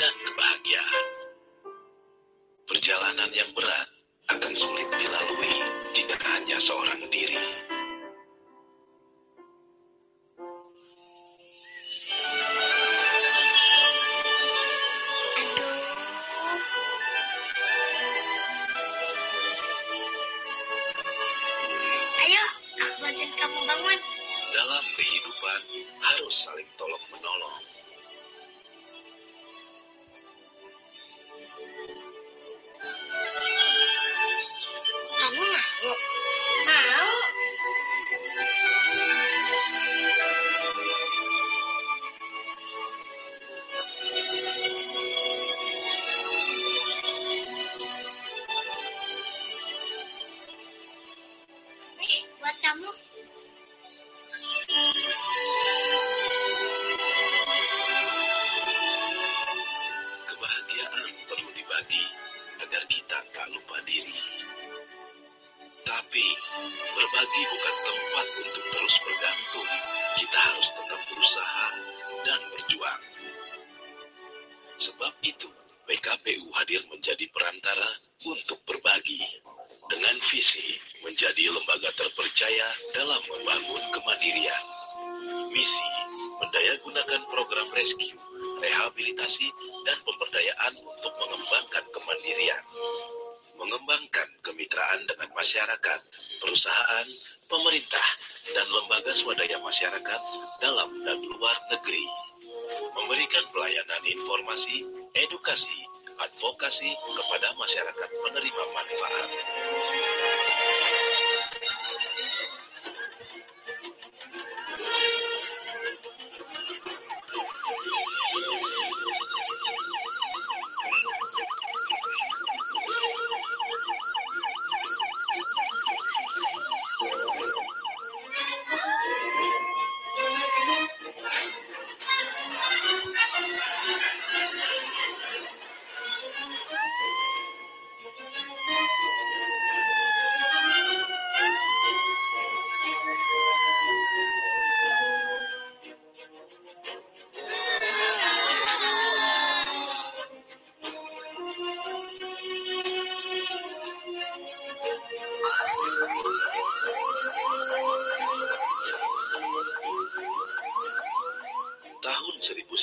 dan kebahagiaan. Perjalanan yang berat akan sulit dilalui jika hanya seorang diri. Ayo, aku bantuin kamu bangun. Dalam kehidupan harus saling tolong-menolong. Kamu mau? Mau. Nih, buat kamu. Kebahagiaan perlu dibagi agar kita tak lupa diri. Tapi, berbagi bukan tempat untuk terus bergantung. Kita harus tetap berusaha dan berjuang. Sebab itu, PKPU hadir menjadi perantara untuk berbagi. Dengan visi menjadi lembaga terpercaya dalam membangun kemandirian. Misi, mendayagunakan program rescue, rehabilitasi, dan pemberdayaan untuk mengembangkan kemandirian. Mengembangkan kemitraan dengan masyarakat, perusahaan, pemerintah, dan lembaga swadaya masyarakat dalam dan luar negeri. Memberikan pelayanan informasi, edukasi, advokasi kepada masyarakat penerima manfaat. Tahun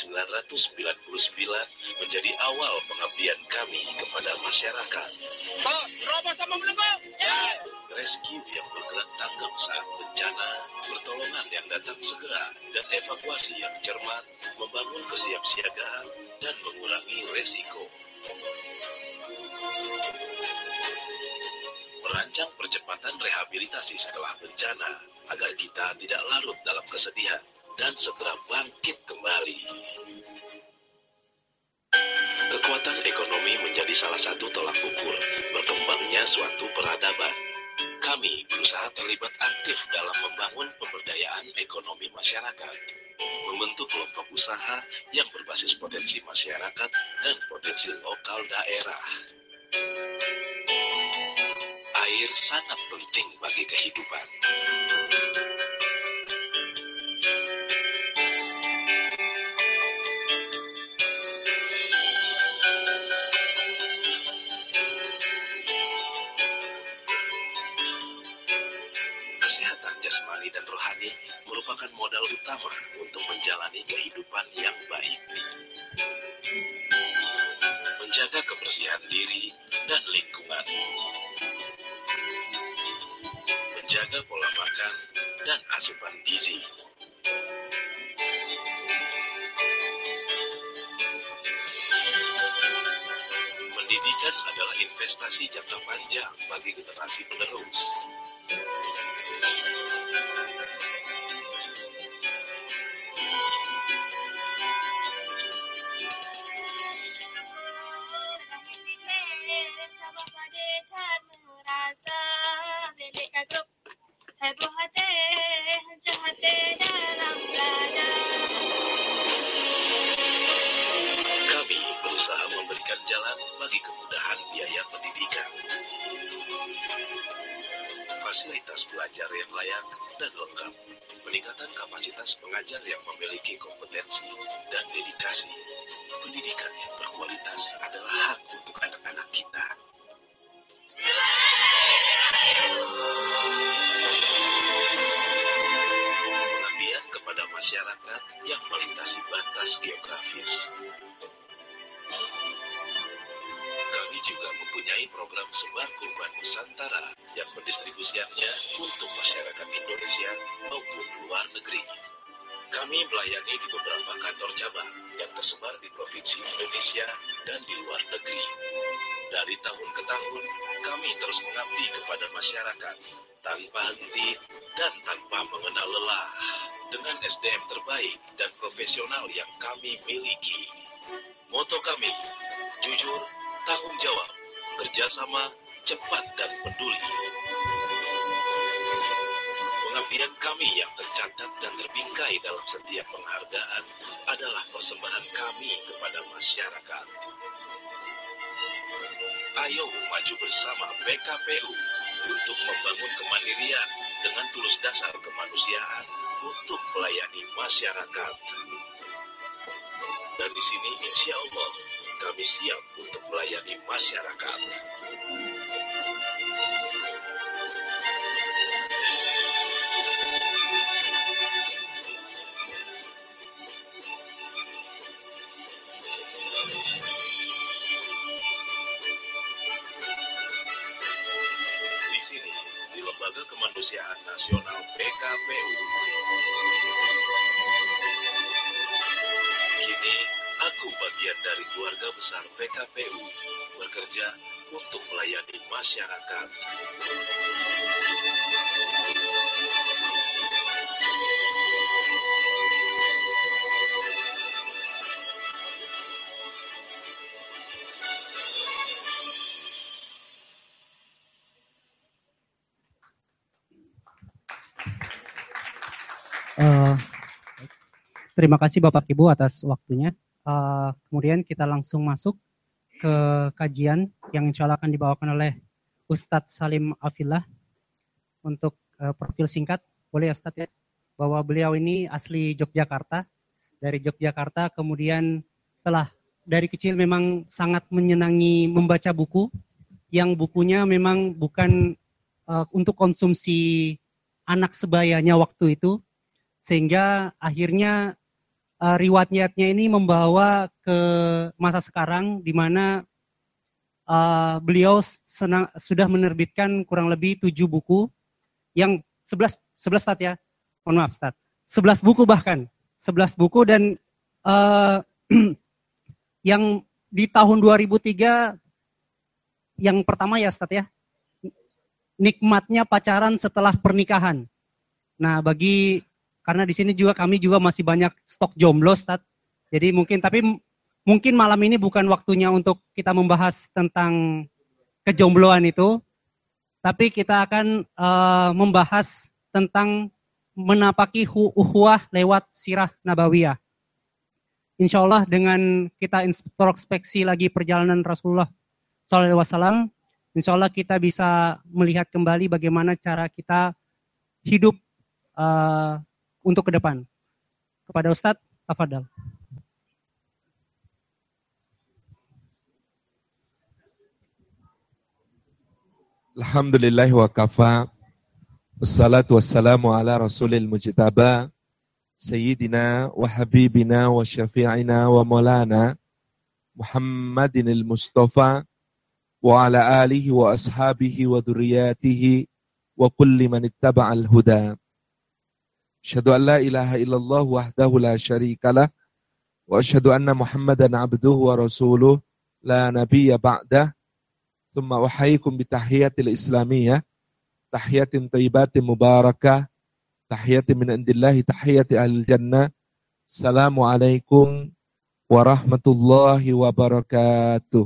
1999 menjadi awal pengabdian kami kepada masyarakat. Bos, terobos sama melengkung. Rescue yang bergerak tanggap saat bencana, pertolongan yang datang segera, dan evakuasi yang cermat, membangun kesiapsiagaan, dan mengurangi resiko. Merancang percepatan rehabilitasi setelah bencana, agar kita tidak larut dalam kesedihan, dan segera bangkit kembali. Kekuatan ekonomi menjadi salah satu tolak ukur berkembangnya suatu peradaban. Kami berusaha terlibat aktif dalam membangun pemberdayaan ekonomi masyarakat, membentuk kelompok usaha yang berbasis potensi masyarakat dan potensi lokal daerah. Air sangat penting bagi kehidupan. Kesehatan jasmani dan rohani merupakan modal utama untuk menjalani kehidupan yang baik. Menjaga kebersihan diri dan lingkungan. Menjaga pola makan dan asupan gizi. Pendidikan adalah investasi jangka panjang bagi generasi penerus. Kami berusaha memberikan jalan bagi kemudahan biaya pendidikan, fasilitas belajar yang layak dan lengkap, peningkatan kapasitas pengajar yang memiliki kompetensi dan dedikasi, Pendidikan yang berkualitas adalah hak untuk anak-anak kita. Pengabdian kepada masyarakat yang melintasi batas geografis. Kami juga mempunyai program Sebar Kurban Nusantara yang pendistribusiannya untuk masyarakat Indonesia maupun luar negeri. Kami melayani di beberapa kantor cabang yang tersebar di provinsi Indonesia dan di luar negeri. Dari tahun ke tahun, kami terus mengabdi kepada masyarakat tanpa henti dan tanpa mengenal lelah dengan SDM terbaik dan profesional yang kami miliki. Moto kami, jujur, tanggung jawab, kerjasama, cepat dan peduli. Pengabdian kami yang tercatat dan terbingkai dalam setiap penghargaan adalah persembahan kami kepada masyarakat. Ayo maju bersama PKPU untuk membangun kemandirian dengan tulus dasar kemanusiaan untuk melayani masyarakat. Dan di sini insya Allah kami siap untuk melayani masyarakat. Di sini, di Lembaga Kemanusiaan Nasional PKPU. Kini, aku bagian dari keluarga besar PKPU, bekerja untuk melayani masyarakat. Terima kasih Bapak Ibu atas waktunya. Kemudian kita langsung masuk ke kajian yang insya Allah akan dibawakan oleh Ustadz Salim Afillah. Untuk profil singkat, boleh ya Ustadz ya, bahwa beliau ini asli Yogyakarta. Dari Yogyakarta, kemudian telah dari kecil memang sangat menyenangi membaca buku, yang bukunya memang bukan untuk konsumsi anak sebayanya waktu itu, sehingga akhirnya riwayatnya ini membawa ke masa sekarang di mana beliau sudah menerbitkan kurang lebih 7 buku yang 11 Ustaz ya. Mohon maaf Ustaz. 11 buku bahkan. 11 buku dan yang di tahun 2003 yang pertama ya Ustaz ya. Nikmatnya pacaran setelah pernikahan. Nah, karena di sini juga kami juga masih banyak stok jomblo, Ustaz. Jadi mungkin malam ini bukan waktunya untuk kita membahas tentang kejombloan itu, tapi kita akan membahas tentang menapaki ukhuwah lewat sirah nabawiyah. Insya Allah dengan kita introspeksi lagi perjalanan Rasulullah SAW, insya Allah kita bisa melihat kembali bagaimana cara kita hidup untuk ke depan. Kepada Ustadz, tafadhal. Alhamdulillah wa kafa. Wassalatu wassalamu ala rasulil mujtaba. Sayyidina wa habibina wa syafi'ina wa maulana Muhammadin al-Mustafa wa ala alihi wa ashabihi wa dhurriyyatihi wa kulli man ittaba'al huda. Asyhadu an la ilaha illallah wahdahu la syarikalah wa asyhadu anna Muhammadan abduhu wa rasuluh la nabiyya ba'dah. Tsumma uhayyikum bi tahiyatil islamiyah, tahiyatin thayyibatin mubarakah, tahiyatin min indillahi, tahiyati ahlil jannah. Assalamualaikum warahmatullahi wabarakatuh.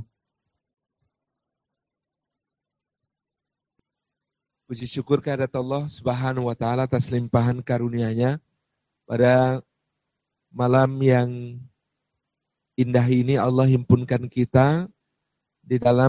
Puji syukur kehadirat Allah Subhanahu wa taala atas limpahan karunia-Nya pada malam yang indah ini. Allah himpunkan kita di dalam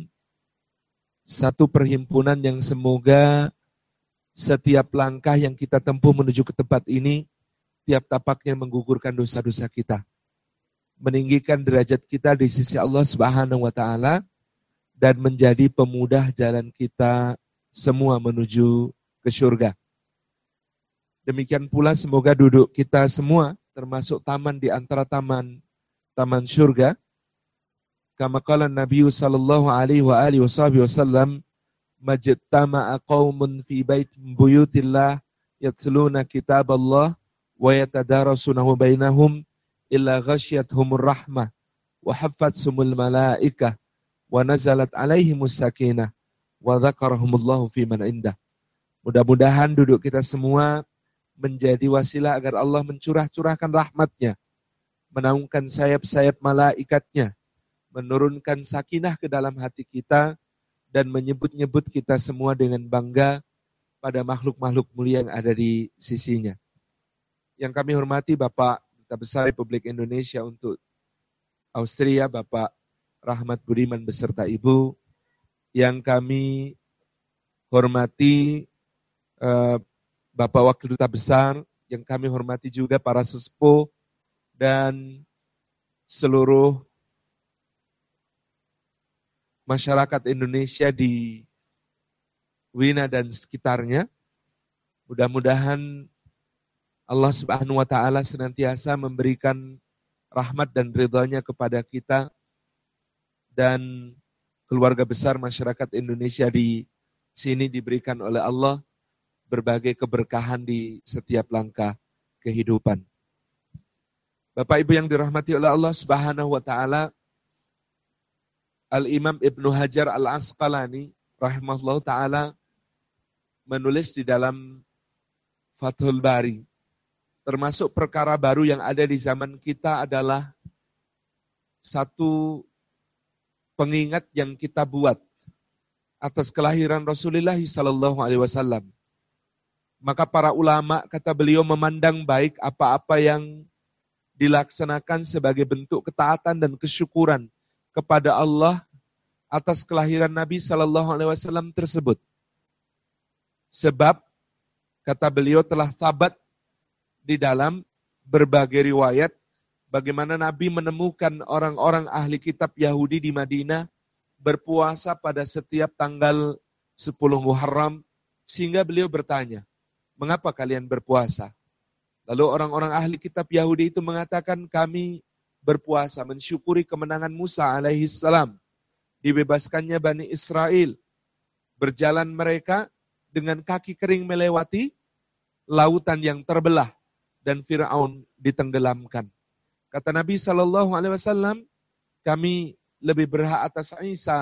satu perhimpunan yang semoga setiap langkah yang kita tempuh menuju ke tempat ini, tiap tapaknya menggugurkan dosa-dosa kita. meninggikan derajat kita di sisi Allah Subhanahu wa taala dan menjadi pemudah jalan kita semua menuju ke surga. Demikian pula semoga duduk kita semua termasuk taman di antara taman surga. Kama qala Nabi sallallahu alaihi wa alihi wasallam, majtama'a qaumun fi buyutillah yatluna kitaballah wa yatadarasunahu bainahum illa ghasyiyatuhumur rahmah wa haffatsumul malaikah wa nazalat alaihimus sakinah wa dzakarahumullahu fi man indah. Mudah-mudahan duduk kita semua menjadi wasilah agar Allah mencurahkan rahmatnya, menaungkan sayap-sayap malaikatnya, menurunkan sakinah ke dalam hati kita, dan menyebut-nyebut kita semua dengan bangga pada makhluk-makhluk mulia yang ada di sisinya. Yang kami hormati Bapak Duta Besar Republik Indonesia untuk Austria, Bapak Rahmat Budiman beserta Ibu. Yang kami hormati Bapak Wakil Duta Besar, yang kami hormati juga para sesepuh dan seluruh masyarakat Indonesia di Wina dan sekitarnya. Mudah-mudahan Allah Subhanahu wa taala senantiasa memberikan rahmat dan ridhanya kepada kita dan keluarga besar masyarakat Indonesia di sini diberikan oleh Allah berbagai keberkahan di setiap langkah kehidupan. Bapak Ibu yang dirahmati oleh Allah Subhanahu wa taala, Al-Imam Ibnu Hajar Al-Asqalani rahimahullah taala menulis di dalam Fathul Bari, termasuk perkara baru yang ada di zaman kita adalah satu pengingat yang kita buat atas kelahiran Rasulullah sallallahu alaihi wasallam. Maka para ulama, kata beliau, memandang baik apa-apa yang dilaksanakan sebagai bentuk ketaatan dan kesyukuran kepada Allah atas kelahiran Nabi sallallahu alaihi wasallam tersebut. Sebab kata beliau telah sabat di dalam berbagai riwayat bagaimana Nabi menemukan orang-orang ahli kitab Yahudi di Madinah berpuasa pada setiap tanggal 10 Muharram, sehingga beliau bertanya, "Mengapa kalian berpuasa?" Lalu orang-orang ahli kitab Yahudi itu mengatakan, "Kami berpuasa mensyukuri kemenangan Musa alaihissalam, dibebaskannya Bani Israel. Berjalan mereka dengan kaki kering melewati lautan yang terbelah dan Fir'aun ditenggelamkan." Kata Nabi SAW, "Kami lebih berhak atas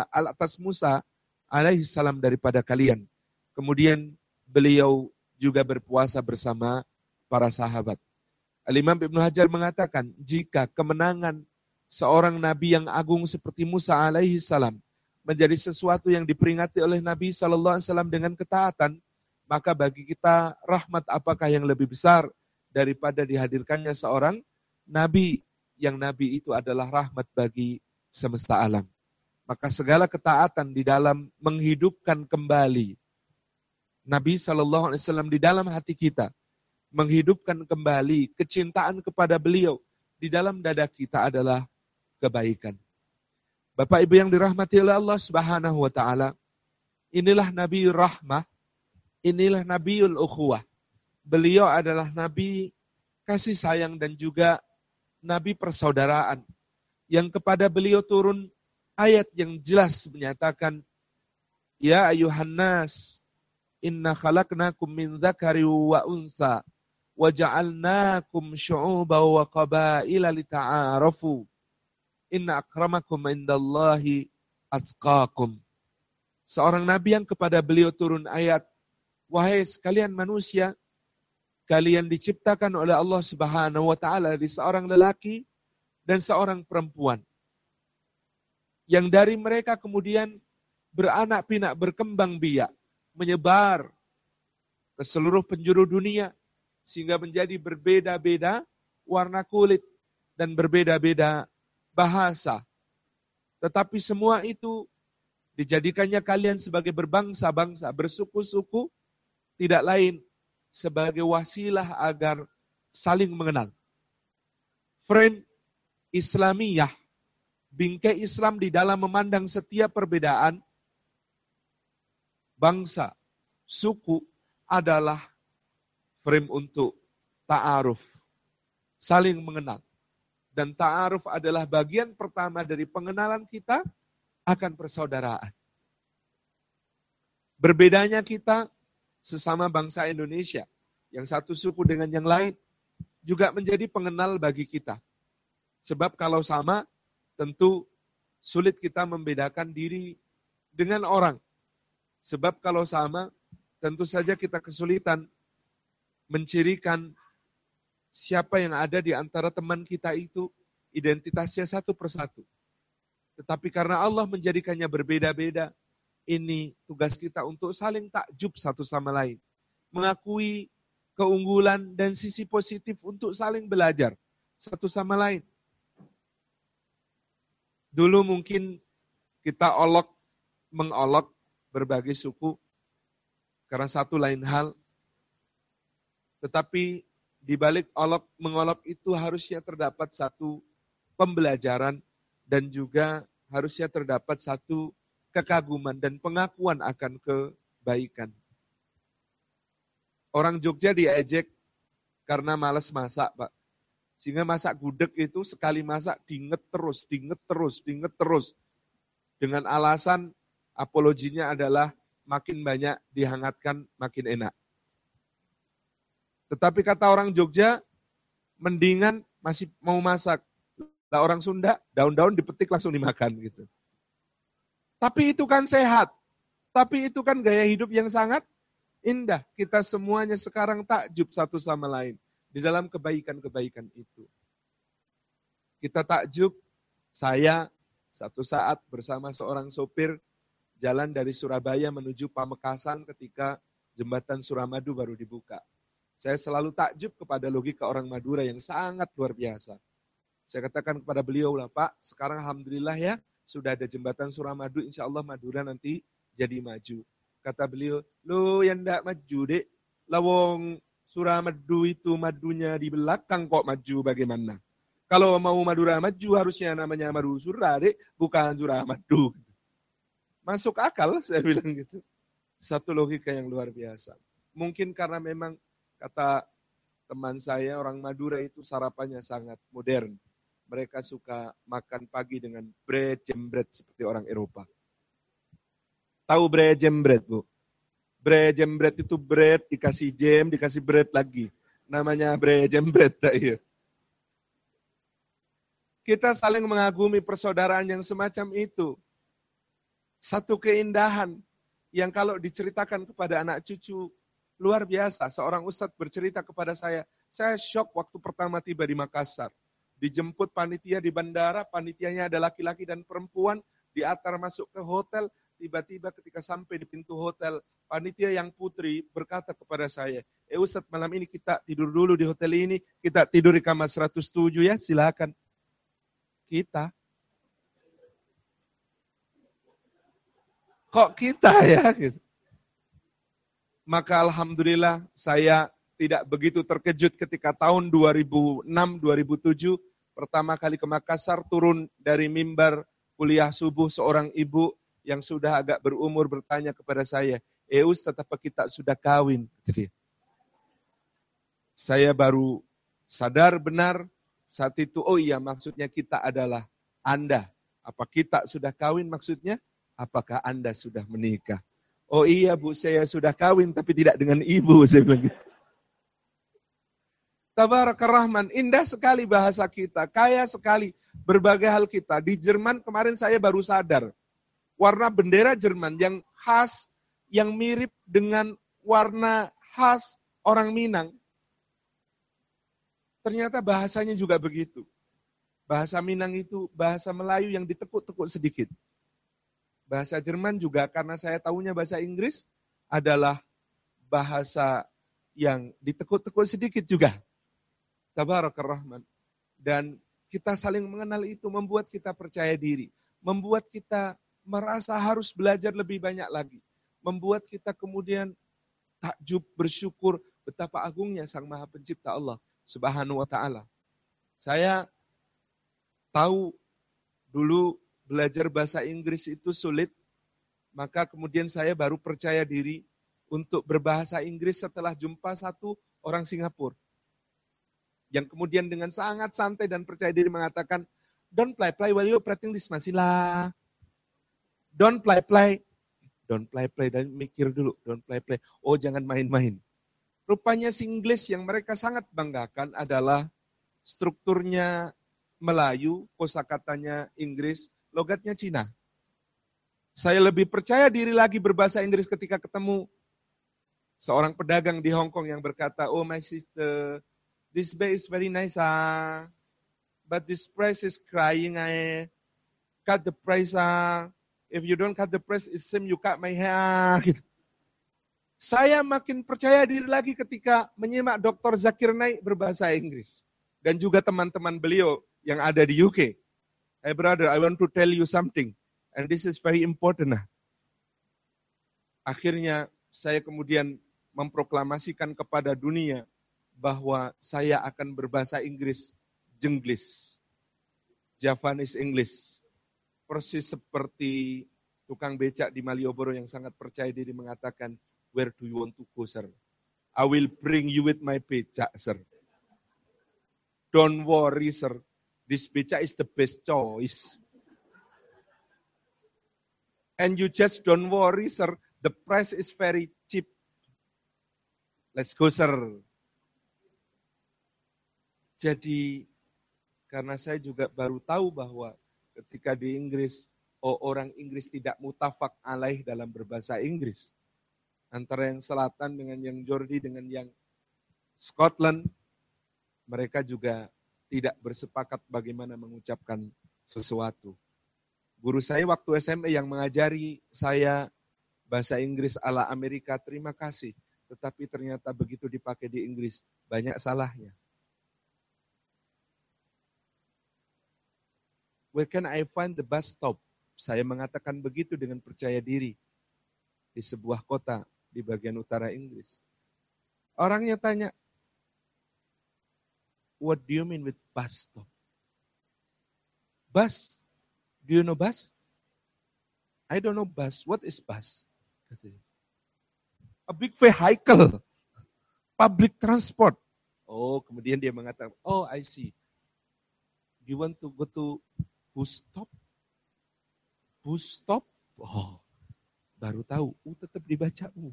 Musa alaihissalam daripada kalian." Kemudian beliau juga berpuasa bersama para sahabat. Al-Imam Ibnu Hajar mengatakan, jika kemenangan seorang nabi yang agung seperti Musa alaihissalam menjadi sesuatu yang diperingati oleh Nabi SAW dengan ketaatan, maka bagi kita rahmat apakah yang lebih besar daripada dihadirkannya seorang nabi, yang nabi itu adalah rahmat bagi semesta alam. Maka segala ketaatan di dalam menghidupkan kembali Nabi SAW di dalam hati kita, menghidupkan kembali kecintaan kepada beliau di dalam dada kita adalah kebaikan. Bapak Ibu yang dirahmati oleh Allah Subhanahu wa taala, inilah Nabi Rahmah, inilah Nabiul Ukhuwah. Beliau adalah Nabi kasih sayang dan juga Nabi persaudaraan, yang kepada beliau turun ayat yang jelas menyatakan, "Ya ayuhan nas, inna khalaqnakum min dzakari wa untha wa ja'alnakum syu'uban wa qabaila lita'arafu. Inna akramakum indallahi atqakum." Seorang nabi yang kepada beliau turun ayat, "Wahai sekalian manusia, kalian diciptakan oleh Allah Subhanahu wa taala dari seorang lelaki dan seorang perempuan, yang dari mereka kemudian beranak pinak, berkembang biak, menyebar ke seluruh penjuru dunia, sehingga menjadi berbeda-beda warna kulit dan berbeda-beda bahasa. Tetapi semua itu dijadikannya kalian sebagai berbangsa-bangsa, bersuku-suku, tidak lain sebagai wasilah agar saling mengenal." Friend, Islamiyah, bingkai Islam di dalam memandang setiap perbedaan bangsa, suku adalah frame untuk ta'aruf, saling mengenal. Dan ta'aruf adalah bagian pertama dari pengenalan kita akan persaudaraan. Berbedanya kita sesama bangsa Indonesia, yang satu suku dengan yang lain, juga menjadi pengenal bagi kita. Sebab kalau sama, tentu sulit kita membedakan diri dengan orang. Sebab kalau sama, tentu saja kita kesulitan mencirikan siapa yang ada di antara teman kita itu, identitasnya satu persatu. Tetapi karena Allah menjadikannya berbeda-beda, ini tugas kita untuk saling takjub satu sama lain. Mengakui keunggulan dan sisi positif untuk saling belajar satu sama lain. Dulu mungkin kita mengolok berbagai suku karena satu lain hal. Tetapi di balik mengolok itu harusnya terdapat satu pembelajaran dan juga harusnya terdapat satu kekaguman dan pengakuan akan kebaikan. Orang Jogja diejek karena malas masak, Pak. Sehingga masak gudeg itu sekali masak diinget terus. Dengan alasan apologinya adalah makin banyak dihangatkan makin enak. Tetapi kata orang Jogja, mendingan masih mau masak. Nah, orang Sunda, daun-daun dipetik langsung dimakan gitu. Tapi itu kan sehat. Tapi itu kan gaya hidup yang sangat indah. Kita semuanya sekarang takjub satu sama lain di dalam kebaikan-kebaikan itu. Kita takjub, saya satu saat bersama seorang sopir jalan dari Surabaya menuju Pamekasan ketika jembatan Suramadu baru dibuka. Saya selalu takjub kepada logika orang Madura yang sangat luar biasa. Saya katakan kepada beliau lah, Pak, sekarang alhamdulillah ya, sudah ada jembatan Suramadu, insya Allah Madura nanti jadi maju. Kata beliau, lo yang ndak maju dek, lawong Suramadu itu madunya di belakang kok maju bagaimana? Kalau mau Madura maju harusnya namanya Madu Sura dek, bukan Suramadu. Masuk akal saya bilang gitu. Satu logika yang luar biasa. Mungkin karena memang kata teman saya, orang Madura itu sarapannya sangat modern. Mereka suka makan pagi dengan bread jembret seperti orang Eropa. Tahu bread jembret, Bu? Bread jembret itu bread, dikasih jam, dikasih bread lagi. Namanya bread jembret. Iya. Kita saling mengagumi persaudaraan yang semacam itu. Satu keindahan yang kalau diceritakan kepada anak cucu, luar biasa. Seorang ustadz bercerita kepada saya syok waktu pertama tiba di Makassar. Dijemput panitia di bandara, panitianya ada laki-laki dan perempuan, diantar masuk ke hotel, tiba-tiba ketika sampai di pintu hotel, panitia yang putri berkata kepada saya, Ustadz malam ini kita tidur dulu di hotel ini, kita tidur di kamar 107 ya, silakan. Kita. Kok kita ya? Gitu. Maka alhamdulillah saya tidak begitu terkejut ketika tahun 2006-2007 pertama kali ke Makassar, turun dari mimbar kuliah subuh seorang ibu yang sudah agak berumur bertanya kepada saya, Ustadz apa kita sudah kawin? Saya baru sadar benar saat itu, oh iya maksudnya kita adalah Anda. Apa kita sudah kawin maksudnya? Apakah Anda sudah menikah? Oh iya Bu, saya sudah kawin tapi tidak dengan ibu, saya bilang gitu. Tabarakar Rahman, indah sekali bahasa kita, kaya sekali berbagai hal kita. Di Jerman kemarin saya baru sadar, warna bendera Jerman yang khas, yang mirip dengan warna khas orang Minang. Ternyata bahasanya juga begitu. Bahasa Minang itu bahasa Melayu yang ditekuk-tekuk sedikit. Bahasa Jerman juga karena saya tahunya bahasa Inggris adalah bahasa yang ditekuk-tekuk sedikit juga. Tabarakar Rahman. Dan kita saling mengenal itu membuat kita percaya diri. Membuat kita merasa harus belajar lebih banyak lagi. Membuat kita kemudian takjub bersyukur betapa agungnya Sang Maha Pencipta Allah Subhanahu wa Ta'ala. Saya tahu dulu belajar bahasa Inggris itu sulit, maka kemudian saya baru percaya diri untuk berbahasa Inggris setelah jumpa satu orang Singapura. Yang kemudian dengan sangat santai dan percaya diri mengatakan, don't play while you practice masila. Don't play. Dan mikir dulu, don't play. Oh, jangan main-main. Rupanya Singlish yang mereka sangat banggakan adalah strukturnya Melayu, kosakatanya Inggris, logatnya Cina. Saya lebih percaya diri lagi berbahasa Inggris ketika ketemu seorang pedagang di Hong Kong yang berkata, oh my sister, this bag is very nice, but this price is crying, cut the price, if you don't cut the price, it seems you cut my hair. Gitu. Saya makin percaya diri lagi ketika menyimak Dr. Zakir Naik berbahasa Inggris. Dan juga teman-teman beliau yang ada di UK. Hey brother, I want to tell you something. And this is very important. Akhirnya saya kemudian memproklamasikan kepada dunia bahwa saya akan berbahasa Inggris, Jenglish, Javanese English. Persis seperti tukang becak di Malioboro yang sangat percaya diri mengatakan, where do you want to go, sir? I will bring you with my becak, sir. Don't worry, sir. This becak is the best choice. And you just don't worry, sir. The price is very cheap. Let's go, sir. Jadi, karena saya juga baru tahu bahwa ketika di Inggris, orang Inggris tidak mutafak alaih dalam berbahasa Inggris. Antara yang selatan dengan yang Jordi dengan yang Scotland, mereka juga tidak bersepakat bagaimana mengucapkan sesuatu. Guru saya waktu SMA yang mengajari saya bahasa Inggris ala Amerika, terima kasih. Tetapi ternyata begitu dipakai di Inggris, banyak salahnya. Where can I find the bus stop? Saya mengatakan begitu dengan percaya diri di sebuah kota di bagian utara Inggris. Orangnya tanya, what do you mean with bus stop? Bus? Do you know bus? I don't know bus. What is bus? A big vehicle. Public transport. Oh, kemudian dia mengatakan, oh I see. Do you want to go to bus stop? Bus stop? Oh, baru tahu, tetap dibaca U.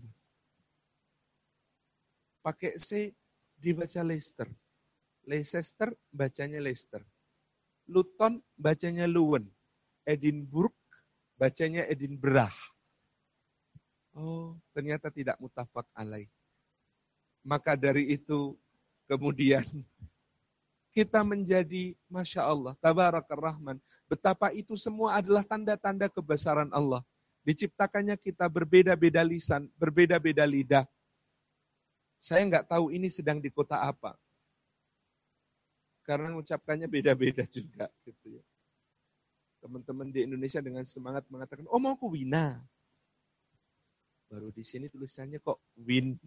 Pakai C, dibaca Leicester. Leicester, bacanya Leicester. Luton, bacanya Luwen. Edinburgh, bacanya Edinburgh. Oh, ternyata tidak mutafak alaih. Maka dari itu, kemudian kita menjadi, Masya Allah, Tabarakar Rahman. Betapa itu semua adalah tanda-tanda kebesaran Allah. Diciptakannya kita berbeda-beda lisan, berbeda-beda lidah. Saya nggak tahu ini sedang di kota apa. Karena mengucapkannya beda-beda juga. Gitu ya. Teman-teman di Indonesia dengan semangat mengatakan, oh mau ke Wina. Baru di sini tulisannya kok Win.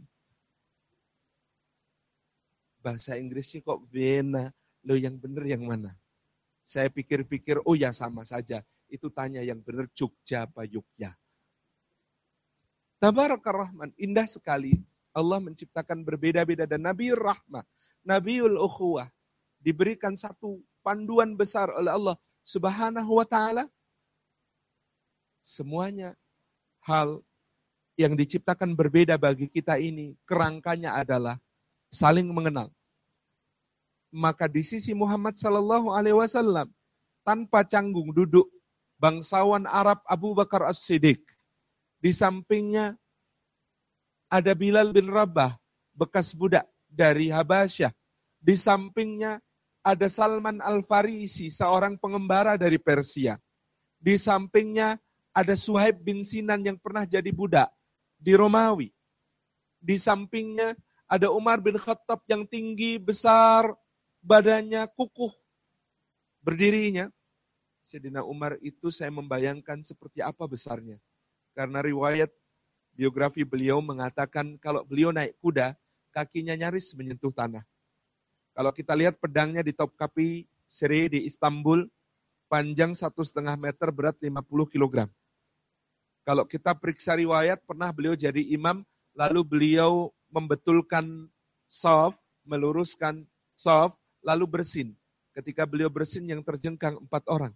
Bahasa Inggrisnya kok Wena. Loh yang benar yang mana? Saya pikir-pikir, oh ya sama saja. Itu tanya yang benar Jogja apa Yogya. Tabarakar Rahman, indah sekali. Allah menciptakan berbeda-beda dan Nabiul Rahmah, Nabiul Ukhuwah diberikan satu panduan besar oleh Allah Subhanahu wa taala. Semuanya hal yang diciptakan berbeda bagi kita ini kerangkanya adalah saling mengenal. Maka di sisi Muhammad sallallahu alaihi wasallam tanpa canggung duduk bangsawan Arab Abu Bakar As-Siddiq. Di sampingnya ada Bilal bin Rabah, bekas budak dari Habasyah. Di sampingnya ada Salman Al-Farisi, seorang pengembara dari Persia. Di sampingnya ada Suhaib bin Sinan yang pernah jadi budak di Romawi. Di sampingnya ada Umar bin Khattab yang tinggi, besar, badannya kukuh. Berdirinya, Sayyidina Umar itu saya membayangkan seperti apa besarnya. Karena riwayat biografi beliau mengatakan kalau beliau naik kuda, kakinya nyaris menyentuh tanah. Kalau kita lihat pedangnya di Topkapi Seri di Istanbul, panjang 1,5 meter, berat 50 kilogram. Kalau kita periksa riwayat, pernah beliau jadi imam, lalu beliau membetulkan shaf, meluruskan shaf, lalu bersin. Ketika beliau bersin yang terjengkang 4 orang.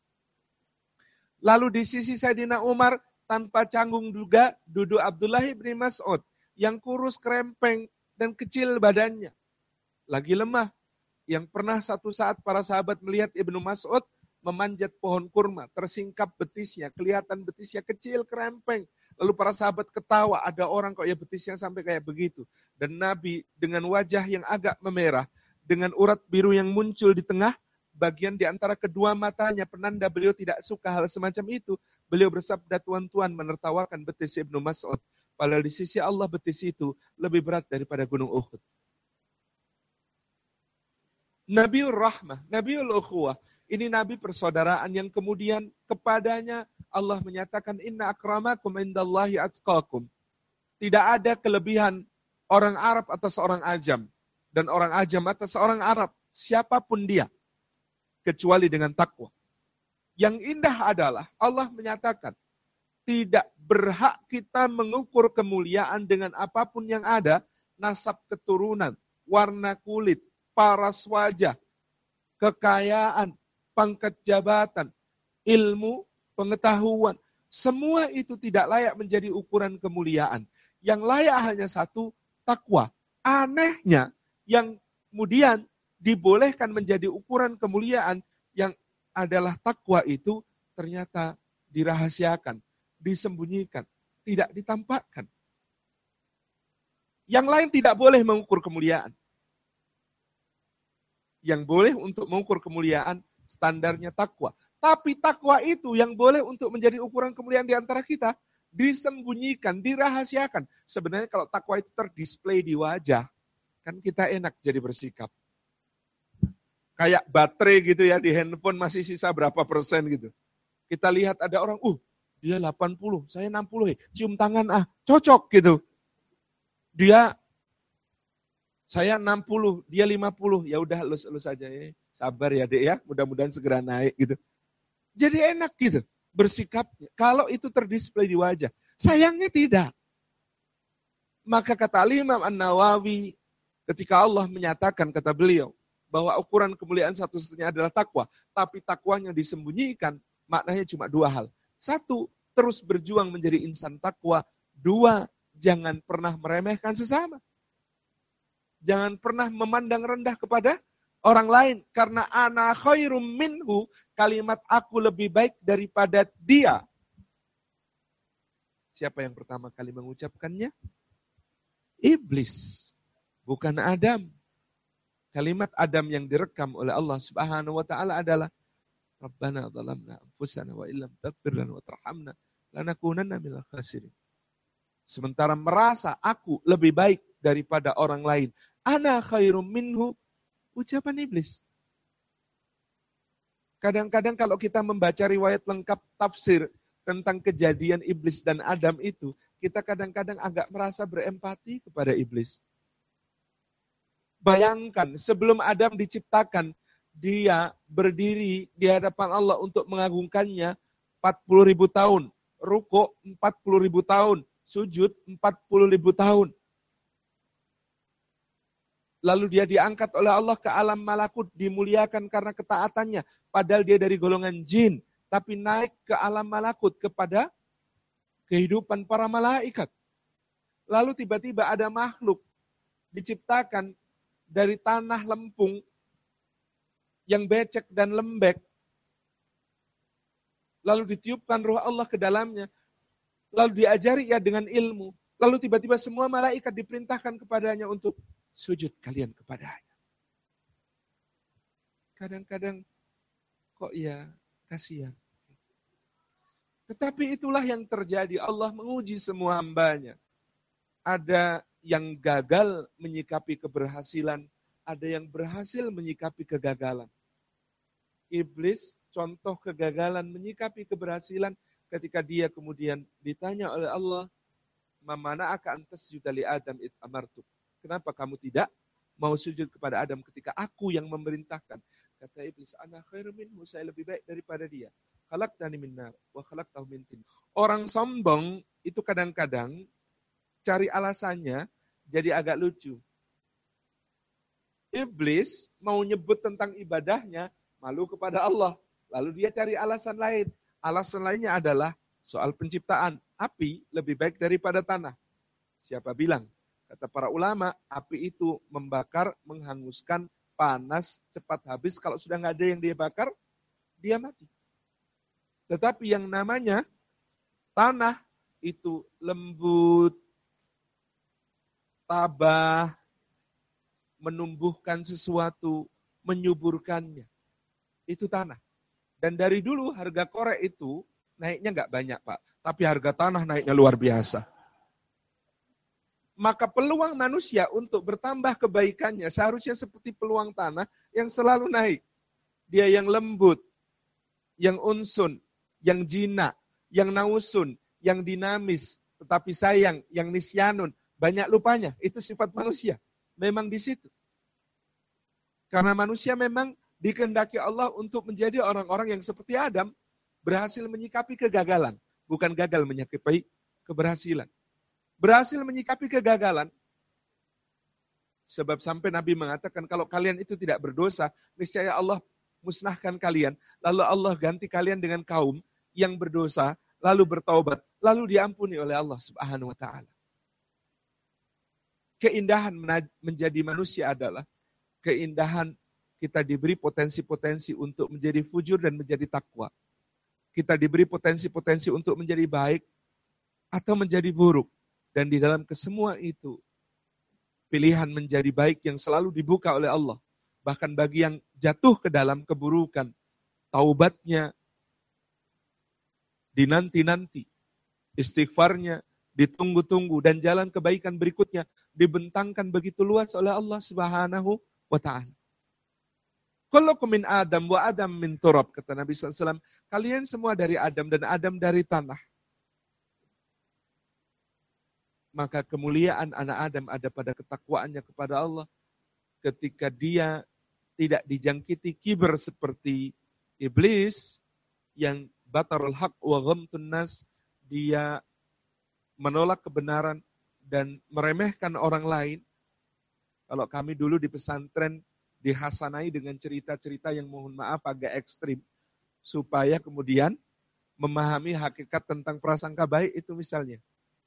Lalu di sisi Sayyidina Umar, tanpa canggung juga, duduk Abdullah bin Mas'ud, yang kurus, krempeng, dan kecil badannya. Lagi lemah. Yang pernah satu saat para sahabat melihat Ibnu Mas'ud memanjat pohon kurma, tersingkap betisnya, kelihatan betisnya kecil, krempeng. Lalu para sahabat ketawa, ada orang kok ya betisnya sampai kayak begitu. Dan Nabi dengan wajah yang agak memerah, dengan urat biru yang muncul di tengah, bagian di antara kedua matanya, penanda beliau tidak suka hal semacam itu. Beliau bersabda, tuan-tuan menertawakan betis Ibnu Mas'ud. Padahal di sisi Allah betis itu lebih berat daripada gunung Uhud. Nabiul Rahmah, Nabiul Ukhuwah. Ini Nabi persaudaraan yang kemudian kepadanya Allah menyatakan, Inna akramakum indallahi atqakum. Tidak ada kelebihan orang Arab atas orang Ajam. Dan orang Ajam atas orang Arab. Siapapun dia. Kecuali dengan takwa. Yang indah adalah Allah menyatakan, tidak berhak kita mengukur kemuliaan dengan apapun yang ada, nasab keturunan, warna kulit, paras wajah, kekayaan, pangkat jabatan, ilmu, pengetahuan. Semua itu tidak layak menjadi ukuran kemuliaan. Yang layak hanya satu, takwa. Anehnya, yang kemudian dibolehkan menjadi ukuran kemuliaan, yang adalah takwa itu ternyata dirahasiakan, disembunyikan, tidak ditampakkan. Yang lain tidak boleh mengukur kemuliaan. Yang boleh untuk mengukur kemuliaan standarnya takwa. Tapi takwa itu yang boleh untuk menjadi ukuran kemuliaan di antara kita, disembunyikan, dirahasiakan. Sebenarnya kalau takwa itu terdisplay di wajah, kan kita enak jadi bersikap. Kayak baterai gitu ya, di handphone masih sisa berapa persen gitu. Kita lihat ada orang, dia 80, saya 60, cium tangan cocok gitu. Saya 60, dia 50, ya udah elus-elus aja ya. Sabar ya dek ya, mudah-mudahan segera naik gitu. Jadi enak gitu bersikapnya. Kalau itu terdisplay di wajah. Sayangnya tidak. Maka kata Imam An-Nawawi, ketika Allah menyatakan, kata beliau, bahwa ukuran kemuliaan satu-satunya adalah takwa. Tapi takwanya disembunyikan, maknanya cuma 2 hal. 1, terus berjuang menjadi insan takwa. 2, jangan pernah meremehkan sesama. Jangan pernah memandang rendah kepada orang lain. Karena ana khairum minhu, kalimat aku lebih baik daripada dia. Siapa yang pertama kali mengucapkannya? Iblis, bukan Adam. Kalimat Adam yang direkam oleh Allah Subhanahu wa taala adalah Rabbana dhalamna anfusana wa illam taghfir lana wa tarhamna lanakunanna minal khasirin. Sementara merasa aku lebih baik daripada orang lain. Ana khairum minhu, ucapan iblis. Kadang-kadang kalau kita membaca riwayat lengkap tafsir tentang kejadian iblis dan Adam itu, kita kadang-kadang agak merasa berempati kepada iblis. Bayangkan sebelum Adam diciptakan, dia berdiri di hadapan Allah untuk mengagungkannya 40.000 tahun. Rukuk 40.000 tahun. Sujud 40.000 tahun. Lalu dia diangkat oleh Allah ke alam malakut, dimuliakan karena ketaatannya. Padahal dia dari golongan jin, tapi naik ke alam malakut kepada kehidupan para malaikat. Lalu tiba-tiba ada makhluk diciptakan dari tanah lempung yang becek dan lembek. Lalu ditiupkan ruh Allah ke dalamnya. Lalu diajari ia dengan ilmu. Lalu tiba-tiba semua malaikat diperintahkan kepadanya untuk sujud kalian kepadanya. Kadang-kadang kok ya kasihan. Tetapi itulah yang terjadi. Allah menguji semua hambanya. Ada yang gagal menyikapi keberhasilan, ada yang berhasil menyikapi kegagalan. Iblis contoh kegagalan menyikapi keberhasilan ketika dia kemudian ditanya oleh Allah, "Mamana'aka an tasjuda li Adam id amartuk?" Kenapa kamu tidak mau sujud kepada Adam ketika aku yang memerintahkan? Kata iblis, ana khairum minhu, saya lebih baik daripada dia. Khalaqtani min nar wa khalaqtahu min tin. Orang sombong itu kadang-kadang cari alasannya jadi agak lucu. Iblis mau nyebut tentang ibadahnya, malu kepada Allah. Lalu dia cari alasan lain. Alasan lainnya adalah soal penciptaan. Api lebih baik daripada tanah. Siapa bilang? Kata para ulama, api itu membakar, menghanguskan, panas, cepat habis. Kalau sudah nggak ada yang dia bakar, dia mati. Tetapi yang namanya tanah itu lembut, tabah, menumbuhkan sesuatu, menyuburkannya. Itu tanah. Dan dari dulu harga korek itu naiknya nggak banyak, Pak. Tapi harga tanah naiknya luar biasa. Maka peluang manusia untuk bertambah kebaikannya seharusnya seperti peluang tanah yang selalu naik. Dia yang lembut, yang unsun, yang jinak, yang nausun, yang dinamis, tetapi sayang, yang nisyanun, banyak lupanya. Itu sifat manusia. Memang di situ. Karena manusia memang dikehendaki Allah untuk menjadi orang-orang yang seperti Adam, berhasil menyikapi kegagalan, bukan gagal menyikapi keberhasilan. Berhasil menyikapi kegagalan. Sebab sampai Nabi mengatakan kalau kalian itu tidak berdosa, niscaya Allah musnahkan kalian. Lalu Allah ganti kalian dengan kaum yang berdosa, lalu bertaubat, lalu diampuni oleh Allah Subhanahu wa ta'ala. Keindahan menjadi manusia adalah keindahan kita diberi potensi-potensi untuk menjadi fujur dan menjadi takwa. Kita diberi potensi-potensi untuk menjadi baik atau menjadi buruk. Dan di dalam kesemua itu, pilihan menjadi baik yang selalu dibuka oleh Allah. Bahkan bagi yang jatuh ke dalam keburukan, taubatnya dinanti-nanti, istighfarnya ditunggu-tunggu, dan jalan kebaikan berikutnya dibentangkan begitu luas oleh Allah Subhanahu wa ta'ala. Kullukum min Adam wa Adam min turab, kata Nabi SAW. Kalian semua dari Adam dan Adam dari tanah. Maka kemuliaan anak Adam ada pada ketakwaannya kepada Allah. Ketika dia tidak dijangkiti kiber seperti iblis yang batarul haq wa ghamtun nas, dia menolak kebenaran dan meremehkan orang lain. Kalau kami dulu di pesantren dihasanai dengan cerita-cerita yang mohon maaf agak ekstrim, supaya kemudian memahami hakikat tentang prasangka baik itu misalnya.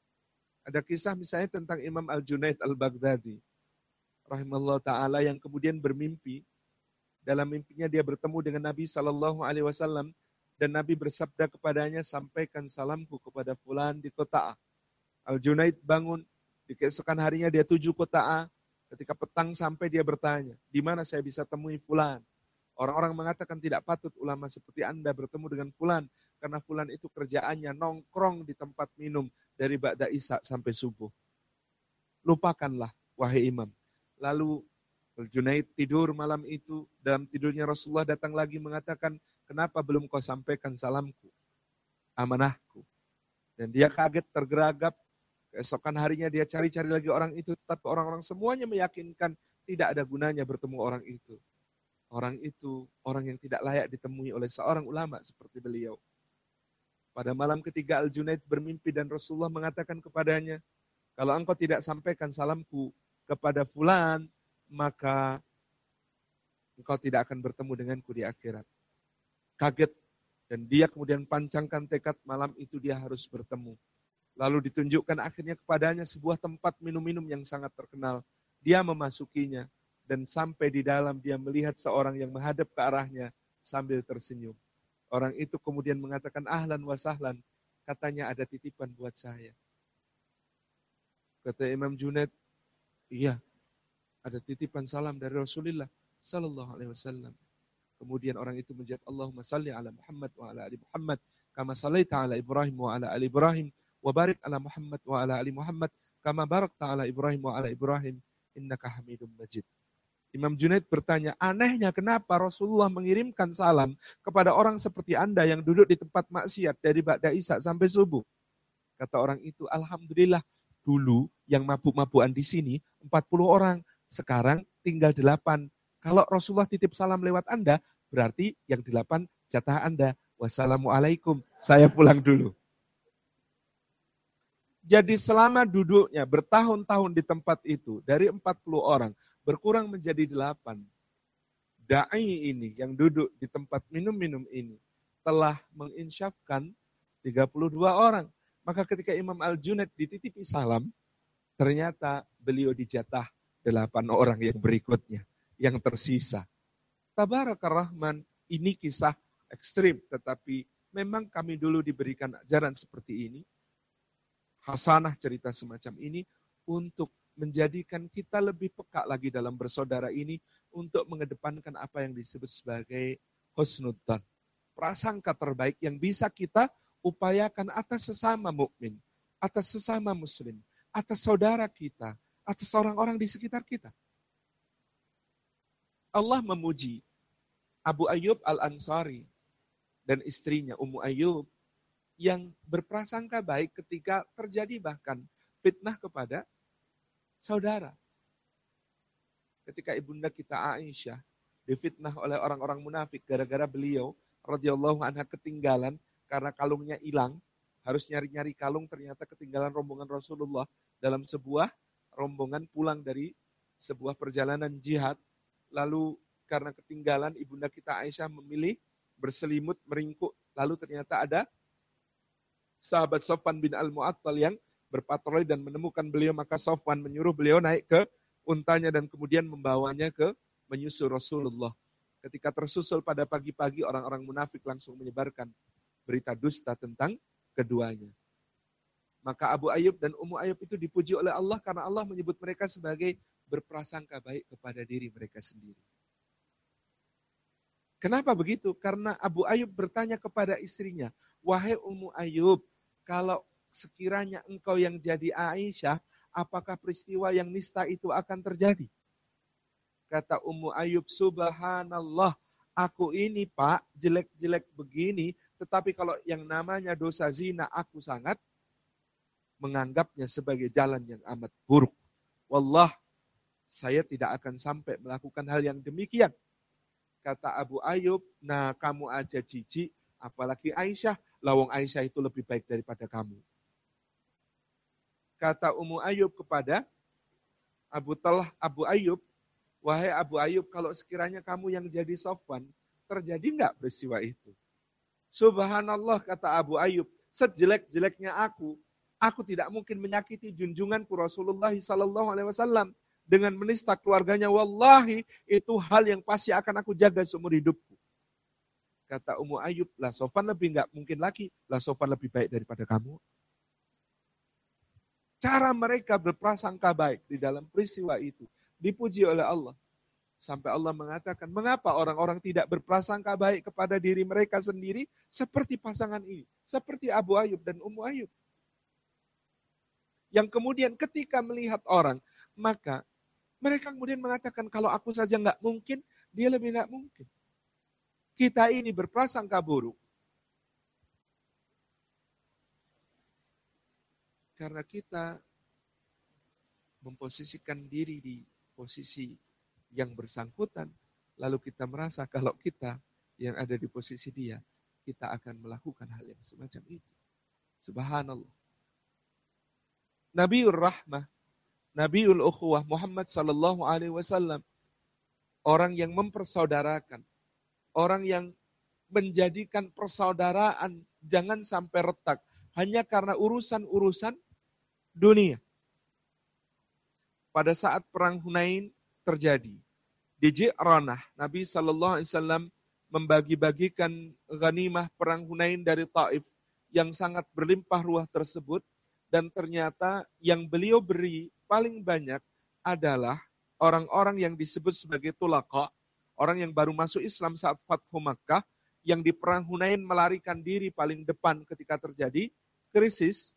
Ada kisah misalnya tentang Imam Al-Junaid Al-Baghdadi, rahimahullah ta'ala, yang kemudian bermimpi. Dalam mimpinya dia bertemu dengan Nabi SAW, dan Nabi bersabda kepadanya, sampaikan salamku kepada fulan di kota A. Al-Junaid bangun, di keesokan harinya dia tuju kota A. Ketika petang sampai dia bertanya, di mana saya bisa temui fulan? Orang-orang mengatakan tidak patut ulama seperti Anda bertemu dengan fulan, karena fulan itu kerjaannya nongkrong di tempat minum dari ba'da isya sampai subuh. Lupakanlah, wahai imam. Lalu Al-Junaid tidur malam itu, dalam tidurnya Rasulullah datang lagi mengatakan, kenapa belum kau sampaikan salamku, amanahku? Dan dia kaget, tergeragap. Keesokan harinya dia cari-cari lagi orang itu, tetapi orang-orang semuanya meyakinkan tidak ada gunanya bertemu orang itu. Orang itu orang yang tidak layak ditemui oleh seorang ulama seperti beliau. Pada malam ketiga Al-Junaid bermimpi dan Rasulullah mengatakan kepadanya, kalau engkau tidak sampaikan salamku kepada fulan, maka engkau tidak akan bertemu denganku di akhirat. Kaget, dan dia kemudian pancangkan tekad malam itu dia harus bertemu. Lalu ditunjukkan akhirnya kepadanya sebuah tempat minum-minum yang sangat terkenal. Dia memasukinya, dan sampai di dalam dia melihat seorang yang menghadap ke arahnya sambil tersenyum. Orang itu kemudian mengatakan, ahlan wa sahlan, katanya ada titipan buat saya. Kata Imam Junaid, iya, ada titipan salam dari Rasulullah sallallahu alaihi wasallam. Kemudian orang itu menjawab, Allahumma salli ala Muhammad wa ala ali Muhammad, kama sallaita ala Ibrahim wa ala ali Ibrahim, wa barik ala Muhammad wa ala ali Muhammad, kama barakta ala Ibrahim wa ala Ibrahim, innaka Hamidum Majid. Imam Junaid bertanya, anehnya kenapa Rasulullah mengirimkan salam kepada orang seperti Anda yang duduk di tempat maksiat dari ba'da isya sampai subuh. Kata orang itu, alhamdulillah, dulu yang mabuk-mabukan di sini 40 orang, sekarang tinggal 8. Kalau Rasulullah titip salam lewat Anda, berarti yang 8 jatah Anda. Wassalamualaikum, saya pulang dulu. Jadi selama duduknya bertahun-tahun di tempat itu, dari 40 orang, berkurang menjadi 8. Da'i ini yang duduk di tempat minum-minum ini, telah menginsyafkan 32 orang. Maka ketika Imam Al-Junaid dititipi salam, ternyata beliau dijatah 8 orang yang berikutnya, yang tersisa. Tabarakar Rahman, ini kisah ekstrim, tetapi memang kami dulu diberikan ajaran seperti ini. Hasanah cerita semacam ini untuk menjadikan kita lebih peka lagi dalam bersaudara ini untuk mengedepankan apa yang disebut sebagai husnudzan. Prasangka terbaik yang bisa kita upayakan atas sesama mukmin, atas sesama muslim, atas saudara kita, atas orang-orang di sekitar kita. Allah memuji Abu Ayyub Al-Ansari dan istrinya Ummu Ayyub yang berprasangka baik ketika terjadi bahkan fitnah kepada saudara. Ketika ibunda kita Aisyah difitnah oleh orang-orang munafik gara-gara beliau radhiyallahu anha ketinggalan karena kalungnya hilang, harus nyari-nyari kalung, ternyata ketinggalan rombongan Rasulullah dalam sebuah rombongan pulang dari sebuah perjalanan jihad. Lalu karena ketinggalan ibunda kita Aisyah memilih berselimut meringkuk, lalu ternyata ada sahabat Sofwan bin Al-Mu'attal yang berpatroli dan menemukan beliau, maka Sofwan menyuruh beliau naik ke untanya dan kemudian membawanya ke menyusul Rasulullah. Ketika tersusul pada pagi-pagi, orang-orang munafik langsung menyebarkan berita dusta tentang keduanya. Maka Abu Ayyub dan Ummu Ayyub itu dipuji oleh Allah karena Allah menyebut mereka sebagai berprasangka baik kepada diri mereka sendiri. Kenapa begitu? Karena Abu Ayyub bertanya kepada istrinya, wahai Ummu Ayyub, kalau sekiranya engkau yang jadi Aisyah, apakah peristiwa yang nista itu akan terjadi? Kata Ummu Ayyub, subhanallah, aku ini Pak, jelek-jelek begini, tetapi kalau yang namanya dosa zina, aku sangat menganggapnya sebagai jalan yang amat buruk. Wallah, saya tidak akan sampai melakukan hal yang demikian. Kata Abu Ayyub, nah kamu aja jijik, apalagi Aisyah, lawang Aisyah itu lebih baik daripada kamu. Kata Ummu Ayyub kepada Abu Ayyub, wahai Abu Ayyub, kalau sekiranya kamu yang jadi Sofwan, terjadi enggak peristiwa itu? Subhanallah, kata Abu Ayyub, sejelek-jeleknya aku tidak mungkin menyakiti junjunganku Rasulullah SAW dengan menista keluarganya. Wallahi, itu hal yang pasti akan aku jaga seumur hidupku. Kata Ummu Ayyub, lah Sofwan lebih enggak mungkin lagi, lah Sofwan lebih baik daripada kamu. Cara mereka berprasangka baik di dalam peristiwa itu dipuji oleh Allah. Sampai Allah mengatakan, mengapa orang-orang tidak berprasangka baik kepada diri mereka sendiri seperti pasangan ini, seperti Abu Ayyub dan Ummu Ayyub. Yang kemudian ketika melihat orang, maka mereka kemudian mengatakan, kalau aku saja nggak mungkin, dia lebih nggak mungkin. Kita ini berprasangka buruk karena kita memposisikan diri di posisi yang bersangkutan, lalu kita merasa kalau kita yang ada di posisi dia, kita akan melakukan hal yang semacam itu. Subhanallah. Nabiul Rahmah, Nabiul Ukhuwah Muhammad sallallahu alaihi wasallam, orang yang mempersaudarakan, orang yang menjadikan persaudaraan jangan sampai retak hanya karena urusan-urusan dunia. Pada saat perang Hunain terjadi di Ji'ranah, Nabi SAW membagi-bagikan ghanimah perang Hunain dari Taif yang sangat berlimpah ruah tersebut, dan ternyata yang beliau beri paling banyak adalah orang-orang yang disebut sebagai tulaqa, orang yang baru masuk Islam saat Fathu Makkah, yang di perang Hunain melarikan diri paling depan ketika terjadi krisis.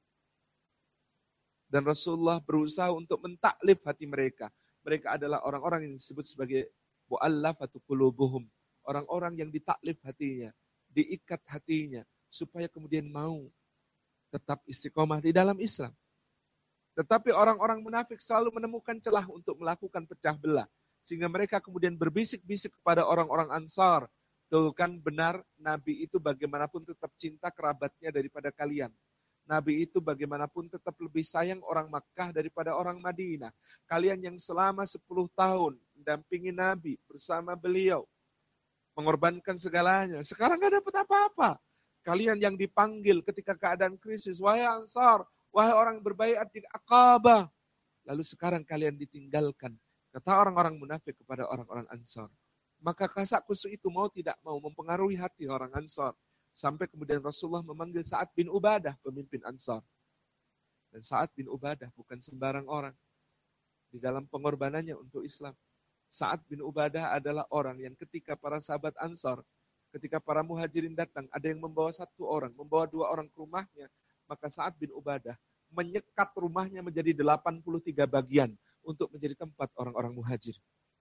Dan Rasulullah berusaha untuk mentaklif hati mereka. Mereka adalah orang-orang yang disebut sebagai mu'allafatu qulubuhum, orang-orang yang ditaklif hatinya, diikat hatinya, supaya kemudian mau tetap istiqomah di dalam Islam. Tetapi orang-orang munafik selalu menemukan celah untuk melakukan pecah belah. Sehingga mereka kemudian berbisik-bisik kepada orang-orang Ansar. Tuh kan benar, Nabi itu bagaimanapun tetap cinta kerabatnya daripada kalian. Nabi itu bagaimanapun tetap lebih sayang orang Makkah daripada orang Madinah. Kalian yang selama 10 tahun mendampingi Nabi bersama beliau, mengorbankan segalanya. Sekarang gak dapat apa-apa. Kalian yang dipanggil ketika keadaan krisis, wahai Ansar, wahai orang berbaiat di Aqabah. Lalu sekarang kalian ditinggalkan. Kata orang-orang munafik kepada orang-orang Ansar. Maka kasak kusuk itu mau tidak mau mempengaruhi hati orang Ansar. Sampai kemudian Rasulullah memanggil Sa'ad bin Ubadah, pemimpin Ansar. Dan Sa'ad bin Ubadah bukan sembarang orang. Di dalam pengorbanannya untuk Islam. Sa'ad bin Ubadah adalah orang yang ketika para sahabat Ansar, ketika para muhajirin datang, ada yang membawa 1 orang, membawa 2 orang ke rumahnya. Maka Sa'ad bin Ubadah menyekat rumahnya menjadi 83 bagian untuk menjadi tempat orang-orang muhajir.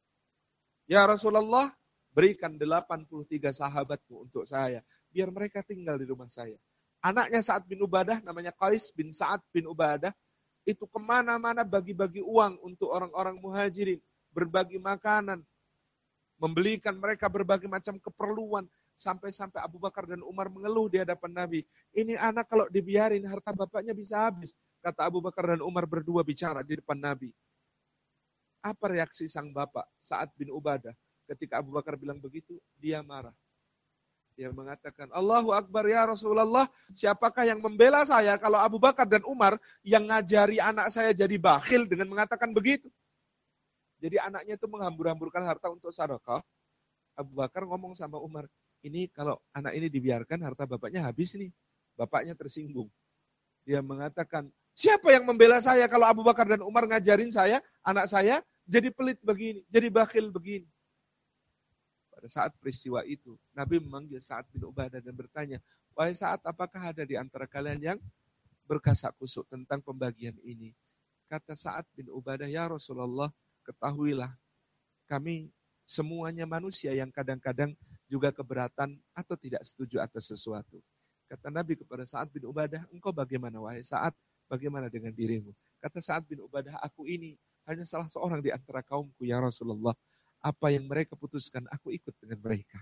Ya Rasulullah, berikan 83 sahabatmu untuk saya, biar mereka tinggal di rumah saya. Anaknya Sa'ad bin Ubadah, namanya Qais bin Sa'ad bin Ubadah, itu kemana-mana bagi-bagi uang untuk orang-orang muhajirin, berbagi makanan, membelikan mereka berbagai macam keperluan, sampai-sampai Abu Bakar dan Umar mengeluh di hadapan Nabi. Ini anak kalau dibiarin harta bapaknya bisa habis. Kata Abu Bakar dan Umar berdua bicara di depan Nabi. Apa reaksi sang bapak Sa'ad bin Ubadah ketika Abu Bakar bilang begitu? Dia marah. Dia mengatakan, Allahu Akbar ya Rasulullah, siapakah yang membela saya kalau Abu Bakar dan Umar yang ngajari anak saya jadi bakhil dengan mengatakan begitu? Jadi anaknya itu menghambur-hamburkan harta untuk sedekah. Abu Bakar ngomong sama Umar, ini kalau anak ini dibiarkan harta bapaknya habis nih. Bapaknya tersinggung. Dia mengatakan, siapa yang membela saya kalau Abu Bakar dan Umar ngajarin saya, anak saya, jadi pelit begini, jadi bakhil begini. Pada saat peristiwa itu, Nabi memanggil Sa'ad bin Ubadah dan bertanya, wahai Sa'ad, apakah ada di antara kalian yang berkasak kusuk tentang pembagian ini? Kata Sa'ad bin Ubadah, ya Rasulullah, ketahuilah, kami semuanya manusia yang kadang-kadang juga keberatan atau tidak setuju atas sesuatu. Kata Nabi kepada Sa'ad bin Ubadah, engkau bagaimana wahai Sa'ad? Bagaimana dengan dirimu? Kata Sa'ad bin Ubadah, aku ini hanya salah seorang di antara kaumku ya Rasulullah. Apa yang mereka putuskan, aku ikut dengan mereka.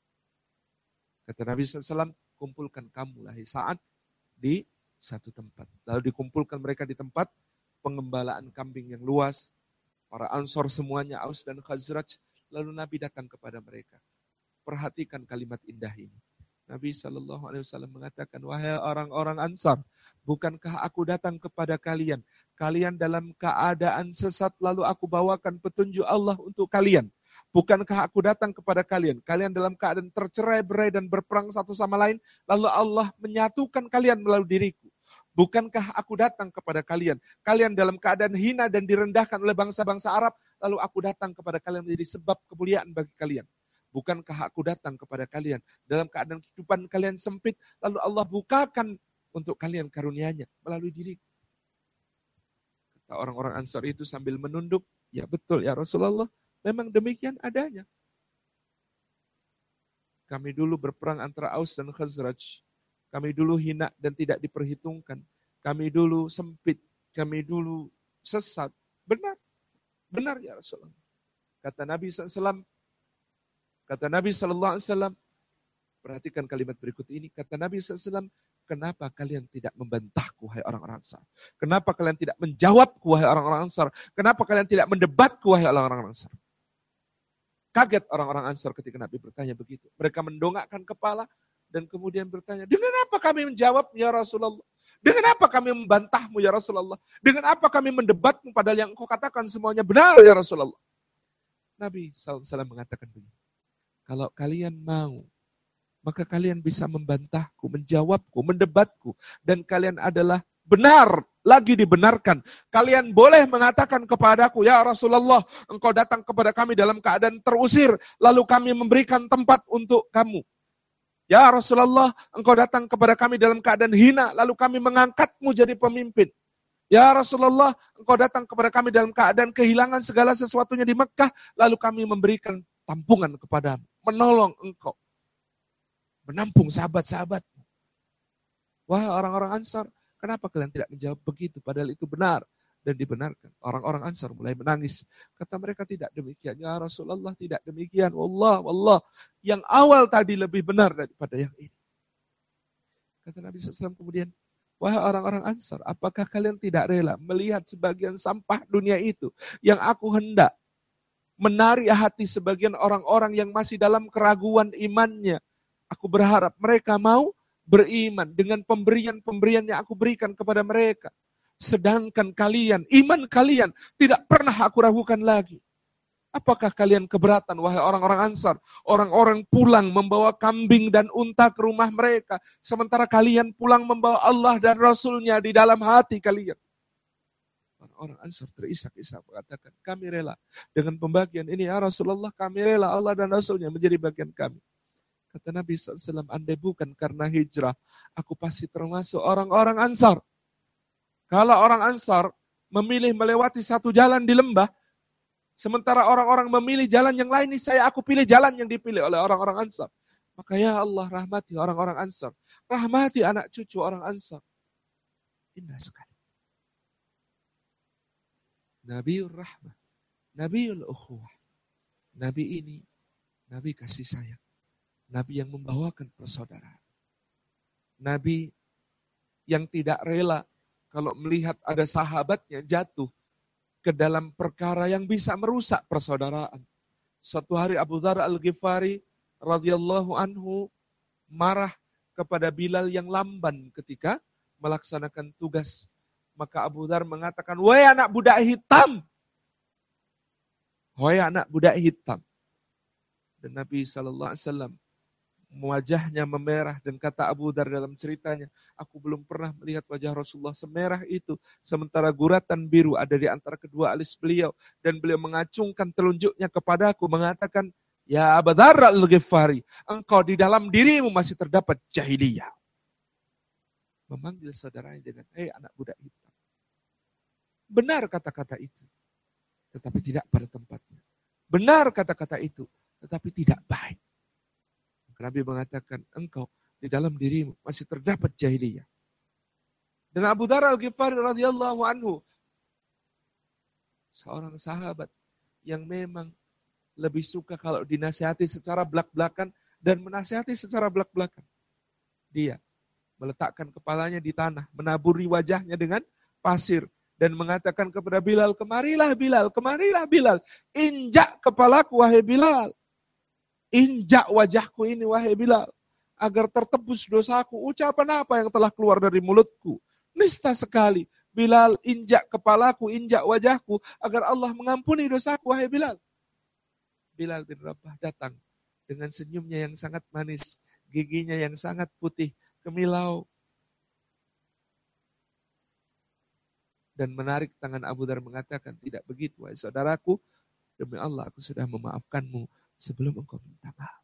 Kata Nabi SAW, kumpulkan kamu wahai Sa'ad di satu tempat. Lalu dikumpulkan mereka di tempat pengembalaan kambing yang luas. Para Ansor semuanya, Aus dan Khazraj. Lalu Nabi datang kepada mereka. Perhatikan kalimat indah ini. Nabi SAW mengatakan, wahai orang-orang Ansar, bukankah aku datang kepada kalian? Kalian dalam keadaan sesat, lalu aku bawakan petunjuk Allah untuk kalian. Bukankah aku datang kepada kalian? Kalian dalam keadaan tercerai-berai dan berperang satu sama lain, lalu Allah menyatukan kalian melalui diriku. Bukankah aku datang kepada kalian? Kalian dalam keadaan hina dan direndahkan oleh bangsa-bangsa Arab, lalu aku datang kepada kalian menjadi sebab kemuliaan bagi kalian. Bukankah aku datang kepada kalian dalam keadaan kehidupan kalian sempit, lalu Allah bukakan untuk kalian karunia-Nya melalui diriku. Kata orang-orang Ansar itu sambil menunduk, ya betul ya Rasulullah, memang demikian adanya. Kami dulu berperang antara Aus dan Khazraj. Kami dulu hina dan tidak diperhitungkan. Kami dulu sempit, kami dulu sesat. Benar, benar ya Rasulullah. Kata Nabi SAW, perhatikan kalimat berikut ini. Kata Nabi SAW, kenapa kalian tidak membantahku, wahai orang-orang Ansar? Kenapa kalian tidak menjawabku, wahai orang-orang Ansar? Kenapa kalian tidak mendebatku, wahai orang-orang Ansar? Kaget orang-orang Ansar ketika Nabi bertanya begitu. Mereka mendongakkan kepala dan kemudian bertanya, dengan apa kami menjawab ya Rasulullah? Dengan apa kami membantahmu ya Rasulullah? Dengan apa kami mendebatmu padahal yang engkau katakan semuanya benar ya Rasulullah? Nabi SAW mengatakan begini. Kalau kalian mau, maka kalian bisa membantahku, menjawabku, mendebatku. Dan kalian adalah benar, lagi dibenarkan. Kalian boleh mengatakan kepadaku, ya Rasulullah, engkau datang kepada kami dalam keadaan terusir, lalu kami memberikan tempat untuk kamu. Ya Rasulullah, engkau datang kepada kami dalam keadaan hina, lalu kami mengangkatmu jadi pemimpin. Ya Rasulullah, engkau datang kepada kami dalam keadaan kehilangan segala sesuatunya di Mekah, lalu kami memberikan tampungan kepadamu, menolong engkau, menampung sahabat-sahabatmu. Wah orang-orang Ansar, kenapa kalian tidak menjawab begitu? Padahal itu benar. Dan dibenarkan. Orang-orang Ansar mulai menangis. Kata mereka tidak demikian. Ya Rasulullah tidak demikian. Wallah. Yang awal tadi lebih benar daripada yang ini. Kata Nabi SAW kemudian, wahai orang-orang Ansar, apakah kalian tidak rela melihat sebagian sampah dunia itu yang aku hendak menarik hati sebagian orang-orang yang masih dalam keraguan imannya. Aku berharap mereka mau beriman dengan pemberian-pemberian yang aku berikan kepada mereka. Sedangkan kalian, iman kalian tidak pernah aku ragukan lagi. Apakah kalian keberatan, wahai orang-orang Ansar? Orang-orang pulang membawa kambing dan unta ke rumah mereka. Sementara kalian pulang membawa Allah dan Rasulnya di dalam hati kalian. Orang Ansar terisak-isak mengatakan, kami rela dengan pembagian ini ya Rasulullah, kami rela Allah dan Rasulnya menjadi bagian kami. Kata Nabi SAW, andai bukan karena hijrah, aku pasti termasuk orang-orang Ansar. Kalau orang Ansar memilih melewati satu jalan di lembah, sementara orang-orang memilih jalan yang lain, aku pilih jalan yang dipilih oleh orang-orang Ansar. Maka ya Allah rahmati orang-orang Ansar, rahmati anak cucu orang Ansar. Indah sekali. Nabiul Rahmah, Nabiul Ukhuwah. Nabi ini, Nabi kasih sayang. Nabi yang membawakan persaudaraan. Nabi yang tidak rela kalau melihat ada sahabatnya jatuh ke dalam perkara yang bisa merusak persaudaraan. Suatu hari Abu Dzar Al-Ghifari radhiyallahu anhu marah kepada Bilal yang lamban ketika melaksanakan tugas. Maka Abu Dzar mengatakan, wahai anak budak hitam. Wahai anak budak hitam. Dan Nabi SAW wajahnya memerah dan kata Abu Dzar dalam ceritanya, aku belum pernah melihat wajah Rasulullah semerah itu. Sementara guratan biru ada di antara kedua alis beliau. Dan beliau mengacungkan telunjuknya kepadaku mengatakan, ya Abu Dzar Al-Ghifari, engkau di dalam dirimu masih terdapat jahiliyah. Memanggil saudaranya dengan, anak budak hitam. Benar kata-kata itu, tetapi tidak pada tempatnya. Benar kata-kata itu, tetapi tidak baik. Nabi mengatakan, engkau di dalam dirimu masih terdapat jahiliyah. Dan Abu Dzar Al-Ghifari radhiyallahu anhu, seorang sahabat yang memang lebih suka kalau dinasihati secara belak-belakan dan menasihati secara belak-belakan. Dia meletakkan kepalanya di tanah, menaburi wajahnya dengan pasir, dan mengatakan kepada Bilal, kemarilah Bilal, injak kepalaku wahai Bilal, injak wajahku ini wahai Bilal, agar tertebus dosaku. Ucapan apa yang telah keluar dari mulutku? Nista sekali, Bilal, injak kepalaku, injak wajahku, agar Allah mengampuni dosaku wahai Bilal. Bilal bin Rabah datang dengan senyumnya yang sangat manis, giginya yang sangat putih, kemilau, dan menarik tangan Abu Dzar mengatakan, tidak begitu wahai saudaraku, demi Allah aku sudah memaafkanmu sebelum engkau minta maaf.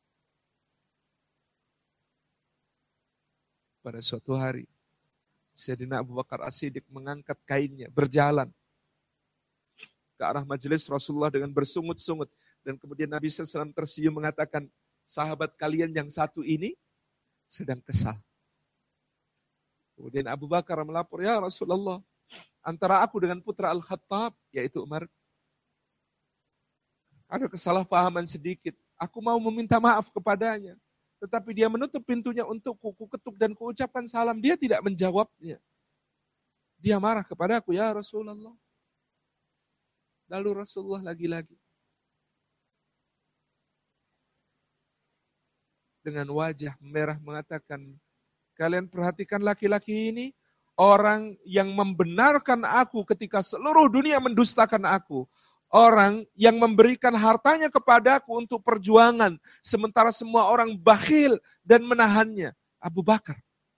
Pada suatu hari, Sayyidina Abu Bakar As-Siddiq mengangkat kainnya, berjalan ke arah majelis Rasulullah dengan bersungut-sungut. Dan kemudian Nabi SAW tersenyum mengatakan, sahabat kalian yang satu ini sedang kesal. Kemudian Abu Bakar melapor, ya Rasulullah, antara aku dengan putra Al-Khattab, yaitu Umar, ada kesalahpahaman sedikit. Aku mau meminta maaf kepadanya. Tetapi dia menutup pintunya untukku, ku ketuk dan kuucapkan salam. Dia tidak menjawabnya. Dia marah kepadaku, ya Rasulullah. Lalu Rasulullah lagi-lagi dengan wajah merah mengatakan, kalian perhatikan laki-laki ini, orang yang membenarkan aku ketika seluruh dunia mendustakan aku. Orang yang memberikan hartanya kepadaku untuk perjuangan, sementara semua orang bakhil dan menahannya. Abu Bakar.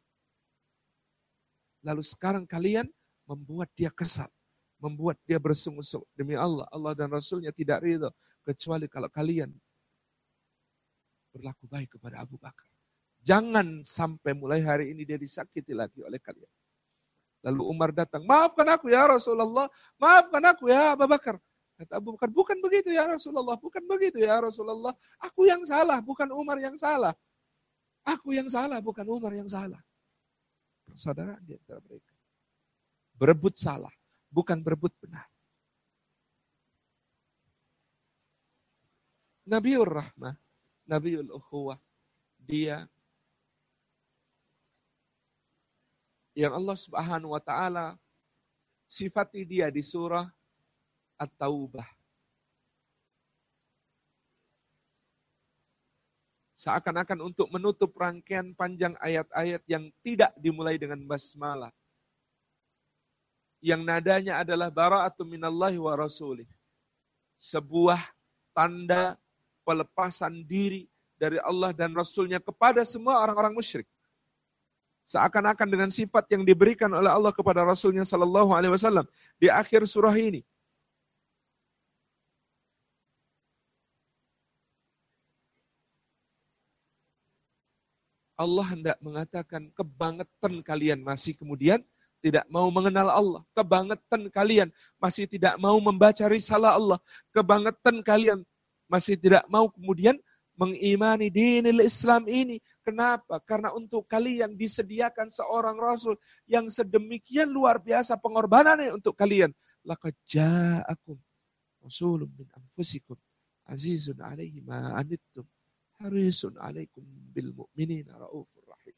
Lalu sekarang kalian membuat dia kesal. Membuat dia bersungut-sungut. Demi Allah, Allah dan Rasulnya tidak ridho. Kecuali kalau kalian berlaku baik kepada Abu Bakar. Jangan sampai mulai hari ini dia disakiti lagi oleh kalian. Lalu Umar datang, maafkan aku ya Rasulullah, maafkan aku ya Abu Bakar. Kata Abu Bakar, bukan begitu ya Rasulullah, bukan begitu ya Rasulullah. Aku yang salah, bukan Umar yang salah. Aku yang salah, bukan Umar yang salah. Persaudaraan di antara mereka. Berebut salah, bukan berebut benar. Nabiur Rahmah, Nabiul Ukhuwah, dia yang Allah Subhanahu wa taala sifati dia di surah At-Taubah. Seakan-akan untuk menutup rangkaian panjang ayat-ayat yang tidak dimulai dengan basmalah. Yang nadanya adalah bara'atun minallahi wa rasulih. Sebuah tanda pelepasan diri dari Allah dan Rasulnya kepada semua orang-orang musyrik. Seakan-akan dengan sifat yang diberikan oleh Allah kepada Rasulnya Sallallahu Alaihi Wasallam di akhir surah ini. Allah hendak mengatakan kebangetan kalian masih kemudian tidak mau mengenal Allah. Kebangetan kalian masih tidak mau membaca risalah Allah. Kebangetan kalian masih tidak mau kemudian mengimani dinil Islam ini. Kenapa? Karena untuk kalian disediakan seorang Rasul yang sedemikian luar biasa pengorbanannya untuk kalian. Laqad ja'akum rasulun min anfusikum azizun alaihi ma anittum harisun alaikum bil mu'minina raufur rahim.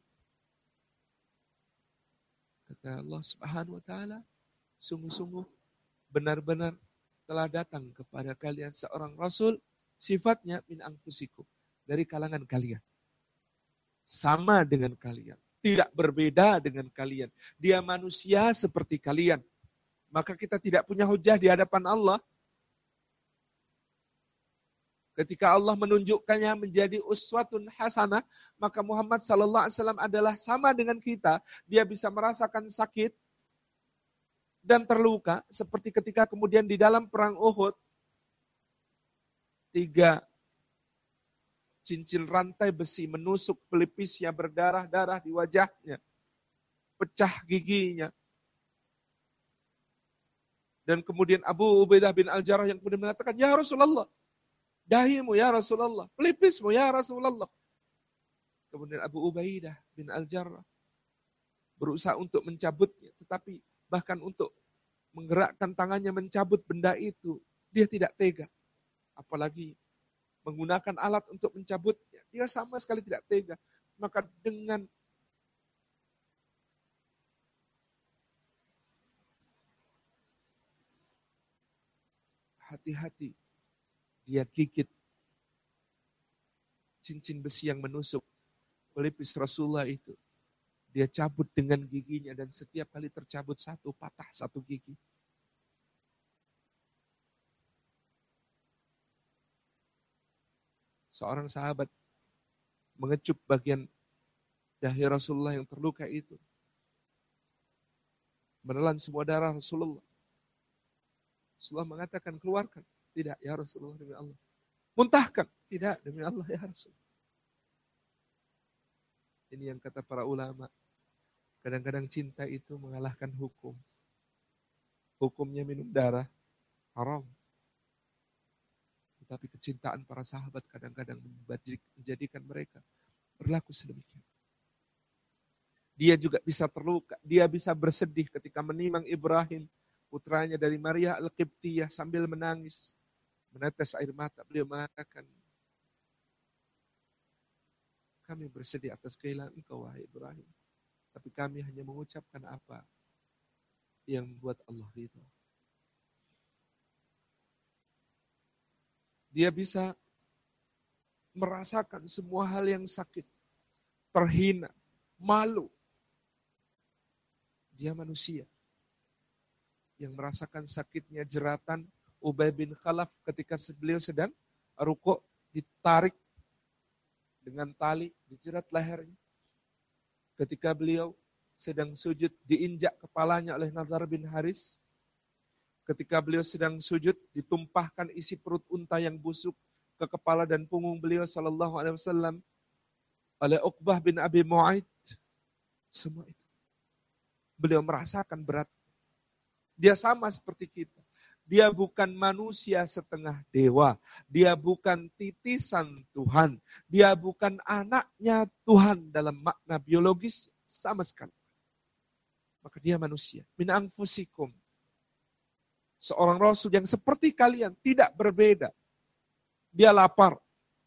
Kata Allah Subhanahu wa taala, sungguh-sungguh benar-benar telah datang kepada kalian seorang Rasul, sifatnya min anfusikum, dari kalangan kalian. Sama dengan kalian, tidak berbeda dengan kalian. Dia manusia seperti kalian. Maka kita tidak punya hujah di hadapan Allah. Ketika Allah menunjukkannya menjadi uswatun hasanah, maka Muhammad sallallahu alaihi wasallam adalah sama dengan kita. Dia bisa merasakan sakit dan terluka seperti ketika kemudian di dalam perang Uhud 3 cincin rantai besi menusuk pelipisnya, berdarah-darah di wajahnya, pecah giginya. Dan kemudian Abu Ubaidah bin Al-Jarrah yang kemudian mengatakan, ya Rasulullah, dahimu ya Rasulullah, pelipismu ya Rasulullah. Kemudian Abu Ubaidah bin Al-Jarrah berusaha untuk mencabutnya, tetapi bahkan untuk menggerakkan tangannya mencabut benda itu, dia tidak tega. Apalagi menggunakan alat untuk mencabutnya. Dia sama sekali tidak tega. Maka dengan hati-hati dia gigit cincin besi yang menusuk pelipis Rasulullah itu. Dia cabut dengan giginya dan setiap kali tercabut satu, patah satu gigi. Seorang sahabat mengecup bagian dahi Rasulullah yang terluka itu. Menelan semua darah Rasulullah. Rasulullah mengatakan, keluarkan. Tidak, ya Rasulullah, demi Allah. Muntahkan. Tidak, demi Allah, ya Rasulullah. Ini yang kata para ulama. Kadang-kadang cinta itu mengalahkan hukum. Hukumnya minum darah, haram. Tapi kecintaan para sahabat kadang-kadang menjadikan mereka berlaku sedemikian. Dia juga bisa terluka, dia bisa bersedih ketika menimang Ibrahim, putranya dari Maria Al-Qibtiyah sambil menangis, menetes air mata. Beliau mengatakan, kami bersedih atas kehilangan engkau, wahai Ibrahim. Tapi kami hanya mengucapkan apa yang membuat Allah ridha. Dia bisa merasakan semua hal yang sakit, terhina, malu. Dia manusia yang merasakan sakitnya jeratan Ubay bin Khalaf ketika beliau sedang rukuk, ditarik dengan tali, dijerat lehernya. Ketika beliau sedang sujud, diinjak kepalanya oleh Nadhr bin Haris. Ketika beliau sedang sujud, ditumpahkan isi perut unta yang busuk ke kepala dan punggung beliau sallallahu alaihi wasallam oleh Uqbah bin Abi Mu'aid. Semua itu. Beliau merasakan berat. Dia sama seperti kita. Dia bukan manusia setengah dewa. Dia bukan titisan Tuhan. Dia bukan anaknya Tuhan dalam makna biologis sama sekali. Maka dia manusia. Min anfusikum. Seorang Rasul yang seperti kalian, tidak berbeda. Dia lapar.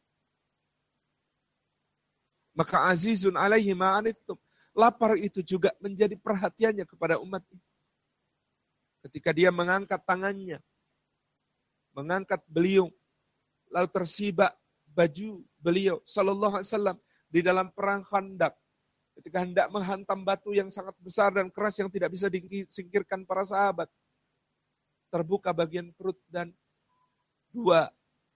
Maka azizun alaihi ma'anittum. Lapar itu juga menjadi perhatiannya kepada umat. Ketika dia mengangkat tangannya, mengangkat beliau, lalu tersibak baju beliau sallallahu alaihi wasallam di dalam perang Khandaq. Ketika hendak menghantam batu yang sangat besar dan keras yang tidak bisa disingkirkan para sahabat. Terbuka bagian perut dan dua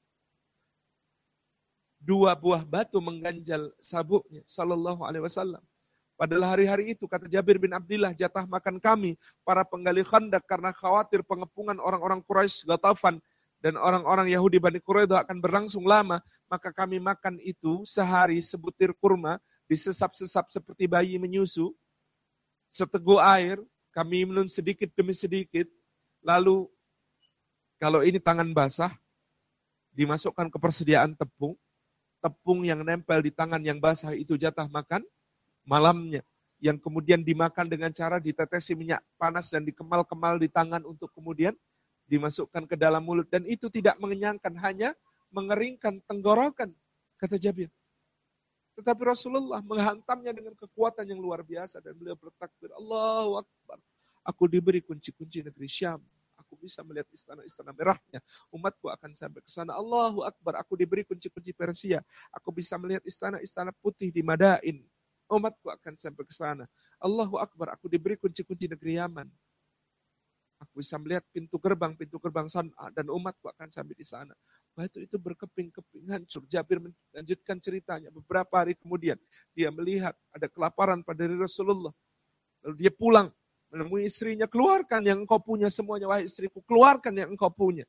buah batu mengganjal sabuknya sallallahu alaihi wasallam. Padahal hari-hari itu, kata Jabir bin Abdillah, jatah makan kami, para penggali Khandaq, karena khawatir pengepungan orang-orang Quraisy, Ghatafan, dan orang-orang Yahudi Bani Quraidah akan berlangsung lama, maka kami makan itu sehari sebutir kurma, disesap-sesap seperti bayi menyusu, seteguk air, kami minum sedikit demi sedikit, lalu kalau ini tangan basah, dimasukkan ke persediaan tepung yang nempel di tangan yang basah itu jatah makan, malamnya, yang kemudian dimakan dengan cara ditetesi minyak panas dan dikemal-kemal di tangan untuk kemudian dimasukkan ke dalam mulut. Dan itu tidak mengenyangkan, hanya mengeringkan tenggorokan, kata Jabir. Tetapi Rasulullah menghantamnya dengan kekuatan yang luar biasa dan beliau bertakbir, Allahu Akbar. Aku diberi kunci-kunci negeri Syam. Aku bisa melihat istana-istana merahnya. Umatku akan sampai ke sana. Allahu Akbar. Aku diberi kunci-kunci Persia. Aku bisa melihat istana-istana putih di Madain. Umatku akan sampai ke sana. Allahu Akbar, aku diberi kunci-kunci negeri Yaman. Aku bisa melihat pintu gerbang San'a dan umatku akan sampai di sana. Batu itu berkeping-keping hancur. Jabir melanjutkan ceritanya. Beberapa hari kemudian dia melihat ada kelaparan pada diri Rasulullah. Lalu dia pulang menemui istrinya, keluarkan yang engkau punya semuanya, wahai istriku, keluarkan yang engkau punya.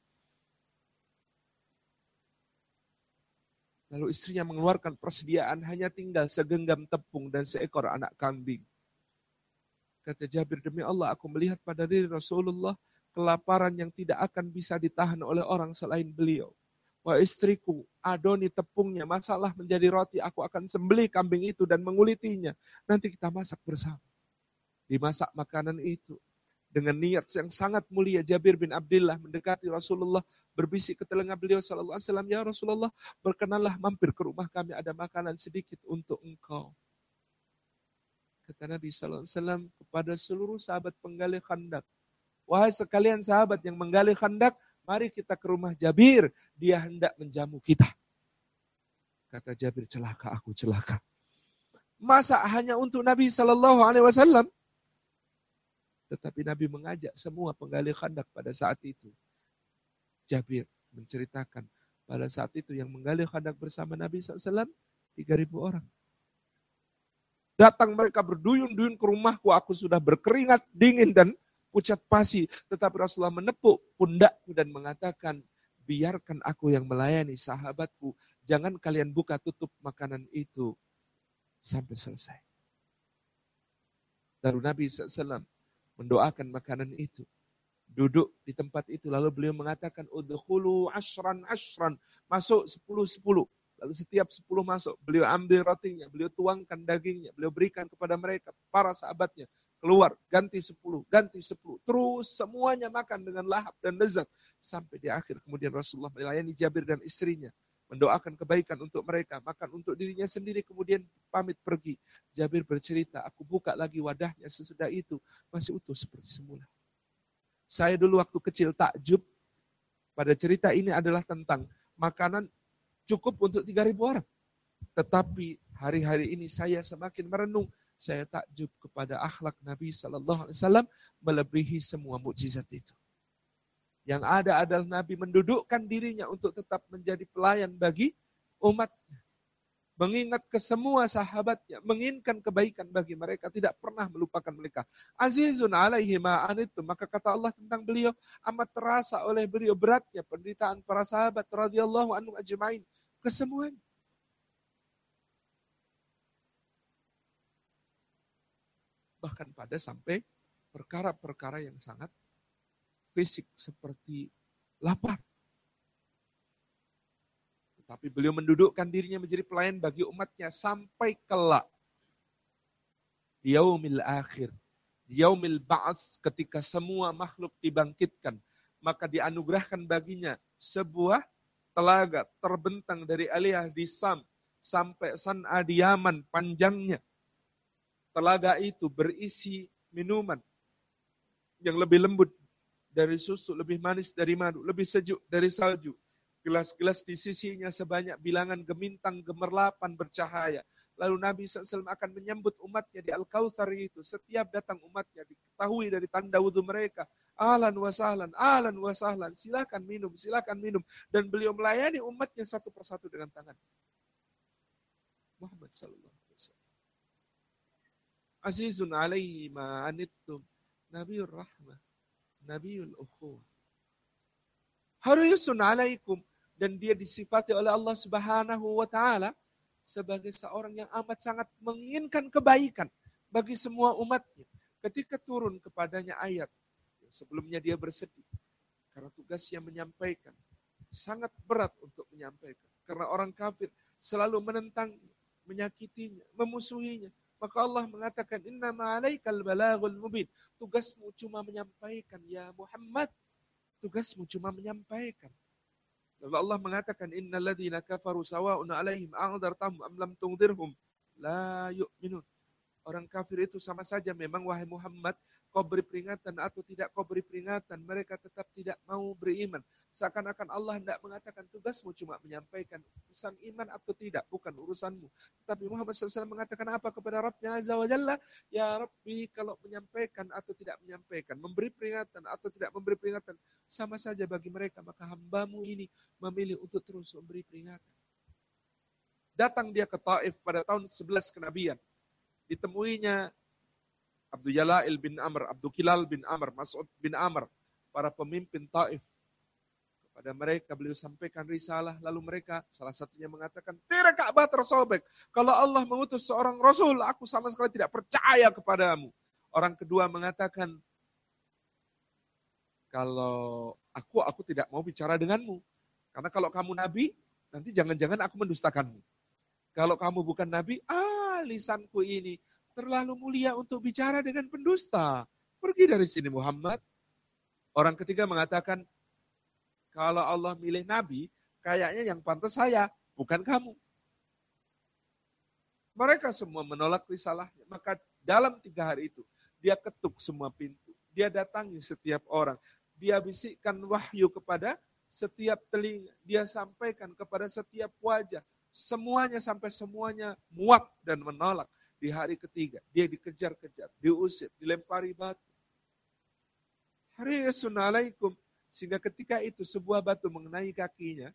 Lalu istrinya mengeluarkan persediaan, hanya tinggal segenggam tepung dan seekor anak kambing. Kata Jabir, demi Allah aku melihat pada diri Rasulullah kelaparan yang tidak akan bisa ditahan oleh orang selain beliau. Wah istriku, adoni tepungnya, masalah menjadi roti, aku akan sembelih kambing itu dan mengulitinya. Nanti kita masak bersama. Dimasak makanan itu. Dengan niat yang sangat mulia, Jabir bin Abdillah mendekati Rasulullah, berbisik ke telinga beliau sallallahu alaihi wasallam, ya Rasulullah, berkenanlah mampir ke rumah kami, ada makanan sedikit untuk engkau. Kata Nabi sallallahu alaihi wasallam kepada seluruh sahabat penggali Khandaq, wahai sekalian sahabat yang menggali Khandaq, mari kita ke rumah Jabir, dia hendak menjamu kita. Kata Jabir, celaka aku, celaka. Masa hanya untuk Nabi sallallahu alaihi wasallam? Tetapi Nabi mengajak semua penggali Khandaq pada saat itu. Jabir menceritakan pada saat itu yang menggali Khandaq bersama Nabi SAW 3.000 orang. Datang mereka berduyun-duyun ke rumahku, aku sudah berkeringat dingin dan pucat pasi. Tetapi Rasulullah menepuk pundakku dan mengatakan, biarkan aku yang melayani sahabatku. Jangan kalian buka tutup makanan itu sampai selesai. Lalu Nabi SAW mendoakan makanan itu. Duduk di tempat itu. Lalu beliau mengatakan, udkhulu ashran. Masuk 10. Lalu setiap 10 masuk. Beliau ambil rotinya. Beliau tuangkan dagingnya. Beliau berikan kepada mereka, para sahabatnya. Keluar, ganti 10. Terus semuanya makan dengan lahap dan lezat. Sampai di akhir kemudian Rasulullah melayani Jabir dan istrinya. Mendoakan kebaikan untuk mereka, makan untuk dirinya sendiri, kemudian pamit pergi. Jabir bercerita, aku buka lagi wadahnya sesudah itu, masih utuh seperti semula. Saya dulu waktu kecil takjub, pada cerita ini adalah tentang makanan cukup untuk 3.000 orang. Tetapi hari-hari ini saya semakin merenung, saya takjub kepada akhlak Nabi SAW melebihi semua mukjizat itu. Yang ada adalah Nabi mendudukkan dirinya untuk tetap menjadi pelayan bagi umatnya. Mengingat ke semua sahabatnya, menginginkan kebaikan bagi mereka, tidak pernah melupakan mereka. Azizun alaihi ma'anittum, maka kata Allah tentang beliau, amat terasa oleh beliau beratnya penderitaan para sahabat radhiyallahu anhum ajma'in, kesemuanya. Bahkan pada sampai perkara-perkara yang sangat fisik seperti lapar. Tetapi beliau mendudukkan dirinya menjadi pelayan bagi umatnya sampai kelak. Yaumil akhir, yaumil ba'ats, ketika semua makhluk dibangkitkan. maka dianugerahkan baginya sebuah telaga terbentang dari Aliyah di Sam sampai San'a di Yaman panjangnya. Telaga itu berisi minuman yang lebih lembut dari susu, lebih manis dari madu, lebih sejuk dari salju. Gelas-gelas di sisinya sebanyak bilangan gemintang gemerlapan bercahaya. Lalu Nabi SAW akan menyambut umatnya di Al-Kautsar itu. Setiap datang umatnya diketahui dari tanda wudhu mereka. Ahlan wa sahlan, silakan minum. Dan beliau melayani umatnya satu persatu dengan tangan. Muhammad sallallahu alaihi wasallam. Azizun alaihi ma anittum, Nabiur rahmah, Nabiul ukhuwah. Harisun alaikum, dan dia disifati oleh Allah Subhanahu wa taala sebagai seorang yang amat sangat menginginkan kebaikan bagi semua umatnya. Ketika turun kepadanya ayat, sebelumnya dia bersedih karena tugasnya menyampaikan. Sangat berat untuk menyampaikan. Karena orang kafir selalu menentang, menyakitinya, memusuhinya. Maka Allah mengatakan, innama alaikal balaghul mubin. Tugasmu cuma menyampaikan, ya Muhammad. Tugasmu cuma menyampaikan. Lalu Allah mengatakan, innal ladzina kafaru sawa'un 'alaihim a'anzartahum am lam tunzirhum la yu'minun. Orang kafir itu sama saja memang, wahai Muhammad, kau beri peringatan atau tidak kau beri peringatan, mereka tetap tidak mau beriman. Seakan-akan Allah tidak mengatakan tugasmu cuma menyampaikan, urusan iman atau tidak, bukan urusanmu. Tapi Muhammad SAW mengatakan apa kepada Rabbnya Azza wa Jalla? Ya Rabbi, kalau menyampaikan atau tidak menyampaikan, memberi peringatan atau tidak memberi peringatan, sama saja bagi mereka, maka hambamu ini memilih untuk terus memberi peringatan. Datang dia ke Taif pada tahun 11 kenabian. Ditemuinya Abdul Yalail bin Amr, Abdul Kilal bin Amr, Mas'ud bin Amr, para pemimpin Taif. Kepada mereka beliau sampaikan risalah, lalu mereka salah satunya mengatakan, tidak Ka'bah tersobek. Kalau Allah mengutus seorang Rasul, aku sama sekali tidak percaya kepadamu. Orang kedua mengatakan, kalau aku tidak mau bicara denganmu. Karena kalau kamu Nabi, nanti jangan-jangan aku mendustakanmu. Kalau kamu bukan Nabi, lisanku ini terlalu mulia untuk bicara dengan pendusta. Pergi dari sini Muhammad. Orang ketiga mengatakan, kalau Allah milih Nabi, kayaknya yang pantas saya, bukan kamu. Mereka semua menolak risalahnya. Maka dalam 3 hari itu, dia ketuk semua pintu. Dia datangi setiap orang. Dia bisikkan wahyu kepada setiap telinga. Dia sampaikan kepada setiap wajah. Semuanya sampai semuanya muak dan menolak. Di hari ketiga, dia dikejar-kejar, diusir, dilempari batu. Harisun alaikum. Sehingga ketika itu sebuah batu mengenai kakinya.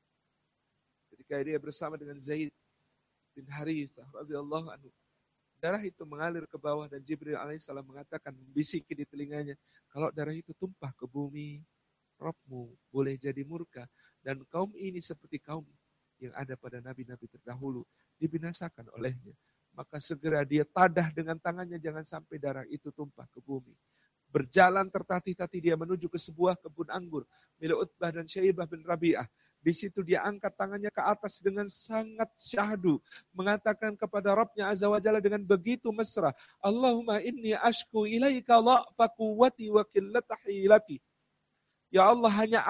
Ketika dia bersama dengan Zaid bin Harithah radhiyallahu anhu. Darah itu mengalir ke bawah dan Jibril alaihissalam mengatakan, membisiki di telinganya, kalau darah itu tumpah ke bumi, Rabbmu boleh jadi murka. Dan kaum ini seperti kaum yang ada pada nabi-nabi terdahulu, dibinasakan olehnya. Maka segera dia tadah dengan tangannya, jangan sampai darah itu tumpah ke bumi. Berjalan tertatih-tatih dia menuju ke sebuah kebun anggur milik Utbah dan Syaibah bin Rabi'ah. Di situ dia angkat tangannya ke atas dengan sangat syahdu, mengatakan kepada Rabbnya Azza wa Jalla dengan begitu mesra, Allahumma inni ashku ilaika dha'fa quwwati wa qillata hilati. Ya Allah,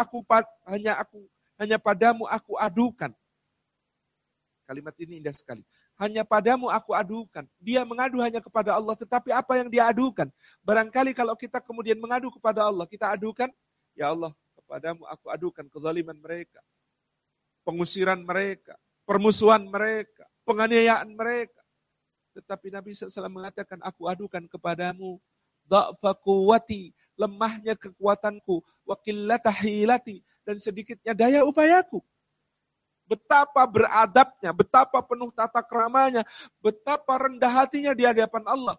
hanya padamu aku adukan. Kalimat ini indah sekali. Hanya padamu aku adukan. Dia mengadu hanya kepada Allah, tetapi apa yang dia adukan? Barangkali kalau kita kemudian mengadu kepada Allah, kita adukan, ya Allah, kepadamu aku adukan kezaliman mereka, pengusiran mereka, permusuhan mereka, penganiayaan mereka. Tetapi Nabi SAW mengatakan, aku adukan kepadamu dha'fa quwwati, lemahnya kekuatanku, wa qillata hilati, dan sedikitnya daya upayaku. Betapa beradabnya, betapa penuh tata keramanya, betapa rendah hatinya di hadapan Allah.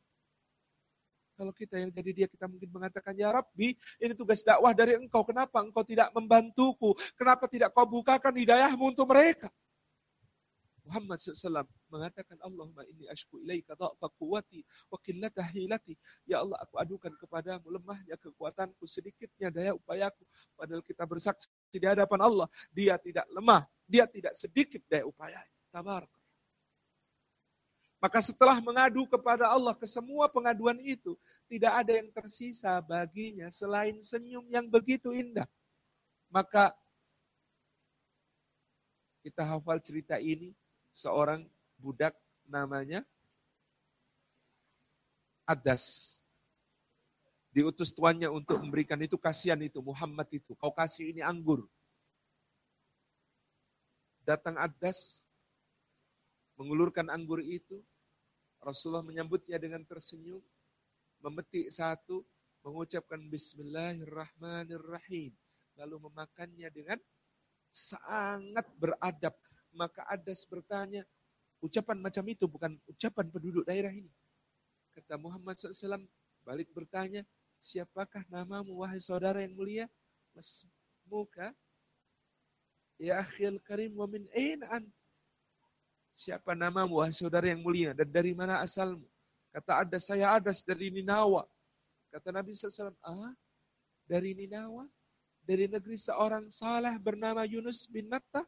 Kalau kita yang jadi dia, kita mungkin mengatakan, ya Rabbi, ini tugas dakwah dari engkau, kenapa engkau tidak membantuku? Kenapa tidak kau bukakan hidayahmu untuk mereka? Muhammad SAW mengatakan, Allahumma inni ashku ilaika dha'fa quwwati wa qillata hilati. Ya Allah, aku adukan kepadamu lemahnya kekuatanku, sedikitnya daya upayaku. Padahal kita bersaksi di hadapan Allah, dia tidak lemah, dia tidak sedikit daya upayanya. Tabarak. Maka setelah mengadu kepada Allah ke semua pengaduan itu, tidak ada yang tersisa baginya selain senyum yang begitu indah. Maka kita hafal cerita ini, seorang budak namanya Adas. Diutus tuannya untuk memberikan itu, kasihan itu, Muhammad itu, kau kasih ini anggur. Datang Adas, mengulurkan anggur itu, Rasulullah menyambutnya dengan tersenyum, memetik satu, mengucapkan Bismillahirrahmanirrahim, lalu memakannya dengan sangat beradab. Maka Adas bertanya, ucapan macam itu bukan ucapan penduduk daerah ini. Kata Muhammad SAW, balik bertanya, siapakah namamu wahai saudara yang mulia? Masmuka ya akhil karim wa min aina ant? Siapa namamu wahai saudara yang mulia dan dari mana asalmu? Kata Adas, saya Adas dari Ninawa. Kata Nabi SAW, dari Ninawa? Dari negeri seorang saleh bernama Yunus bin Matta?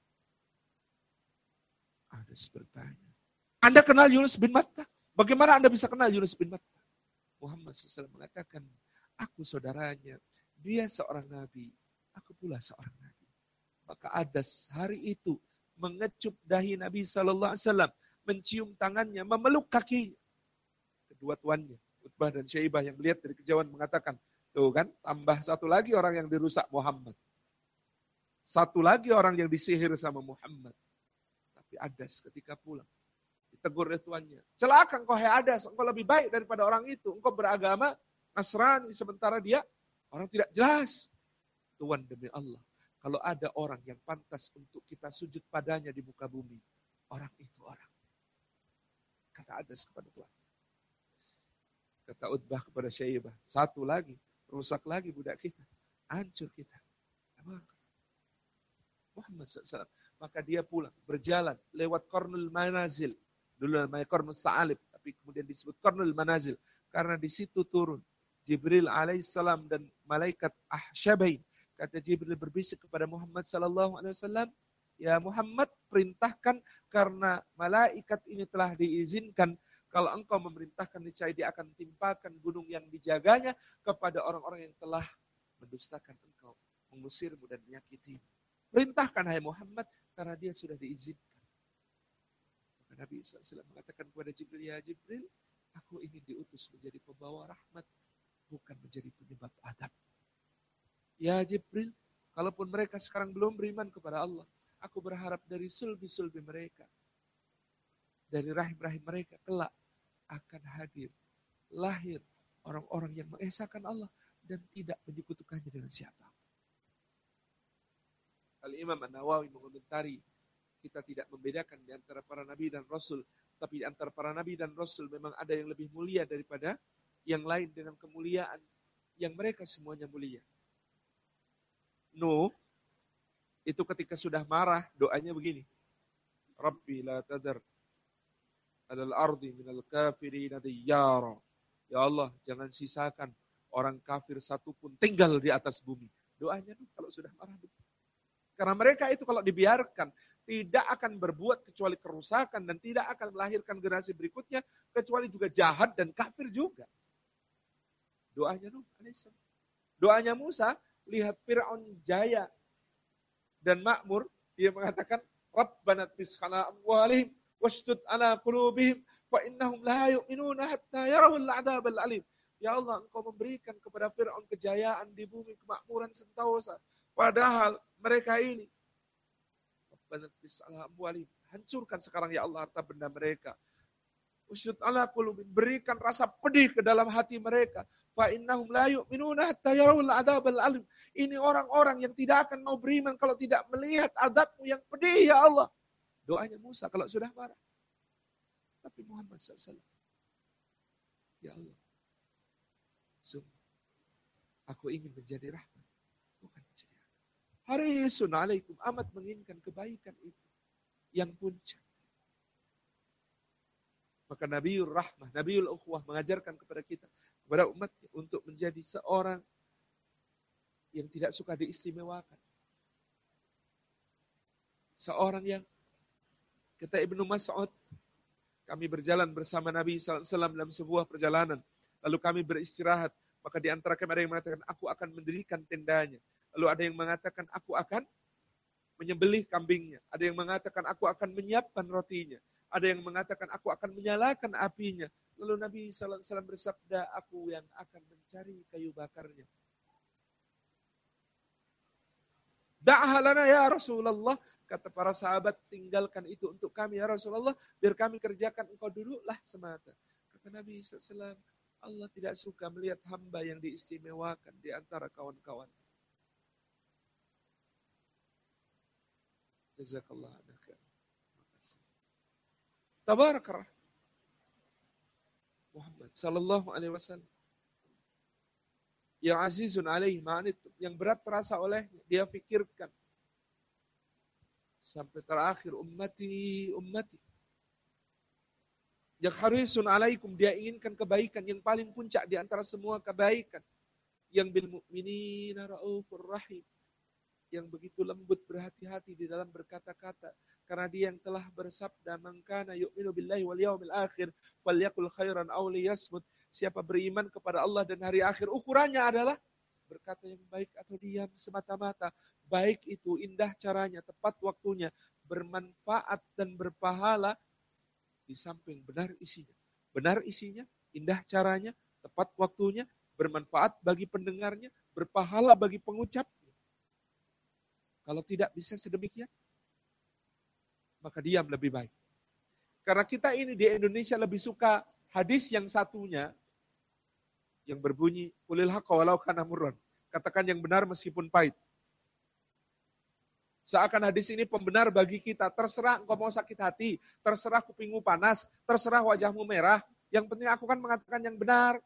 Adas bertanya, Anda kenal Yunus bin Matta? Bagaimana Anda bisa kenal Yunus bin Matta? Muhammad SAW mengatakan, aku saudaranya, dia seorang nabi, aku pula seorang nabi. Maka Adas hari itu mengecup dahi Nabi SAW, mencium tangannya, memeluk kakinya. Kedua tuannya, Utbah dan Syaibah yang melihat dari kejauhan mengatakan, tuh kan, tambah satu lagi orang yang dirusak Muhammad. Satu lagi orang yang disihir sama Muhammad. Tapi Adas ketika pulang, ditegur oleh tuannya. Celaka engkau hai Adas, engkau lebih baik daripada orang itu. Engkau beragama Nasrani, sementara dia orang tidak jelas. Tuan demi Allah, kalau ada orang yang pantas untuk kita sujud padanya di muka bumi, orang itu orang. Kata Adas kepada Tuhan. Kata Utbah kepada Syaibah, satu lagi, rusak lagi budak kita, hancur kita. Muhammad SAW. Maka dia pulang, berjalan lewat Qarnul Manazil. Dulu namanya Qarnul Sa'alib, tapi kemudian disebut Qarnul Manazil. Karena di situ turun Jibril alaihissalam dan malaikat Ahsyabain. Kata Jibril berbisik kepada Muhammad SAW, ya Muhammad, perintahkan karena malaikat ini telah diizinkan. Kalau engkau memerintahkan, niscaya dia akan timpakan gunung yang dijaganya kepada orang-orang yang telah mendustakan engkau, mengusirmu dan menyakitimu. Perintahkan hai Muhammad, karena dia sudah diizinkan. Maka Nabi SAW mengatakan kepada Jibril, ya Jibril, aku ingin diutus menjadi pembawa rahmat, bukan menjadi penyebab adab. Ya Jibril, kalaupun mereka sekarang belum beriman kepada Allah, aku berharap dari sulbi-sulbi mereka, dari rahim-rahim mereka, kelak akan hadir, lahir orang-orang yang mengesahkan Allah dan tidak menyekutukannya dengan siapa. Al-Imam An-Nawawi mengomentari, kita tidak membedakan di antara para nabi dan rasul, tapi di antara para nabi dan rasul memang ada yang lebih mulia daripada yang lain dengan kemuliaan yang mereka semuanya mulia. Nuh itu ketika sudah marah, doanya begini, Rabbi la tadar alal ardi minal kafirina diyyara. Ya Allah, jangan sisakan orang kafir satupun tinggal di atas bumi. Doanya Nuh kalau sudah marah begitu. Karena mereka itu kalau dibiarkan tidak akan berbuat kecuali kerusakan dan tidak akan melahirkan generasi berikutnya kecuali juga jahat dan kafir juga. Doanya Nuh alaihissalam. Doanya Musa, lihat Fir'aun jaya dan makmur, dia mengatakan Rabbana tmis ala amwalihim washdud ala qulubihim fa innahum la yu'minuna hatta yarawul 'adzabal alim. Ya Allah, engkau memberikan kepada Fir'aun kejayaan di bumi, kemakmuran sentosa. Padahal mereka ini hancurkan sekarang ya Allah harta benda mereka. Usydud ala qulubihim, berikan rasa pedih ke dalam hati mereka. Fa innahum la yu'minuna hatta yarawul 'adzabal alim. Ini orang-orang yang tidak akan mau beriman kalau tidak melihat azabmu yang pedih ya Allah. Doanya Musa kalau sudah marah. Tapi Muhammad SAW, ya Allah, sungguh aku ingin menjadi rahmat, bukan menjadi adab. Harisun alaikum, amat menginginkan kebaikan itu yang puncak. Maka Nabiul Rahmah, Nabiul Ukhwah mengajarkan kepada kita, kepada umatnya untuk menjadi seorang yang tidak suka diistimewakan. Seorang yang, kata Ibnu Mas'ud, Kami berjalan bersama Nabi SAW dalam sebuah perjalanan. Lalu kami beristirahat. Maka di antara kami ada yang mengatakan, aku akan mendirikan tendanya. Lalu ada yang mengatakan, aku akan menyembelih kambingnya. Ada yang mengatakan, aku akan menyiapkan rotinya. Ada yang mengatakan, aku akan menyalakan apinya. Lalu Nabi SAW bersabda, aku yang akan mencari kayu bakarnya. Da'ahalana ya Rasulullah. Kata para sahabat, tinggalkan itu untuk kami ya Rasulullah. Biar kami kerjakan, engkau duduklah semata. Kata Nabi SAW, Allah tidak suka melihat hamba yang diistimewakan di antara kawan-kawan. Jazakallah khair. Tabarakallah. Muhammad sallallahu alaihi wasallam. Yang azizun alaihi ma'anitum, yang berat terasa olehnya, dia fikirkan. Sampai terakhir, ummati. Yang harisun alaikum, dia inginkan kebaikan yang paling puncak di antara semua kebaikan. Yang bil mu'minina raufur rahim, yang begitu lembut berhati-hati di dalam berkata-kata. Karena dia yang telah bersabda, man kana yu'minu billahi wal yaumil akhir falyakul khairan aw liyasmut. Siapa beriman kepada Allah dan hari akhir, ukurannya adalah berkata yang baik atau diam semata-mata. Baik itu indah caranya, tepat waktunya, bermanfaat dan berpahala, di samping benar isinya. Benar isinya, indah caranya, tepat waktunya, bermanfaat bagi pendengarnya, berpahala bagi pengucapnya. Kalau tidak bisa sedemikian, maka diam lebih baik. Karena kita ini di Indonesia lebih suka hadis yang satunya, yang berbunyi, qulil haqqa walau kana murran. Katakan yang benar meskipun pahit. Seakan hadis ini pembenar bagi kita. Terserah engkau mau sakit hati, terserah kupingmu panas, terserah wajahmu merah. Yang penting aku kan mengatakan yang benar.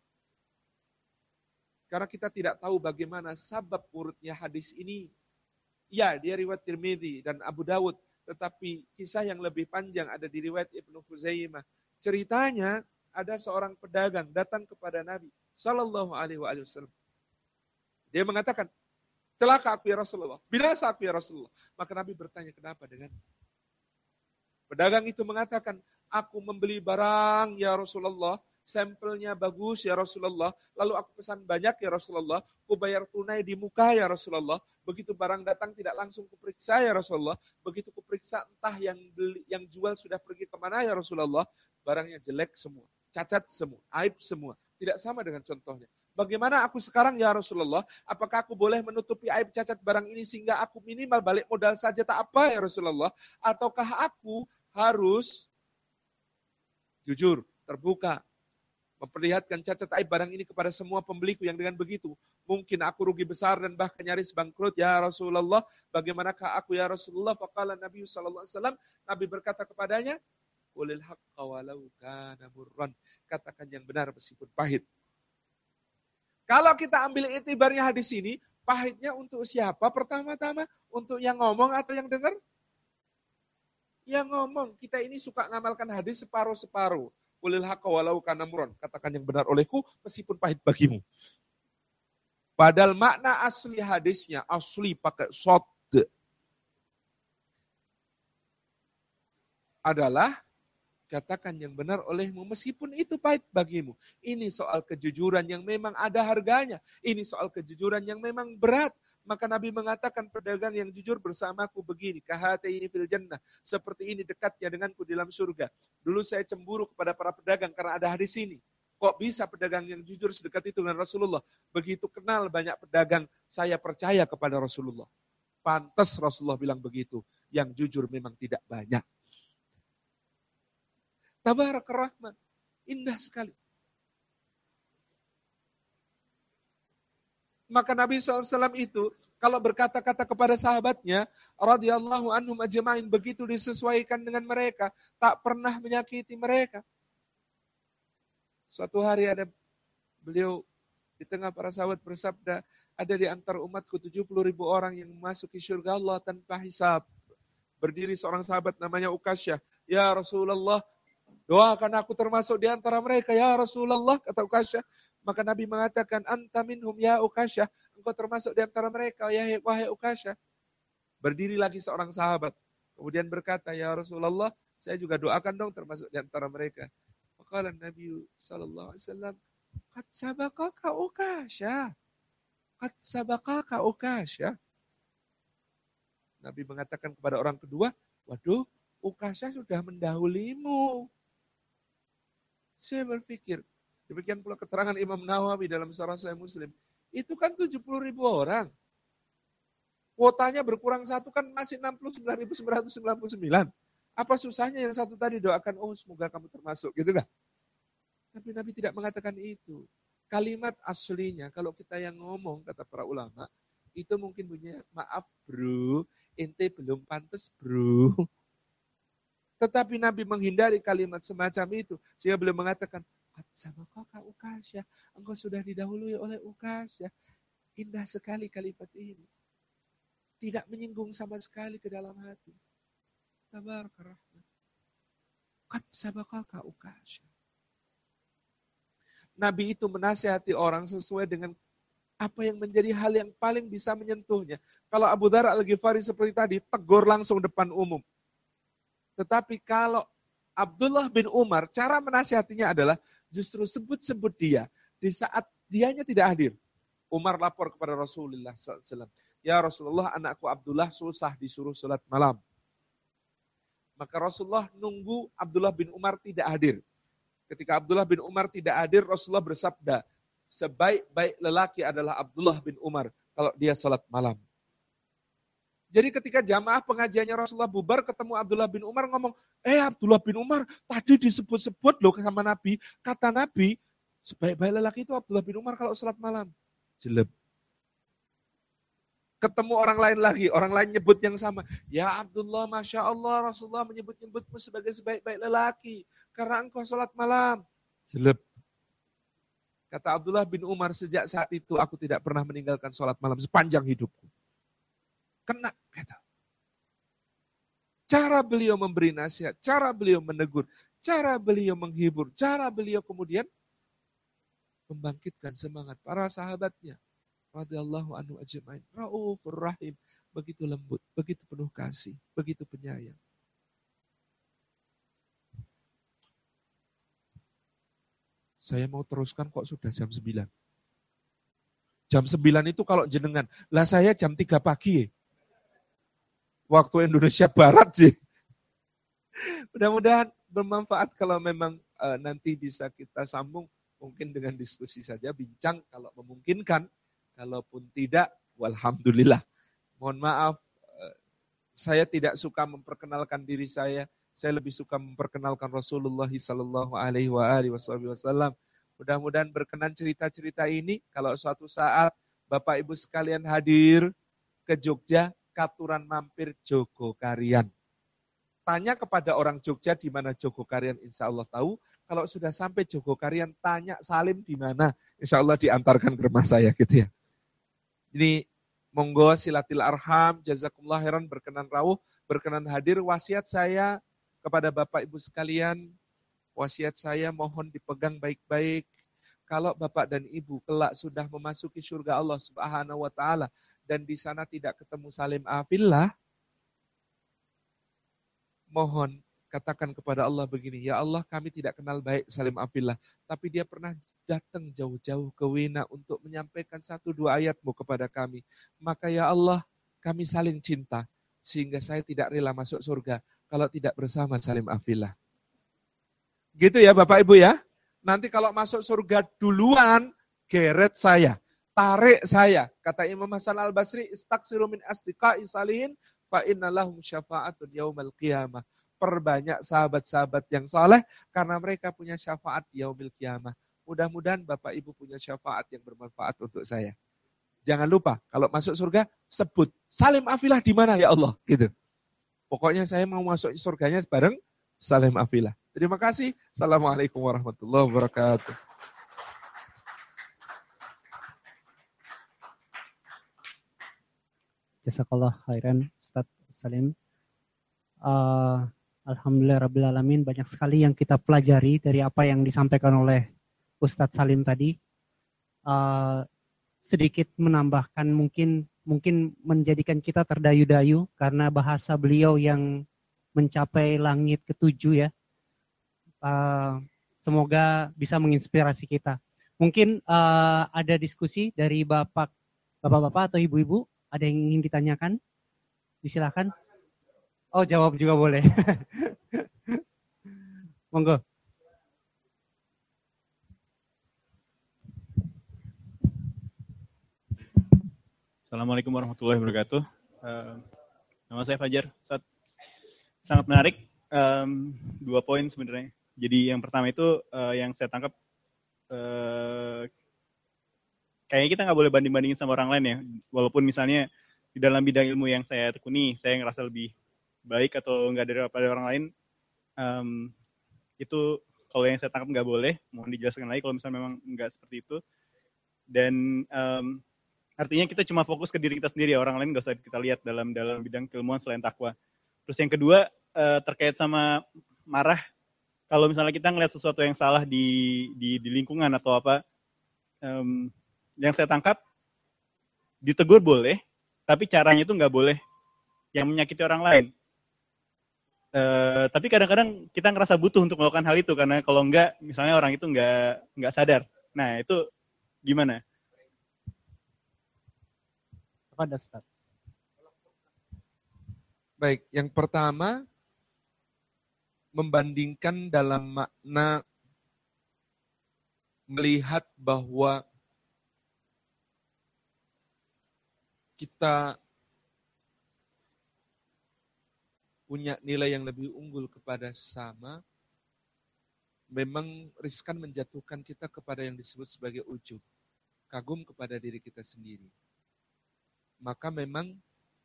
Karena kita tidak tahu bagaimana sabab urutnya hadis ini. Ya, dia riwayat Tirmidzi dan Abu Dawud. Tetapi kisah yang lebih panjang ada di riwayat Ibnu Khuzaimah. Ceritanya ada seorang pedagang datang kepada Nabi Sallallahu Alaihi Wasallam. Dia mengatakan, celaka aku ya Rasulullah, binasa aku ya Rasulullah. Maka Nabi bertanya, kenapa dengan? Pedagang itu mengatakan, aku membeli barang ya Rasulullah, sampelnya bagus ya Rasulullah, lalu aku pesan banyak ya Rasulullah, ku bayar tunai di muka ya Rasulullah, begitu barang datang tidak langsung kuperiksa ya Rasulullah, begitu kuperiksa entah yang jual sudah pergi kemana ya Rasulullah, barangnya jelek semua, cacat semua, aib semua, tidak sama dengan contohnya. Bagaimana aku sekarang ya Rasulullah? Apakah aku boleh menutupi aib cacat barang ini sehingga aku minimal balik modal saja tak apa ya Rasulullah? Ataukah aku harus jujur, terbuka, memperlihatkan cacat aib barang ini kepada semua pembeliku yang dengan begitu mungkin aku rugi besar dan bahkan nyaris bangkrut ya Rasulullah? Bagaimanakah aku ya Rasulullah? Faqala Nabi sallallahu alaihi wasallam, Nabi berkata kepadanya, qulil haqqa walau kana murran. Katakan yang benar meskipun pahit. Kalau kita ambil itibarnya hadis ini, pahitnya untuk siapa? Pertama-tama untuk yang ngomong atau yang dengar? Yang ngomong. Kita ini suka ngamalkan hadis separuh-separuh. Qulil haqqa walau kana murran. Katakan yang benar olehku meskipun pahit bagimu. Padahal makna asli hadisnya, asli pakai shod, adalah katakan yang benar olehmu meskipun itu pahit bagimu. Ini soal kejujuran yang memang ada harganya. Ini soal kejujuran yang memang berat. Maka Nabi mengatakan pedagang yang jujur bersamaku begini. Kahataini fil jannah. Seperti ini dekatnya denganku di dalam surga. Dulu saya cemburu kepada para pedagang karena ada hadis ini. Kok bisa pedagang yang jujur sedekat itu dengan Rasulullah? Begitu kenal banyak pedagang, saya percaya kepada Rasulullah. Pantas Rasulullah bilang begitu. Yang jujur memang tidak banyak. Tabarakar Rahman. Indah sekali. Maka Nabi SAW itu kalau berkata-kata kepada sahabatnya, radhiyallahu anhum ajma'in, begitu disesuaikan dengan mereka, tak pernah menyakiti mereka. Suatu hari ada beliau di tengah para sahabat bersabda, ada di antara umatku 70.000 orang yang memasuki surga Allah tanpa hisab. Berdiri seorang sahabat namanya Ukasyah. Ya Rasulullah, doakan aku termasuk di antara mereka ya Rasulullah, kata Ukasyah. Maka Nabi mengatakan, anta minhum ya Ukasyah, engkau termasuk di antara mereka ya wahai Ukasyah. Berdiri lagi seorang sahabat, kemudian berkata, ya Rasulullah, Saya juga doakan dong termasuk di antara mereka. Maka Nabi sallallahu alaihi wasallam, "Qad sabaqaka Ukasha. Qad sabaqaka Ukasha." Nabi mengatakan kepada orang kedua, "Waduh, Ukasha sudah mendahulimu." Saya berpikir, demikian pula keterangan Imam Nawawi dalam Syarah Sahih Muslim. Itu kan 70.000 orang. Kuotanya berkurang satu kan masih 69.999. Apa susahnya yang satu tadi doakan, oh semoga kamu termasuk, gitu kan? Tapi Nabi tidak mengatakan itu. Kalimat aslinya, kalau kita yang ngomong, kata para ulama, itu mungkin bunyinya, maaf bro, ente belum pantas bro. Tetapi Nabi menghindari kalimat semacam itu. Sehingga beliau mengatakan, sama kakak Ukasha, engkau sudah didahului oleh Ukasha. Indah sekali kalimat ini. Tidak menyinggung sama sekali ke dalam hati. Tabarakallah. Qad sabaqaka Ukasha. Nabi itu menasihati orang sesuai dengan apa yang menjadi hal yang paling bisa menyentuhnya. Kalau Abu Dzar Al-Ghifari seperti tadi, tegur langsung depan umum. Tetapi kalau Abdullah bin Umar, cara menasihatinya adalah justru sebut-sebut dia di saat dianya tidak hadir. Umar lapor kepada Rasulullah SAW. Ya Rasulullah, anakku Abdullah susah disuruh sholat malam. Maka Rasulullah nunggu Abdullah bin Umar tidak hadir. Ketika Abdullah bin Umar tidak hadir, Rasulullah bersabda, sebaik-baik lelaki adalah Abdullah bin Umar kalau dia sholat malam. Jadi ketika jamaah pengajiannya Rasulullah bubar, ketemu Abdullah bin Umar ngomong, Abdullah bin Umar tadi disebut-sebut loh sama Nabi. Kata Nabi, sebaik-baik lelaki itu Abdullah bin Umar kalau sholat malam. Jelek. Ketemu orang lain lagi, orang lain nyebut yang sama. Ya Abdullah, Masya Allah, Rasulullah menyebut-nyebutmu sebagai sebaik-baik lelaki. Karena engkau sholat malam. Jelek. Kata Abdullah bin Umar, sejak saat itu aku tidak pernah meninggalkan sholat malam sepanjang hidupku. Kena. Gitu. Cara beliau memberi nasihat, cara beliau menegur, cara beliau menghibur, cara beliau kemudian membangkitkan semangat para sahabatnya. Radhiyallahu anhu ajma'in. Raufur rahim. Begitu lembut, begitu penuh kasih, begitu penyayang. Saya mau teruskan kok sudah jam 9. Jam 9 itu kalau jenengan. Lah saya jam 3 pagi. Waktu Indonesia Barat sih. Mudah-mudahan bermanfaat kalau memang nanti bisa kita sambung. Mungkin dengan diskusi saja, bincang kalau memungkinkan. Kalaupun tidak, walhamdulillah. Mohon maaf, saya tidak suka memperkenalkan diri saya. Saya lebih suka memperkenalkan Rasulullah sallallahu alaihi wasallam. Mudah-mudahan berkenan cerita-cerita ini. Kalau suatu saat Bapak Ibu sekalian hadir ke Jogja, katuran mampir Jogokarian. Tanya kepada orang Jogja di mana Jogokarian, insya Allah tahu. Kalau sudah sampai Jogokarian, tanya Salim di mana. Insya Allah diantarkan ke rumah saya gitu ya. Ini monggo silatil arham, jazakumullah khairan, berkenan rawuh, berkenan hadir. Wasiat saya kepada Bapak Ibu sekalian, wasiat saya mohon dipegang baik-baik. Kalau Bapak dan Ibu kelak sudah memasuki surga Allah Subhanahu wa taala dan di sana tidak ketemu Salim Afillah, mohon katakan kepada Allah begini, ya Allah kami tidak kenal baik Salim Afillah, tapi dia pernah datang jauh-jauh ke Wina untuk menyampaikan 1-2 ayat-Mu kepada kami. Maka ya Allah, kami saling cinta, sehingga saya tidak rela masuk surga kalau tidak bersama Salim Afillah. Gitu ya Bapak Ibu ya. Nanti kalau masuk surga duluan, geret saya, tarik saya. Kata Imam Hasan Al-Basri, istaksiru min astiqai salihin, fa inna lahum syafa'atun yaumal qiyamah. Perbanyak sahabat-sahabat yang saleh, karena mereka punya syafaat yaumil qiyamah. Mudah-mudahan Bapak Ibu punya syafaat yang bermanfaat untuk saya. Jangan lupa, kalau masuk surga, sebut, Salim Afillah di mana ya Allah? Gitu. Pokoknya saya mau masuk surganya bareng Salim Afillah. Terima kasih. Assalamualaikum warahmatullahi wabarakatuh. Jazakallah khairan, Ustaz Salim. Alhamdulillah Rabbil Alamin, banyak sekali yang kita pelajari dari apa yang disampaikan oleh Ustadz Salim tadi. Sedikit menambahkan, mungkin menjadikan kita terdayu-dayu karena bahasa beliau yang mencapai langit ketujuh ya. Semoga bisa menginspirasi kita. Mungkin ada diskusi dari bapak-bapak atau ibu-ibu, ada yang ingin ditanyakan? Disilakan. Oh, jawab juga boleh. Monggo. Assalamualaikum warahmatullahi wabarakatuh. Nama saya Fajar. Sangat menarik. 2 poin sebenarnya. Jadi yang pertama itu yang saya tangkap kayaknya kita nggak boleh banding-bandingin sama orang lain ya. Walaupun misalnya di dalam bidang ilmu yang saya tekuni, saya ngerasa lebih baik atau nggak daripada orang lain. Itu kalau yang saya tangkap nggak boleh. Mohon dijelaskan lagi kalau misalnya memang nggak seperti itu. Dan artinya kita cuma fokus ke diri kita sendiri, orang lain nggak usah kita lihat dalam bidang keilmuan selain takwa. Terus yang kedua terkait sama marah, kalau misalnya kita ngelihat sesuatu yang salah di lingkungan atau apa, yang saya tangkap ditegur boleh, tapi caranya itu nggak boleh yang menyakiti orang lain. Tapi kadang-kadang kita ngerasa butuh untuk melakukan hal itu karena kalau nggak, misalnya orang itu nggak sadar. Nah itu gimana? Pada Ustaz. Baik, yang pertama membandingkan dalam makna melihat bahwa kita punya nilai yang lebih unggul kepada sesama, memang riskan menjatuhkan kita kepada yang disebut sebagai ujub, kagum kepada diri kita sendiri. Maka memang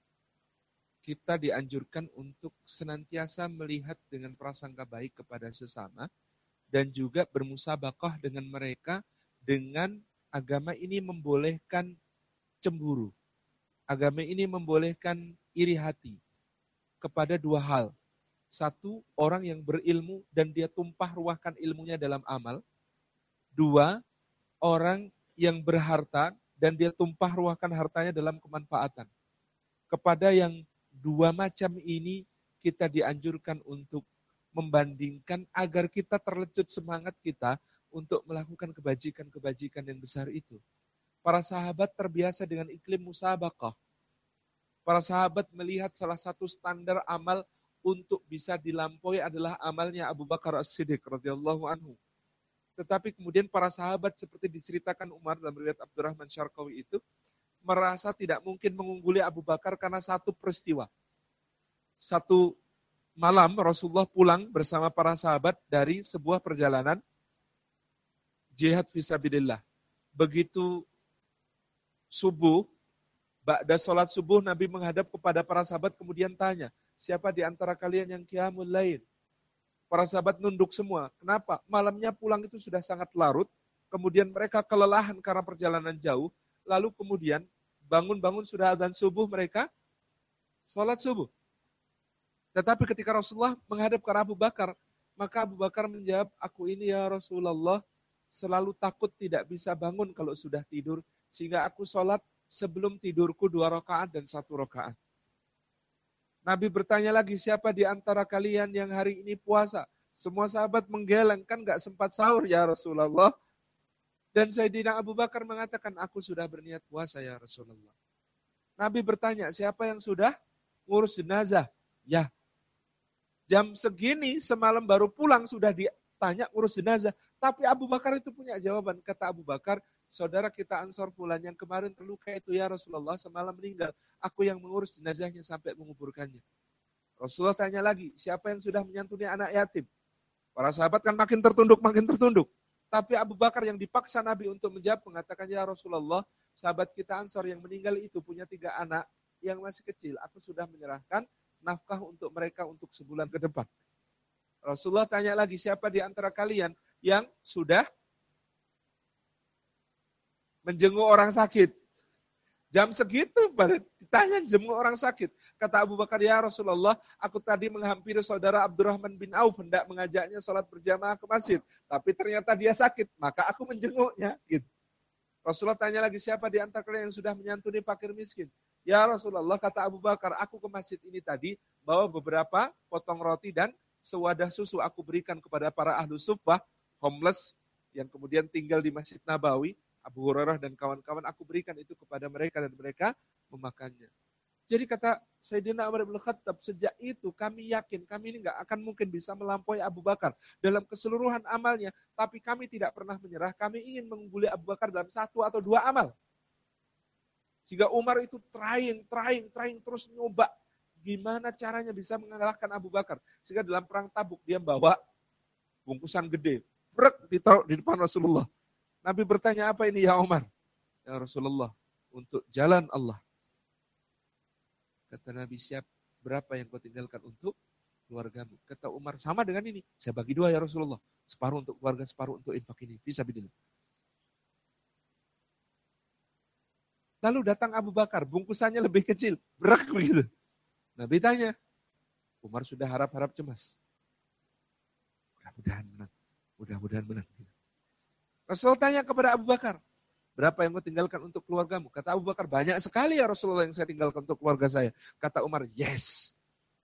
kita dianjurkan untuk senantiasa melihat dengan prasangka baik kepada sesama dan juga bermusabaqah dengan mereka dengan agama ini membolehkan cemburu. Agama ini membolehkan iri hati kepada 2 hal. 1, orang yang berilmu dan dia tumpah ruahkan ilmunya dalam amal. 2, orang yang berharta dan dia tumpah ruahkan hartanya dalam kemanfaatan. Kepada yang 2 macam ini kita dianjurkan untuk membandingkan agar kita terlecut semangat kita untuk melakukan kebajikan-kebajikan yang besar itu. Para sahabat terbiasa dengan iklim musabaqah. Para sahabat melihat salah satu standar amal untuk bisa dilampaui adalah amalnya Abu Bakar As-Siddiq radhiyallahu anhu. Tetapi kemudian para sahabat seperti diceritakan Umar dalam riwayat Abdurrahman Syarqawi itu merasa tidak mungkin mengungguli Abu Bakar karena satu peristiwa. Satu malam Rasulullah pulang bersama para sahabat dari sebuah perjalanan jihad fisabilillah. Begitu subuh, ba'da sholat subuh Nabi menghadap kepada para sahabat kemudian tanya, siapa di antara kalian yang qiyamul lail? Para sahabat nunduk semua. Kenapa? Malamnya pulang itu sudah sangat larut. Kemudian mereka kelelahan karena perjalanan jauh. Lalu kemudian bangun-bangun sudah adzan subuh mereka sholat subuh. Tetapi ketika Rasulullah menghadap ke Abu Bakar, maka Abu Bakar menjawab, aku ini ya Rasulullah selalu takut tidak bisa bangun kalau sudah tidur. Sehingga aku sholat sebelum tidurku 2 rakaat dan 1 rakaat. Nabi bertanya lagi, siapa di antara kalian yang hari ini puasa? Semua sahabat menggeleng, kan gak sempat sahur ya Rasulullah. Dan Sayyidina Abu Bakar mengatakan, aku sudah berniat puasa ya Rasulullah. Nabi bertanya, siapa yang sudah ngurus jenazah? Ya, jam segini semalam baru pulang sudah ditanya ngurus jenazah. Tapi Abu Bakar itu punya jawaban. Kata Abu Bakar, saudara kita Ansor Fulan yang kemarin terluka itu ya Rasulullah semalam meninggal. Aku yang mengurus jenazahnya sampai menguburkannya. Rasulullah tanya lagi, siapa yang sudah menyantuni anak yatim? Para sahabat kan makin tertunduk. Tapi Abu Bakar yang dipaksa Nabi untuk menjawab mengatakan, ya Rasulullah, sahabat kita Ansor yang meninggal itu punya 3 anak yang masih kecil. Aku sudah menyerahkan nafkah untuk mereka untuk sebulan ke depan. Rasulullah tanya lagi, siapa di antara kalian yang sudah menjenguk orang sakit? Jam segitu pada ditanya jenguk orang sakit. Kata Abu Bakar, ya Rasulullah, aku tadi menghampiri saudara Abdurrahman bin Auf, hendak mengajaknya sholat berjamaah ke masjid. Tapi ternyata dia sakit, maka aku menjenguknya. Gitu. Rasulullah tanya lagi, siapa di antara kalian yang sudah menyantuni fakir miskin? Ya Rasulullah, kata Abu Bakar, aku ke masjid ini tadi bawa beberapa potong roti dan sewadah susu aku berikan kepada para ahlu suffah, homeless yang kemudian tinggal di Masjid Nabawi, Abu Hurairah dan kawan-kawan, aku berikan itu kepada mereka dan mereka memakannya. Jadi kata Sayyidina Umar bin Khattab, sejak itu kami yakin kami ini nggak akan mungkin bisa melampaui Abu Bakar dalam keseluruhan amalnya, tapi kami tidak pernah menyerah, kami ingin mengungguli Abu Bakar dalam 1 atau 2 amal. Sehingga Umar itu trying terus nyoba gimana caranya bisa mengalahkan Abu Bakar. Sehingga dalam perang Tabuk dia bawa bungkusan gede, ditaruh di depan Rasulullah. Nabi bertanya, apa ini ya Umar? Ya Rasulullah, untuk jalan Allah. Kata Nabi, siap, berapa yang kau tinggalkan untuk keluargamu? Kata Umar, sama dengan ini. Saya bagi 2 ya Rasulullah. Separuh untuk keluarga, separuh untuk infak ini. Fisabilillah. Lalu datang Abu Bakar, bungkusannya lebih kecil. Berak begitu. Nabi tanya, Umar sudah harap-harap cemas. Mudah-mudahan menang. Rasul tanya kepada Abu Bakar, berapa yang kau tinggalkan untuk keluargamu? Kata Abu Bakar, banyak sekali ya Rasulullah yang saya tinggalkan untuk keluarga saya. Kata Umar, yes.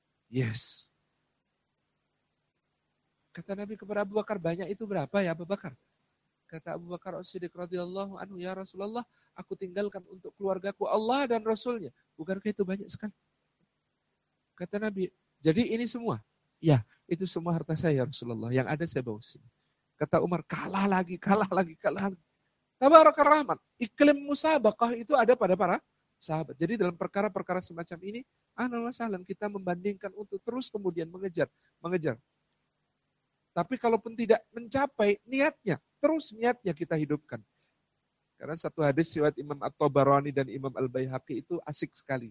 Kata Nabi kepada Abu Bakar, banyak itu berapa ya Abu Bakar? Kata Abu Bakar As-Siddiq radhiyallahu anhu, ya Rasulullah, aku tinggalkan untuk keluargaku Allah dan Rasulnya. Bukankah itu banyak sekali? Kata Nabi, jadi ini semua? Ya, itu semua harta saya ya Rasulullah. Yang ada saya bawa sini. Kata Umar, kalah lagi. Tabarakar Rahman, iklim musabaqah itu ada pada para sahabat. Jadi dalam perkara-perkara semacam ini, kita membandingkan untuk terus kemudian mengejar. Tapi kalaupun tidak mencapai niatnya, terus niatnya kita hidupkan. Karena satu hadis riwayat Imam At-Tabarani dan Imam Al-Baihaqi itu asik sekali.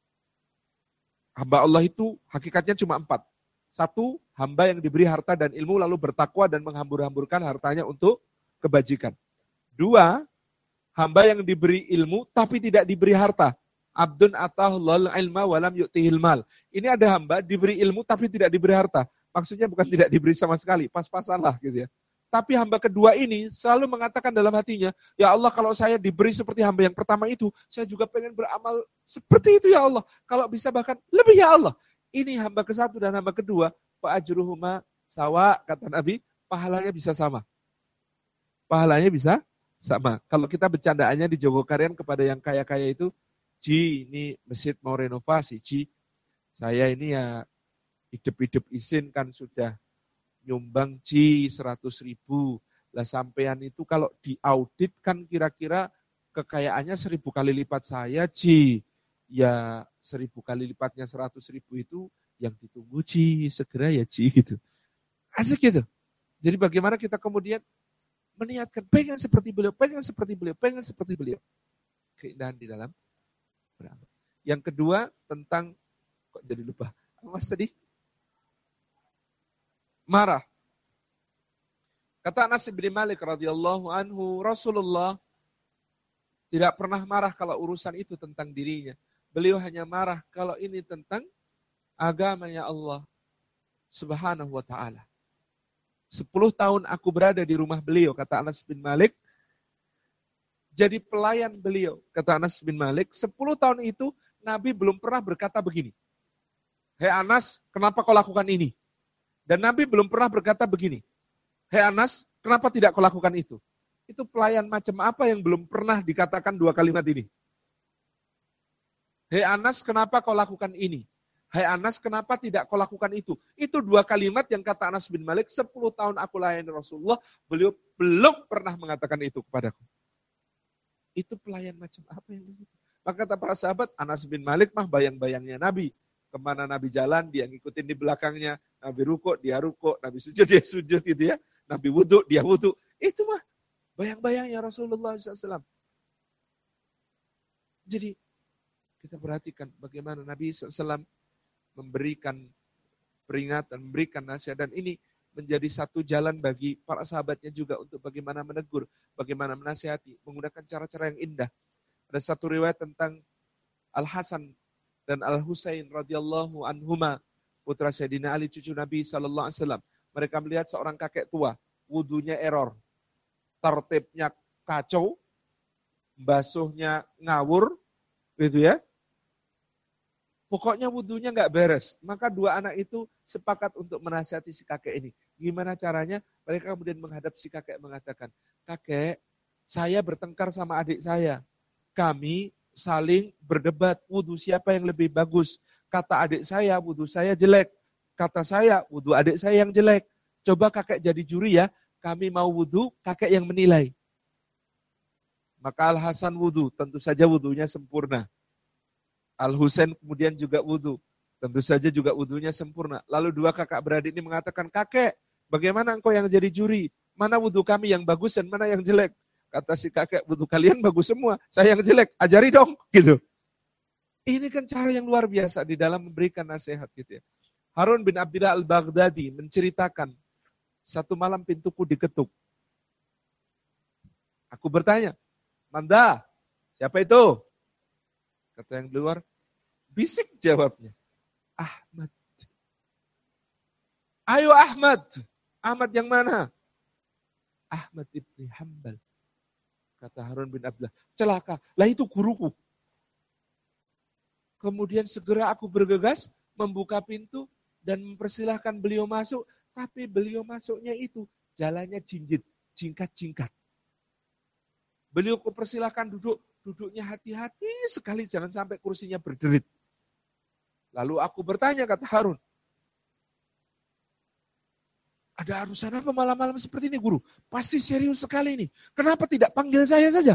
Hamba Allah itu hakikatnya cuma 4. 1, hamba yang diberi harta dan ilmu lalu bertakwa dan menghambur-hamburkan hartanya untuk kebajikan. 2, hamba yang diberi ilmu tapi tidak diberi harta. Abdun atahullahul ilma walam yu'tihil mal. Ini ada hamba diberi ilmu tapi tidak diberi harta. Maksudnya bukan tidak diberi sama sekali, pas-pasan lah gitu ya. Tapi hamba kedua ini selalu mengatakan dalam hatinya, ya Allah kalau saya diberi seperti hamba yang pertama itu, saya juga pengen beramal seperti itu ya Allah. Kalau bisa bahkan lebih ya Allah. Ini hamba ke-1 dan hamba kedua, fa ajruhuma sawa, kata Nabi, pahalanya bisa sama. Kalau kita bercandaannya di Jogokarian kepada yang kaya-kaya itu, Ji, ini masjid mau renovasi, Ji. Saya ini ya hidup-hidup izin kan sudah nyumbang Ji 100.000. Lah sampean itu kalau diaudit kan kira-kira kekayaannya 1000 kali lipat saya, Ji. Ya 1000 kali lipatnya 100.000 itu yang ditunggu Ji, segera ya Ji gitu. Asik gitu. Jadi bagaimana kita kemudian meniatkan pengen seperti beliau. Keindahan di dalam beramal. Yang kedua tentang, kok jadi lupa, Mas tadi? Marah. Kata Anas bin Malik radhiyallahu anhu, Rasulullah tidak pernah marah kalau urusan itu tentang dirinya. Beliau hanya marah kalau ini tentang agamanya Allah Subhanahu wa ta'ala. 10 tahun aku berada di rumah beliau, kata Anas bin Malik. Jadi pelayan beliau, kata Anas bin Malik. 10 tahun itu Nabi belum pernah berkata begini. Hei Anas, kenapa kau lakukan ini? Dan Nabi belum pernah berkata begini. Hei Anas, kenapa tidak kau lakukan itu? Itu pelayan macam apa yang belum pernah dikatakan 2 kalimat ini? Hei Anas, kenapa kau lakukan ini? Hai Anas, kenapa tidak kau lakukan itu? Itu 2 kalimat yang kata Anas bin Malik, 10 tahun aku layani Rasulullah, beliau belum pernah mengatakan itu kepadaku. Itu pelayan macam apa yang begitu? Maka kata para sahabat, Anas bin Malik mah bayang-bayangnya Nabi. Kemana Nabi jalan, dia ngikutin di belakangnya. Nabi rukuk, dia rukuk. Nabi sujud, dia sujud gitu ya. Nabi wudhu, dia wudhu. Itu mah bayang-bayangnya Rasulullah SAW. Jadi, kita perhatikan bagaimana Nabi SAW memberikan peringatan, memberikan nasihat. Dan ini menjadi satu jalan bagi para sahabatnya juga untuk bagaimana menegur, bagaimana menasihati, menggunakan cara-cara yang indah. Ada satu riwayat tentang Al-Hasan dan Al-Husain radhiyallahu anhuma, putra Sayyidina Ali, cucu Nabi SAW. Mereka melihat seorang kakek tua, wudunya error, tertibnya kacau, basuhnya ngawur, gitu ya. Pokoknya wudunya nggak beres. Maka dua anak itu sepakat untuk menasihati si kakek ini. Gimana caranya? Mereka kemudian menghadap si kakek mengatakan, kakek, saya bertengkar sama adik saya. Kami saling berdebat wudu siapa yang lebih bagus. Kata adik saya, wudu saya jelek. Kata saya, wudu adik saya yang jelek. Coba kakek jadi juri ya. Kami mau wudu, kakek yang menilai. Maka Al-Hasan wudu, tentu saja wudunya sempurna. Al-Husain kemudian juga wudu. Tentu saja juga wudunya sempurna. Lalu dua kakak beradik ini mengatakan, kakek, bagaimana engkau yang jadi juri? Mana wudu kami yang bagus dan mana yang jelek? Kata si kakek, wudu kalian bagus semua. Saya yang jelek, ajari dong. Gitu. Ini kan cara yang luar biasa di dalam memberikan nasihat gitu ya. Harun bin Abdillah al-Baghdadi menceritakan, satu malam pintuku diketuk. Aku bertanya, Manda, siapa itu? Kata yang di luar, bisik jawabnya. Ahmad. Ayo Ahmad. Ahmad yang mana? Ahmad ibn Hanbal. Kata Harun bin Abdullah, celaka. Lah itu guruku. Kemudian segera aku bergegas, membuka pintu dan mempersilahkan beliau masuk. Tapi beliau masuknya itu jalannya jinjit, jingkat-jingkat. Beliau kupersilahkan duduknya hati-hati sekali, jangan sampai kursinya berderit. Lalu aku bertanya, kata Harun, ada urusan apa malam-malam seperti ini guru? Pasti serius sekali ini. Kenapa tidak panggil saya saja?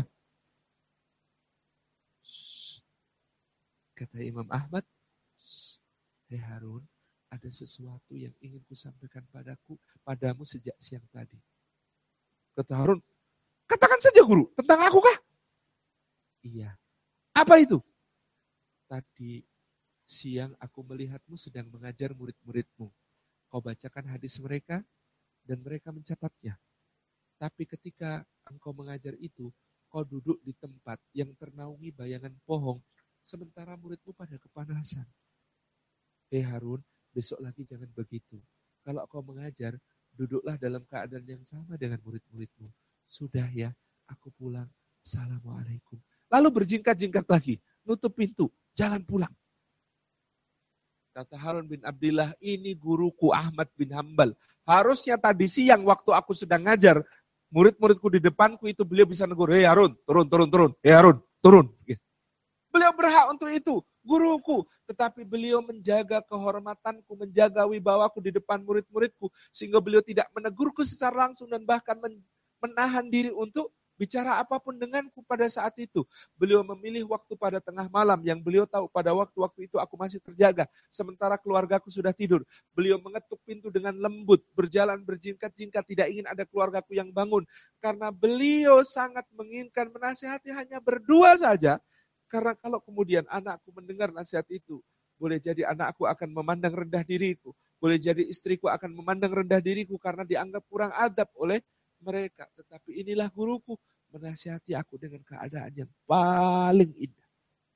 Kata Imam Ahmad, hei Harun, ada sesuatu yang ingin kusampaikan padamu sejak siang tadi. Kata Harun, katakan saja guru, tentang aku kah? Iya. Apa itu? Tadi siang aku melihatmu sedang mengajar murid-muridmu. Kau bacakan hadis mereka dan mereka mencatatnya. Tapi ketika engkau mengajar itu, kau duduk di tempat yang ternaungi bayangan pohon, sementara muridmu pada kepanasan. Hei Harun, besok lagi jangan begitu. Kalau kau mengajar, duduklah dalam keadaan yang sama dengan murid-muridmu. Sudah ya, aku pulang. Assalamualaikum. Lalu berjingkat-jingkat lagi, nutup pintu, jalan pulang. Kata Harun bin Abdillah, ini guruku Ahmad bin Hanbal. Harusnya tadi siang waktu aku sedang ngajar, murid-muridku di depanku itu beliau bisa negur, hei Harun, turun. Hei Harun, turun. Beliau berhak untuk itu, guruku. Tetapi beliau menjaga kehormatanku, menjaga wibawaku di depan murid-muridku. Sehingga beliau tidak menegurku secara langsung dan bahkan menahan diri untuk bicara apapun denganku pada saat itu. Beliau memilih waktu pada tengah malam yang beliau tahu pada waktu-waktu itu aku masih terjaga. Sementara keluargaku sudah tidur. Beliau mengetuk pintu dengan lembut, berjalan berjingkat-jingkat, tidak ingin ada keluargaku yang bangun. Karena beliau sangat menginginkan menasihati hanya berdua saja. Karena kalau kemudian anakku mendengar nasihat itu, boleh jadi anakku akan memandang rendah diriku. Boleh jadi istriku akan memandang rendah diriku karena dianggap kurang adab oleh mereka. Tetapi inilah guruku, menasihati aku dengan keadaan yang paling indah.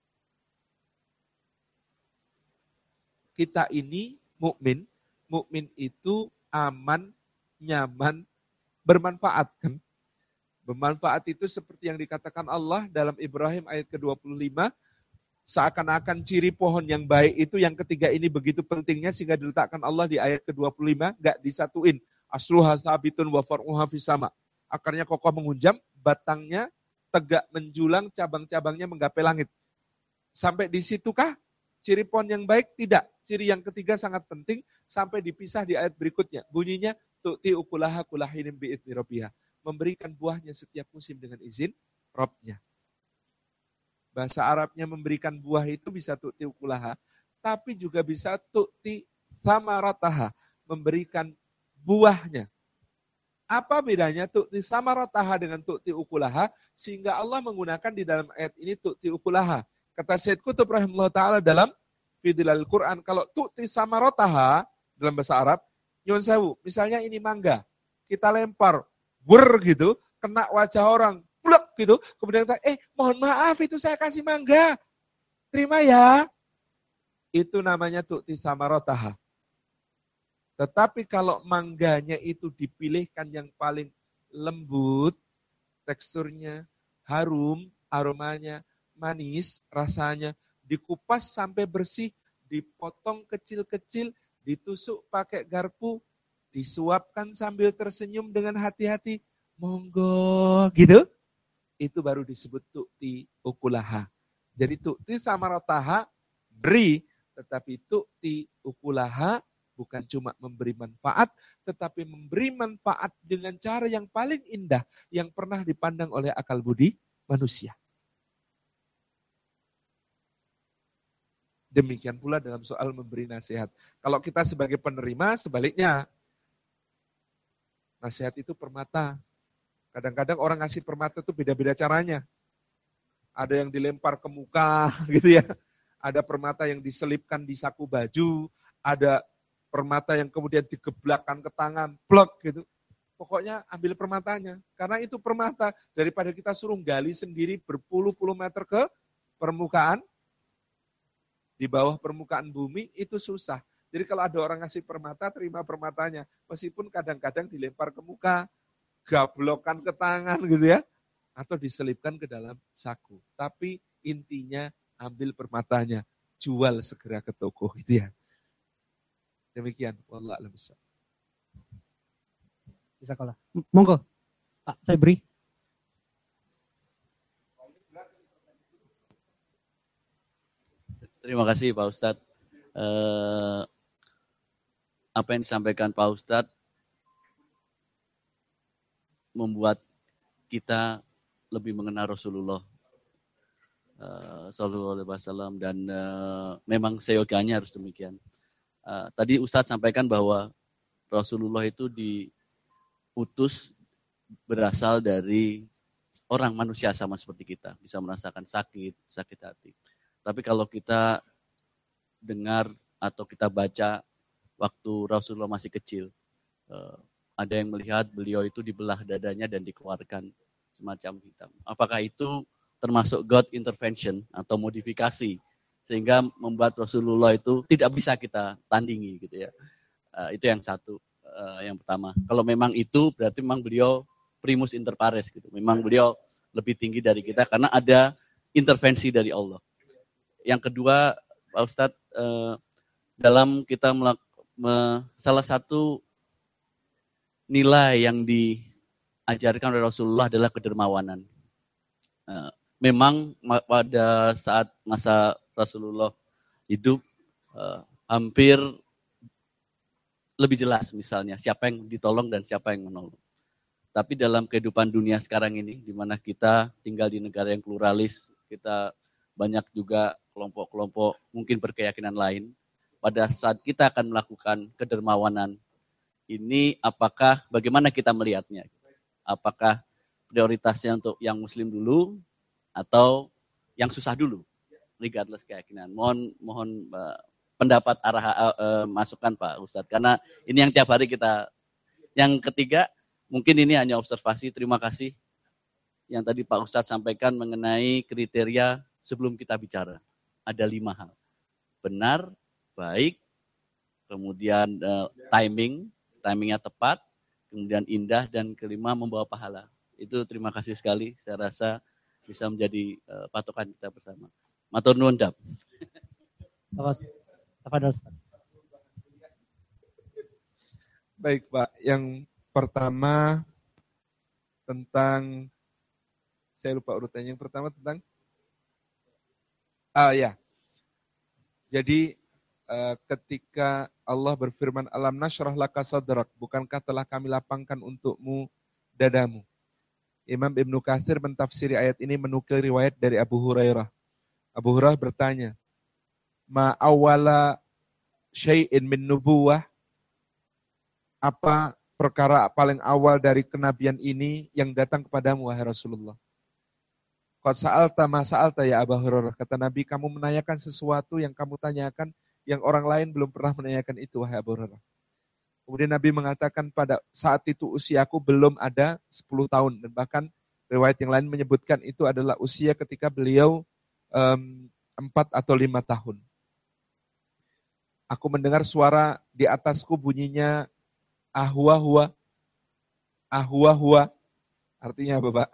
Kita ini mukmin itu aman, nyaman, bermanfaat kan? Bermanfaat itu seperti yang dikatakan Allah dalam Ibrahim ayat ke-25, seakan-akan ciri pohon yang baik itu yang ketiga ini begitu pentingnya sehingga diletakkan Allah di ayat ke-25, gak disatuin. Asluha sabitun wa far'uha fis sama. Akarnya kokoh menghunjam, batangnya tegak menjulang, cabang-cabangnya menggapai langit. Sampai di situkah ciri pohon yang baik? Tidak. Ciri yang ketiga sangat penting sampai dipisah di ayat berikutnya. Bunyinya tu'ti ukulaha kulahinin bi'idni rabbiha. Memberikan buahnya setiap musim dengan izin Rabbnya. Bahasa Arabnya memberikan buah itu bisa tu'ti ukulaha, tapi juga bisa tu'ti thamarataha, memberikan buahnya. Apa bedanya tu'ti thamarataha dengan tu'ti ukulaha? Sehingga Allah menggunakan di dalam ayat ini tu'ti ukulaha. Kata Syed Qutb rahimahullah ta'ala dalam Fidilal Quran, kalau tu'ti thamarataha dalam bahasa Arab, nyun sewu, misalnya ini mangga, kita lempar, gitu, kena wajah orang, pluk gitu, kemudian kita, mohon maaf itu saya kasih mangga, terima ya. Itu namanya tu'ti thamarataha. Tetapi kalau mangganya itu dipilihkan yang paling lembut, teksturnya harum, aromanya manis, rasanya dikupas sampai bersih, dipotong kecil-kecil, ditusuk pakai garpu, disuapkan sambil tersenyum dengan hati-hati, monggo gitu. Itu baru disebut tu'ti ukulaha. Jadi tu'ti samarataha, beri, tetapi tu'ti ukulaha bukan cuma memberi manfaat, tetapi memberi manfaat dengan cara yang paling indah yang pernah dipandang oleh akal budi manusia. Demikian pula dalam soal memberi nasihat. Kalau kita sebagai penerima, sebaliknya. Nasihat itu permata. Kadang-kadang orang ngasih permata itu beda-beda caranya. Ada yang dilempar ke muka, gitu ya. Ada permata yang diselipkan di saku baju. Ada permata yang kemudian digeblakkan ke tangan, plok gitu. Pokoknya ambil permatanya. Karena itu permata. Daripada kita suruh gali sendiri berpuluh-puluh meter ke permukaan, di bawah permukaan bumi itu susah. Jadi kalau ada orang ngasih permata, terima permatanya. Meskipun kadang-kadang dilempar ke muka, gablokkan ke tangan gitu ya. Atau diselipkan ke dalam saku. Tapi intinya ambil permatanya. Jual segera ke toko gitu ya. Demikian. Wallah a'lam bishawab. Bisa kalah. Monggo, Pak Febri. Terima kasih Pak Ustadz. Apa yang disampaikan Pak Ustadz membuat kita lebih mengenal Rasulullah Sallallahu Alaihi Wasallam dan memang seyogianya harus demikian. Tadi Ustadz sampaikan bahwa Rasulullah itu diutus berasal dari orang manusia sama seperti kita, bisa merasakan sakit hati. Tapi kalau kita dengar atau kita baca waktu Rasulullah masih kecil, ada yang melihat beliau itu dibelah dadanya dan dikeluarkan semacam hitam. Apakah itu termasuk God intervention atau modifikasi sehingga membuat Rasulullah itu tidak bisa kita tandingi gitu ya? Itu yang satu, yang pertama. Kalau memang itu berarti memang beliau primus inter pares gitu. Memang beliau lebih tinggi dari kita karena ada intervensi dari Allah. Yang kedua, Pak Ustadz, dalam kita salah satu nilai yang diajarkan oleh Rasulullah adalah kedermawanan. Memang pada saat masa Rasulullah hidup, hampir lebih jelas misalnya siapa yang ditolong dan siapa yang menolong. Tapi dalam kehidupan dunia sekarang ini, di mana kita tinggal di negara yang pluralis, kita banyak juga kelompok-kelompok mungkin berkeyakinan lain. Pada saat kita akan melakukan kedermawanan ini, bagaimana kita melihatnya? Apakah prioritasnya untuk yang muslim dulu atau yang susah dulu? Regardless keyakinan. Mohon pendapat masukan Pak Ustadz. Karena ini yang tiap hari kita. Yang ketiga, mungkin ini hanya observasi. Terima kasih yang tadi Pak Ustadz sampaikan mengenai kriteria sebelum kita bicara. Ada 5 hal. Benar, baik, kemudian timingnya tepat, kemudian indah, dan kelima membawa pahala. Itu terima kasih sekali, saya rasa bisa menjadi patokan kita bersama. Matur nuwun dap. Baik Pak, yang pertama tentang, saya lupa urutannya, yang pertama tentang ya. Jadi ketika Allah berfirman alam nasyrah laka sadrak, bukankah telah kami lapangkan untukmu dadamu. Imam Ibnu Katsir mentafsiri ayat ini menukil riwayat dari Abu Hurairah. Abu Hurairah bertanya, ma awwala syai'in min nubuwah, apa perkara paling awal dari kenabian ini yang datang kepadamu wahai Rasulullah. Qad sa'alta ma sa'alta ya Abu Hurairah. Kata Nabi, kamu menanyakan sesuatu yang kamu tanyakan yang orang lain belum pernah menanyakan itu wahai Abu Hurairah. Kemudian Nabi mengatakan pada saat itu usiaku belum ada 10 tahun. Dan bahkan riwayat yang lain menyebutkan itu adalah usia ketika beliau 4 atau 5 tahun. Aku mendengar suara di atasku bunyinya ahwa-hua. Ahwa-hua. Artinya apa Pak?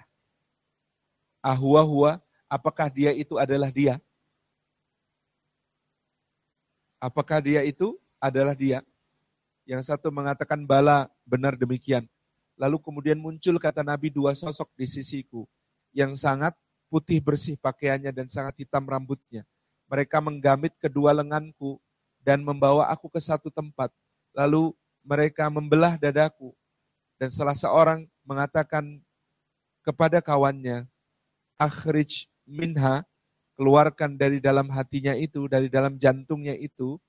Ahwa-hua, apakah dia itu adalah dia? Apakah dia itu adalah dia? Yang satu mengatakan bala, benar demikian. Lalu kemudian muncul kata Nabi, dua sosok di sisiku yang sangat putih bersih pakaiannya dan sangat hitam rambutnya. Mereka menggamit kedua lenganku dan membawa aku ke satu tempat. Lalu mereka membelah dadaku. Dan salah seorang mengatakan kepada kawannya, akhrij minha, keluarkan dari dalam hatinya itu, dari dalam jantungnya itu,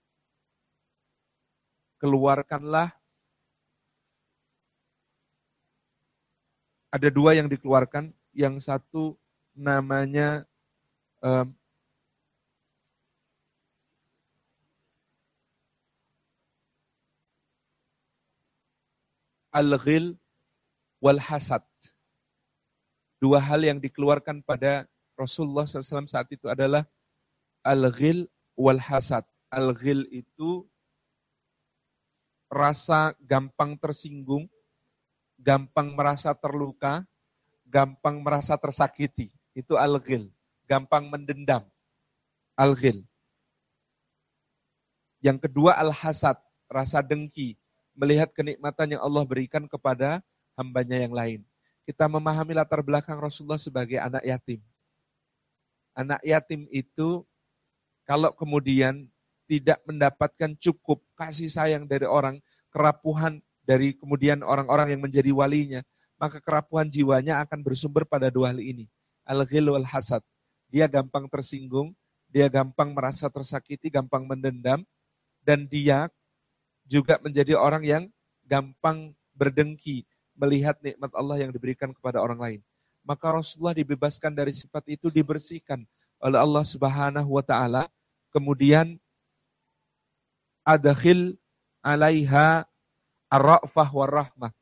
keluarkanlah. Ada dua yang dikeluarkan, yang satu namanya al-ghil wal hasad. Dua hal yang dikeluarkan pada Rasulullah SAW saat itu adalah al-ghil wal hasad. Al-ghil itu rasa gampang tersinggung, gampang merasa terluka, gampang merasa tersakiti. Itu al-ghil. Gampang mendendam. Al-ghil. Yang kedua al-hasad. Rasa dengki. Melihat kenikmatan yang Allah berikan kepada hambanya yang lain. Kita memahami latar belakang Rasulullah sebagai anak yatim. Anak yatim itu kalau kemudian tidak mendapatkan cukup kasih sayang dari orang, kerapuhan dari kemudian orang-orang yang menjadi walinya, maka kerapuhan jiwanya akan bersumber pada dua hal ini. Al-ghil wal hasad. Dia gampang tersinggung, dia gampang merasa tersakiti, gampang mendendam, dan dia juga menjadi orang yang gampang berdengki melihat nikmat Allah yang diberikan kepada orang lain. Maka Rasulullah dibebaskan dari sifat itu, dibersihkan oleh Allah Subhanahu wa taala. Kemudian adkhil alaiha ar-ra'fah war-rahmah.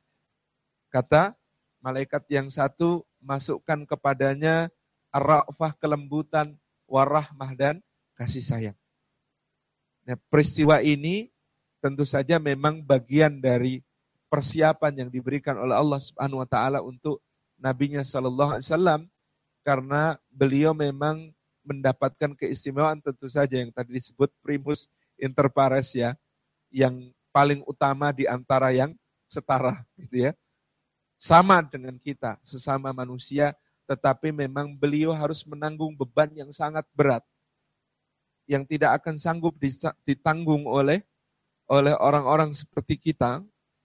Kata malaikat yang satu, masukkan kepadanya ar-ra'fah, kelembutan, war-rahmah, dan kasih sayang. Nah, peristiwa ini tentu saja memang bagian dari persiapan yang diberikan oleh Allah Subhanahu wa taala untuk nabinya sallallahu alaihi wasallam, karena beliau memang mendapatkan keistimewaan tentu saja yang tadi disebut primus inter pares ya, yang paling utama di antara yang setara gitu ya. Sama dengan kita, sesama manusia, tetapi memang beliau harus menanggung beban yang sangat berat yang tidak akan sanggup ditanggung oleh orang-orang seperti kita.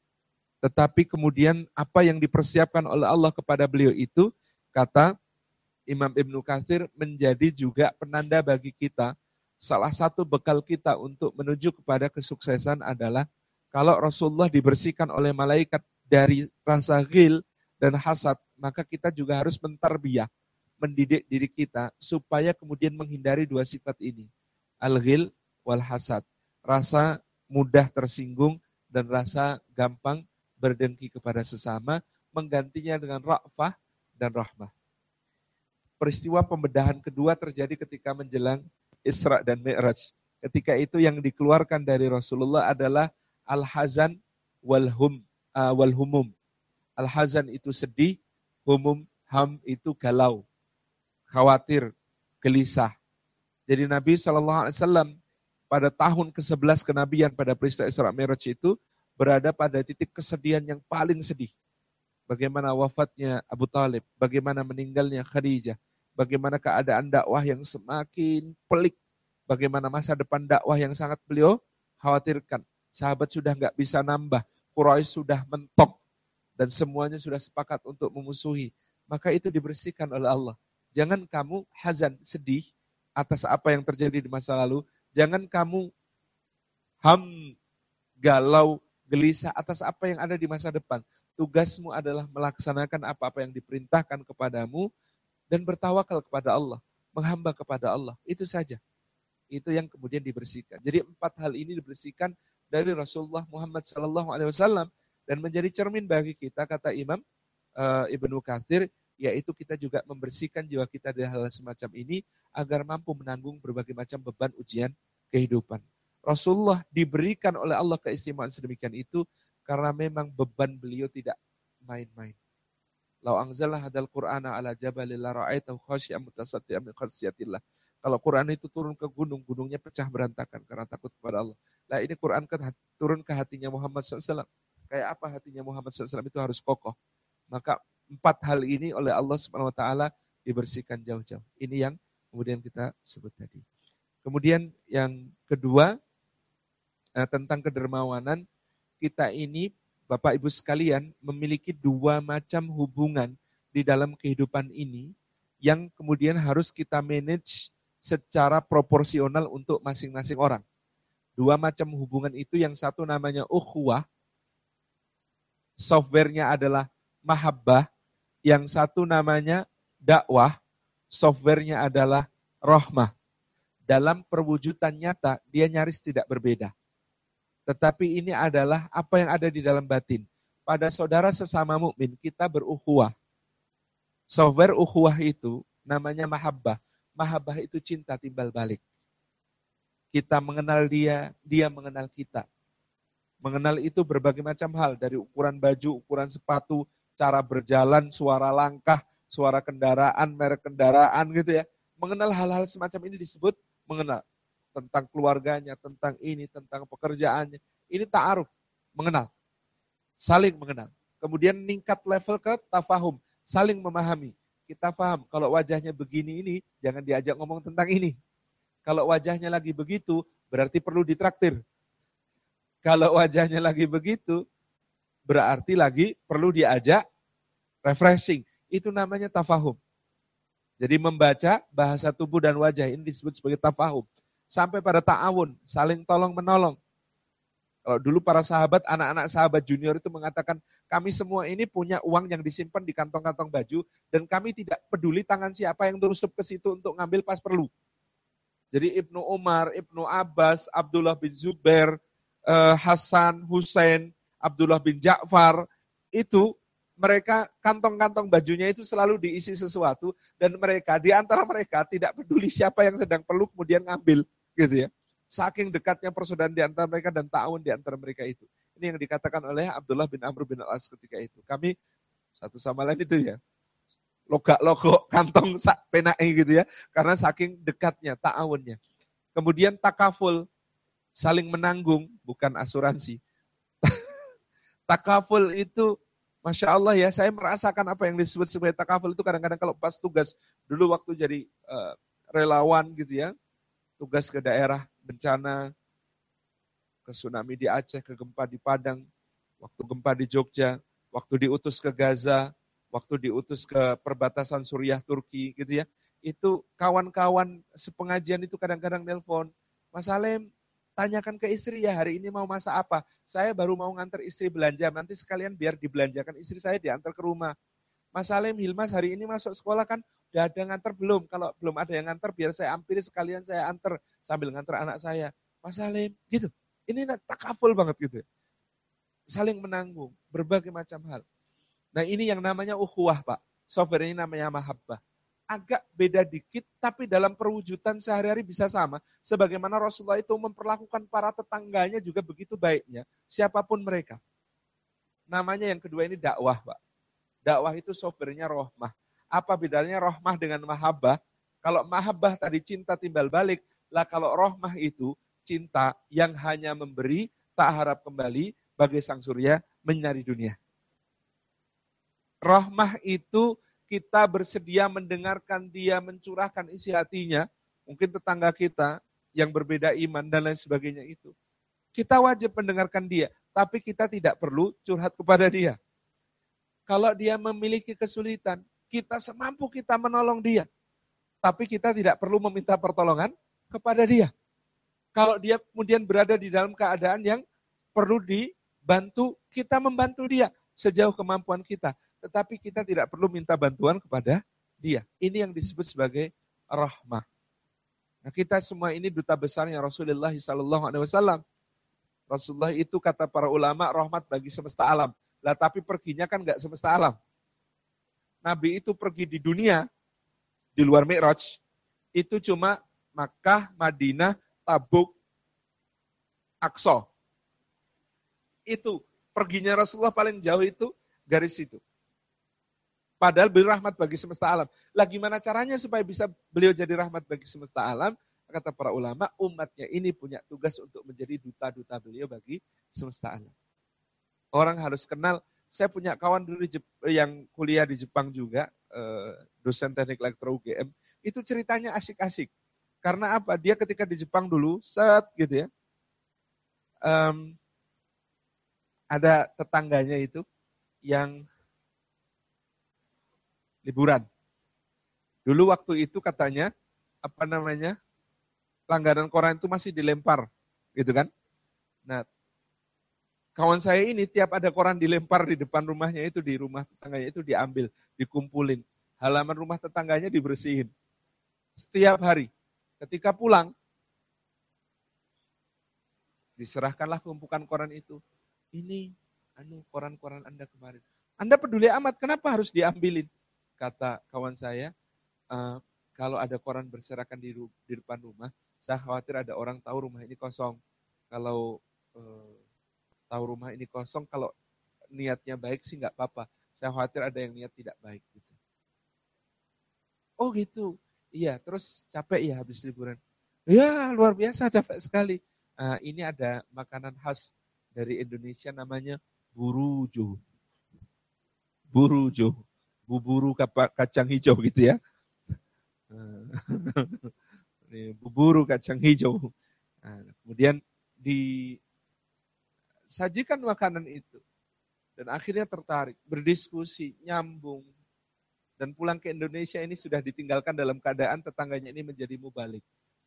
Tetapi kemudian apa yang dipersiapkan oleh Allah kepada beliau itu, kata Imam Ibnu Katsir, menjadi juga penanda bagi kita. Salah satu bekal kita untuk menuju kepada kesuksesan adalah kalau Rasulullah dibersihkan oleh malaikat dari rasa ghil dan hasad, maka kita juga harus mentarbiyah, mendidik diri kita supaya kemudian menghindari dua sifat ini. Al-ghil wal hasad. Rasa mudah tersinggung dan rasa gampang berdengki kepada sesama, menggantinya dengan ra'fah dan rahmah. Peristiwa pembedahan kedua terjadi ketika menjelang Isra dan Mi'raj. Ketika itu yang dikeluarkan dari Rasulullah adalah al-hazan wal humum. Al-hazan itu sedih, ham itu galau, khawatir, gelisah. Jadi Nabi SAW pada tahun ke-11 kenabian pada peristiwa Isra Mi'raj itu berada pada titik kesedihan yang paling sedih. Bagaimana wafatnya Abu Talib, bagaimana meninggalnya Khadijah, bagaimana keadaan dakwah yang semakin pelik, bagaimana masa depan dakwah yang sangat beliau khawatirkan. Sahabat sudah nggak bisa nambah, Quraisy sudah mentok, dan semuanya sudah sepakat untuk memusuhi. Maka itu dibersihkan oleh Allah. Jangan kamu hazan, sedih atas apa yang terjadi di masa lalu. Jangan kamu galau, gelisah atas apa yang ada di masa depan. Tugasmu adalah melaksanakan apa-apa yang diperintahkan kepadamu dan bertawakal kepada Allah, menghamba kepada Allah. Itu saja. Itu yang kemudian dibersihkan. Jadi 4 hal ini dibersihkan dari Rasulullah Muhammad SAW dan menjadi cermin bagi kita, kata Imam Ibnu Katsir, yaitu kita juga membersihkan jiwa kita dari hal semacam ini agar mampu menanggung berbagai macam beban ujian kehidupan. Rasulullah diberikan oleh Allah keistimewaan sedemikian itu karena memang beban beliau tidak main-main. Lau anzalna hadal Qur'ana ala jabalil la ra'aitahu khashi'an mutasaddian min khasyatillah. Kalau Quran itu turun ke gunung, gunungnya pecah berantakan karena takut kepada Allah. Nah ini Quran turun ke hatinya Muhammad SAW. Kayak apa hatinya Muhammad SAW itu harus kokoh. Maka 4 hal ini oleh Allah Subhanahu Wa Taala dibersihkan jauh-jauh. Ini yang kemudian kita sebut tadi. Kemudian yang kedua, tentang kedermawanan, kita ini Bapak Ibu sekalian memiliki 2 macam hubungan di dalam kehidupan ini yang kemudian harus kita manage secara proporsional untuk masing-masing orang. 2 macam hubungan itu, yang satu namanya ukhuwah, softwarenya adalah mahabbah, yang satu namanya dakwah, softwarenya adalah rahmah. Dalam perwujudan nyata, dia nyaris tidak berbeda. Tetapi ini adalah apa yang ada di dalam batin. Pada saudara sesama mukmin kita berukhuwah. Software ukhuwah itu namanya mahabbah. Mahabbah itu cinta timbal balik. Kita mengenal dia, dia mengenal kita. Mengenal itu berbagai macam hal, dari ukuran baju, ukuran sepatu, cara berjalan, suara langkah, suara kendaraan, merek kendaraan gitu ya. Mengenal hal-hal semacam ini disebut mengenal. Tentang keluarganya, tentang ini, tentang pekerjaannya. Ini ta'aruf, mengenal. Saling mengenal. Kemudian meningkat level ke tafahum, saling memahami. Kita paham, kalau wajahnya begini ini, jangan diajak ngomong tentang ini. Kalau wajahnya lagi begitu, berarti perlu ditraktir. Kalau wajahnya lagi begitu, berarti lagi perlu diajak refreshing. Itu namanya tafahum. Jadi membaca bahasa tubuh dan wajah ini disebut sebagai tafahum. Sampai pada ta'awun, saling tolong menolong. Kalau dulu para sahabat, anak-anak sahabat junior itu mengatakan, kami semua ini punya uang yang disimpan di kantong-kantong baju, dan kami tidak peduli tangan siapa yang terusup ke situ untuk ngambil pas perlu. Jadi Ibnu Umar, Ibnu Abbas, Abdullah bin Zubair, Hasan, Husain, Abdullah bin Ja'far, itu mereka kantong-kantong bajunya itu selalu diisi sesuatu, dan mereka, di antara mereka tidak peduli siapa yang sedang perlu kemudian ngambil, gitu ya. Saking dekatnya persaudaraan di antara mereka dan ta'awun di antara mereka itu. Ini yang dikatakan oleh Abdullah bin Amr bin Al-As ketika itu. Kami satu sama lain itu ya, logak-logok kantong penai gitu ya, karena saking dekatnya ta'awunnya. Kemudian takaful, saling menanggung, bukan asuransi. Takaful itu, Masya Allah ya, saya merasakan apa yang disebut sebagai takaful itu kadang-kadang kalau pas tugas, dulu waktu jadi relawan gitu ya, tugas ke daerah bencana, ke tsunami di Aceh, ke gempa di Padang, waktu gempa di Jogja, waktu diutus ke Gaza, waktu diutus ke perbatasan Suriah, Turki gitu ya, itu kawan-kawan sepengajian itu kadang-kadang nelpon, Mas Salim, tanyakan ke istri ya hari ini mau masak apa, saya baru mau nganter istri belanja, nanti sekalian biar dibelanjakan istri saya diantar ke rumah. Mas Salim, Hilmas hari ini masuk sekolah kan, udah ada nganter belum? Kalau belum ada yang nganter, biar saya hampiri sekalian saya anter, sambil nganter anak saya. Mas Salim, gitu. Ini takaful banget gitu. Saling menanggung, berbagai macam hal. Nah ini yang namanya ukhuwah Pak. Software ini namanya mahabbah. Agak beda dikit, tapi dalam perwujudan sehari-hari bisa sama. Sebagaimana Rasulullah itu memperlakukan para tetangganya juga begitu baiknya, siapapun mereka. Namanya yang kedua ini dakwah Pak. Dakwah itu softwarenya rohmah. Apa bedanya rohmah dengan mahabbah? Kalau mahabbah tadi cinta timbal balik, lah kalau rohmah itu cinta yang hanya memberi, tak harap kembali, bagai sang surya menyinari dunia. Rohmah itu kita bersedia mendengarkan dia mencurahkan isi hatinya, mungkin tetangga kita yang berbeda iman dan lain sebagainya itu. Kita wajib mendengarkan dia, tapi kita tidak perlu curhat kepada dia. Kalau dia memiliki kesulitan, kita semampu kita menolong dia. Tapi kita tidak perlu meminta pertolongan kepada dia. Kalau dia kemudian berada di dalam keadaan yang perlu dibantu, kita membantu dia sejauh kemampuan kita. Tetapi kita tidak perlu minta bantuan kepada dia. Ini yang disebut sebagai rahmah. Nah, kita semua ini duta besarnya Rasulullah SAW. Rasulullah itu kata para ulama rahmat bagi semesta alam. Lah tapi perginya kan enggak semesta alam. Nabi itu pergi di dunia, di luar Mi'raj, itu cuma Makkah, Madinah, Tabuk, Aqsa. Itu perginya Rasulullah paling jauh itu garis itu. Padahal beliau rahmat bagi semesta alam. Lah gimana caranya supaya bisa beliau jadi rahmat bagi semesta alam? Kata para ulama, umatnya ini punya tugas untuk menjadi duta-duta beliau bagi semesta alam. Orang harus kenal. Saya punya kawan dulu yang kuliah di Jepang juga, dosen teknik elektro UGM. Itu ceritanya asik-asik. Karena apa? Dia ketika di Jepang dulu, gitu ya. Ada tetangganya itu yang liburan. Dulu waktu itu katanya, langganan koran itu masih dilempar, gitu kan. Nah, kawan saya ini tiap ada koran dilempar di depan rumahnya itu, di rumah tetangganya itu diambil, dikumpulin. Halaman rumah tetangganya dibersihin. Setiap hari. Ketika pulang, diserahkanlah tumpukan koran itu. Ini, koran-koran Anda kemarin. Anda peduli amat, kenapa harus diambilin? Kata kawan saya, kalau ada koran berserakan di depan rumah, saya khawatir ada orang tahu rumah ini kosong. Kalau tahu rumah ini kosong, kalau niatnya baik sih nggak apa-apa. Saya khawatir ada yang niat tidak baik. Gitu. Oh gitu, iya. Terus capek ya habis liburan? Ya luar biasa, capek sekali. Ini ada makanan khas dari Indonesia namanya burujo. Burujo. Buburu kacang hijau gitu ya. Buburu kacang hijau. Kemudian disajikan makanan itu. Dan akhirnya tertarik, berdiskusi, nyambung. Dan pulang ke Indonesia ini sudah ditinggalkan dalam keadaan tetangganya ini menjadi mubalik.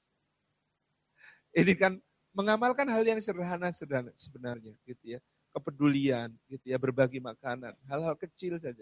Ini kan mengamalkan hal yang sederhana sebenarnya gitu ya. Kepedulian gitu ya, berbagi makanan, hal-hal kecil saja.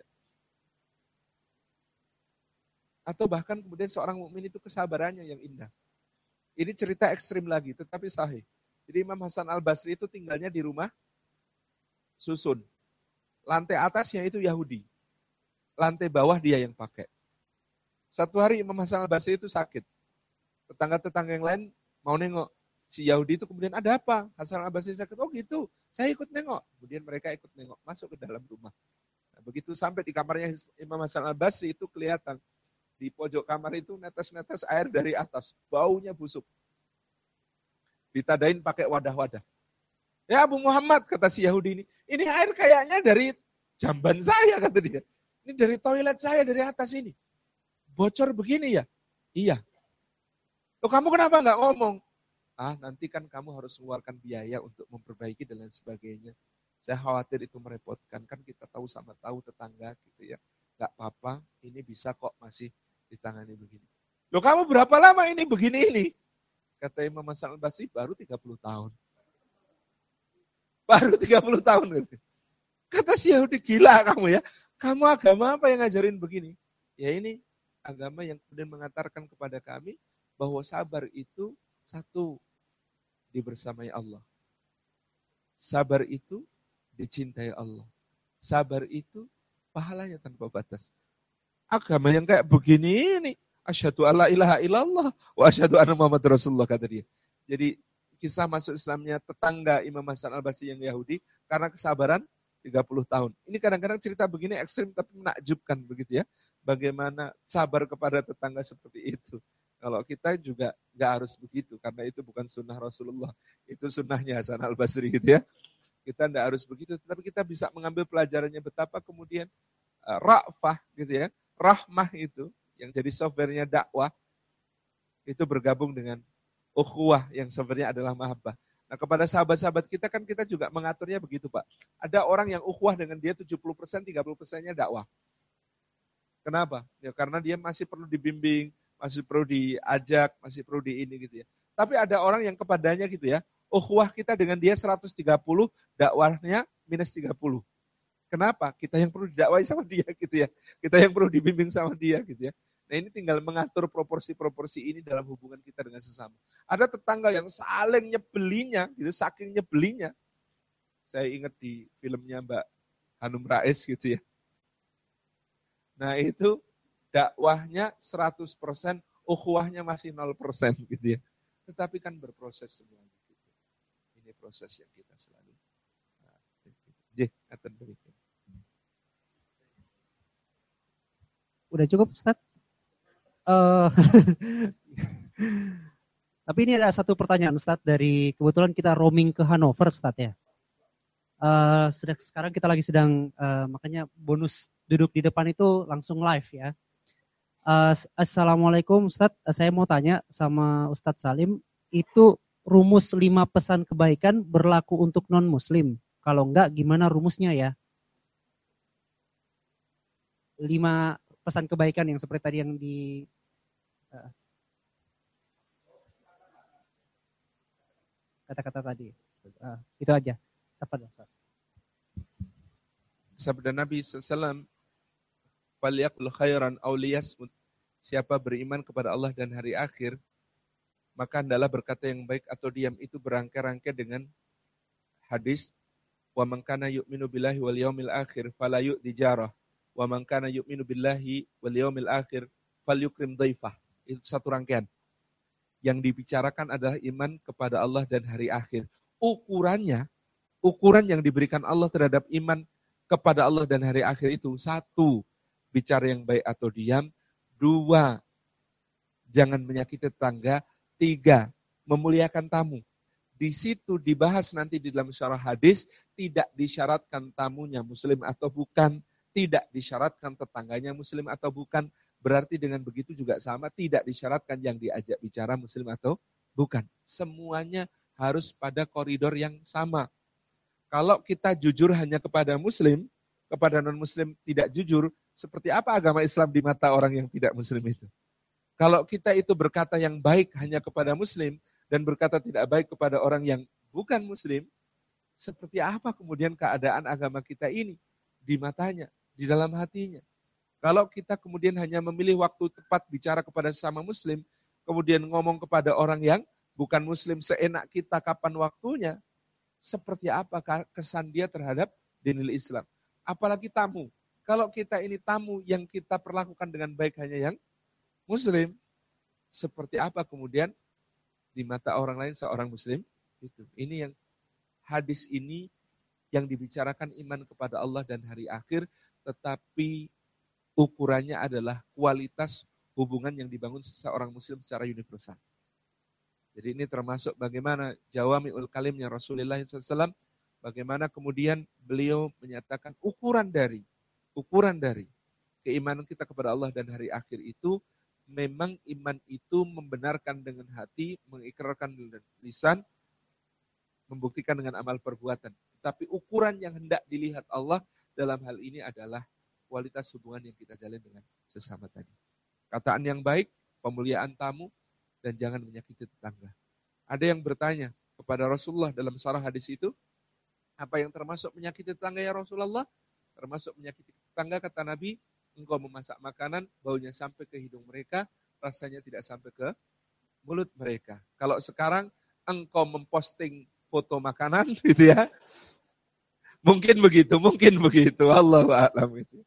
Atau bahkan kemudian seorang mukmin itu kesabarannya yang indah. Ini cerita ekstrim lagi, tetapi sahih. Jadi Imam Hasan Al-Basri itu tinggalnya di rumah susun. Lantai atasnya itu Yahudi. Lantai bawah dia yang pakai. Satu hari Imam Hasan Al-Basri itu sakit. Tetangga-tetangga yang lain mau nengok. Si Yahudi itu kemudian, ada apa? Hasan Al-Basri sakit. Oh gitu, saya ikut nengok. Kemudian mereka ikut nengok, masuk ke dalam rumah. Nah, begitu sampai di kamarnya Imam Hasan Al-Basri itu kelihatan. Di pojok kamar itu netes-netes air dari atas. Baunya busuk. Ditadain pakai wadah-wadah. Ya Abu Muhammad, kata si Yahudi ini air kayaknya dari jamban saya, kata dia. Ini dari toilet saya, dari atas ini. Bocor begini ya? Iya. Loh kamu kenapa nggak ngomong? Nanti kan kamu harus mengeluarkan biaya untuk memperbaiki dan lain sebagainya. Saya khawatir itu merepotkan. Kan kita tahu sama tahu tetangga gitu ya. Nggak apa-apa, ini bisa kok masih ditangani begini. Loh kamu berapa lama ini begini ini? Kata Imam Hasan Al-Basri, baru 30 tahun. Baru 30 tahun. Kata si Yahudi, gila kamu ya. Kamu agama apa yang ngajarin begini? Ya ini agama yang kemudian mengantarkan kepada kami bahwa sabar itu satu, dibersamai Allah. Sabar itu dicintai Allah. Sabar itu pahalanya tanpa batas. Agama yang kayak begini ini, asyhadu alla ilaha illallah wa asyhadu anna Muhammad Rasulullah, kata dia. Jadi kisah masuk Islamnya tetangga Imam Hasan Al-Basri yang Yahudi karena kesabaran 30 tahun. Ini kadang-kadang cerita begini ekstrim tapi menakjubkan begitu ya. Bagaimana sabar kepada tetangga seperti itu. Kalau kita juga nggak harus begitu karena itu bukan sunnah Rasulullah. Itu sunnahnya Hasan Al-Basri gitu ya. Kita nggak harus begitu, tapi kita bisa mengambil pelajarannya betapa kemudian ra'fah gitu ya. Rahmah itu, yang jadi softwarenya dakwah, itu bergabung dengan ukhuwah yang softwarenya adalah mahabbah. Nah kepada sahabat-sahabat kita kan kita juga mengaturnya begitu Pak. Ada orang yang ukhuwah dengan dia 70%, 30%-nya dakwah. Kenapa? Ya karena dia masih perlu dibimbing, masih perlu diajak, masih perlu di ini gitu ya. Tapi ada orang yang kepadanya gitu ya, ukhuwah kita dengan dia 130, dakwahnya minus 30. Kenapa? Kita yang perlu didakwai sama dia gitu ya. Kita yang perlu dibimbing sama dia gitu ya. Nah ini tinggal mengatur proporsi-proporsi ini dalam hubungan kita dengan sesama. Ada tetangga yang saling nyebelinya, gitu, saking nyebelinya. Saya ingat di filmnya Mbak Hanum Rais gitu ya. Nah itu dakwahnya 100%, ukhuwahnya masih 0% gitu ya. Tetapi kan berproses semuanya. Gitu. Ini proses yang kita selalu. Akan berikan. Udah cukup, Ustaz? Tapi ini ada satu pertanyaan, Ustaz, dari kebetulan kita roaming ke Hanover, Ustaz ya. Sekarang kita lagi sedang, makanya bonus duduk di depan itu langsung live ya. Assalamualaikum Ustaz, saya mau tanya sama Ustadz Salim, itu rumus 5 pesan kebaikan berlaku untuk non-muslim? Kalau enggak, gimana rumusnya ya? 5 pesan kebaikan yang seperti tadi yang di... kata-kata tadi. Itu aja. Sabda Nabi SAW, "Falyaqul khairan aw liyasmut." Siapa beriman kepada Allah dan hari akhir, maka hendaklah berkata yang baik atau diam. Itu berangkai-rangkai dengan hadis, "Wa man kana yu'minu billahi wal yaumil akhir fala yu'di jarah, wa man kana yu'minu billahi wal yaumil akhir falyukrim dhaifah." Itu satu rangkaian. Yang dibicarakan adalah iman kepada Allah dan hari akhir. Ukuran yang diberikan Allah terhadap iman kepada Allah dan hari akhir itu, 1, bicara yang baik atau diam. 2, jangan menyakiti tetangga. 3, memuliakan tamu. Di situ dibahas nanti di dalam syarah hadis, tidak disyaratkan tamunya muslim atau bukan, tidak disyaratkan tetangganya muslim atau bukan. Berarti dengan begitu juga sama, tidak disyaratkan yang diajak bicara muslim atau bukan. Semuanya harus pada koridor yang sama. Kalau kita jujur hanya kepada muslim, kepada non-muslim tidak jujur, seperti apa agama Islam di mata orang yang tidak muslim itu? Kalau kita itu berkata yang baik hanya kepada muslim, dan berkata tidak baik kepada orang yang bukan muslim, seperti apa kemudian keadaan agama kita ini di matanya, di dalam hatinya? Kalau kita kemudian hanya memilih waktu tepat bicara kepada sesama muslim, kemudian ngomong kepada orang yang bukan muslim seenak kita kapan waktunya, seperti apa kesan dia terhadap dinil Islam? Apalagi tamu. Kalau kita ini tamu yang kita perlakukan dengan baik hanya yang muslim, seperti apa kemudian di mata orang lain seorang muslim itu? Ini yang hadis ini yang dibicarakan iman kepada Allah dan hari akhir, tetapi ukurannya adalah kualitas hubungan yang dibangun seorang muslim secara universal. Jadi ini termasuk bagaimana jawami'ul kalimnya Rasulullah SAW, bagaimana kemudian beliau menyatakan ukuran dari keimanan kita kepada Allah dan hari akhir itu, memang iman itu membenarkan dengan hati, mengikrarkan dengan lisan, membuktikan dengan amal perbuatan. Tapi ukuran yang hendak dilihat Allah dalam hal ini adalah kualitas hubungan yang kita jalin dengan sesama tadi. Kataan yang baik, pemuliaan tamu, dan jangan menyakiti tetangga. Ada yang bertanya kepada Rasulullah dalam syarah hadis itu, apa yang termasuk menyakiti tetangga ya Rasulullah? Termasuk menyakiti tetangga, kata Nabi, engkau memasak makanan, baunya sampai ke hidung mereka, rasanya tidak sampai ke mulut mereka. Kalau sekarang engkau memposting foto makanan, gitu ya, mungkin begitu. Allahu a'lam itu.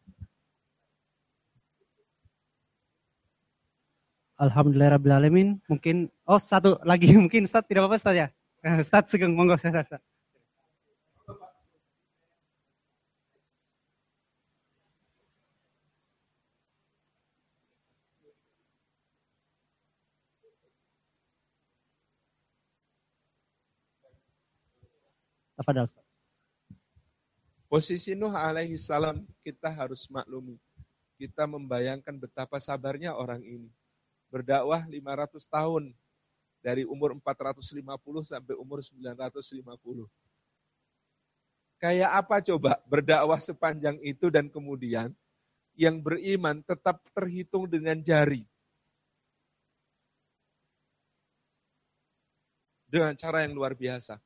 Alhamdulillahirrabbilalamin. Mungkin, satu lagi mungkin Ustaz, tidak apa-apa Ustaz ya? Ustaz Sugeng, monggo Ustaz. Tafadhal Ustaz. Posisi Nuh alaihi salam kita harus maklumi. Kita membayangkan betapa sabarnya orang ini. Berdakwah 500 tahun. Dari umur 450 sampai umur 950. Kayak apa coba berdakwah sepanjang itu dan kemudian yang beriman tetap terhitung dengan jari. Dengan cara yang luar biasa.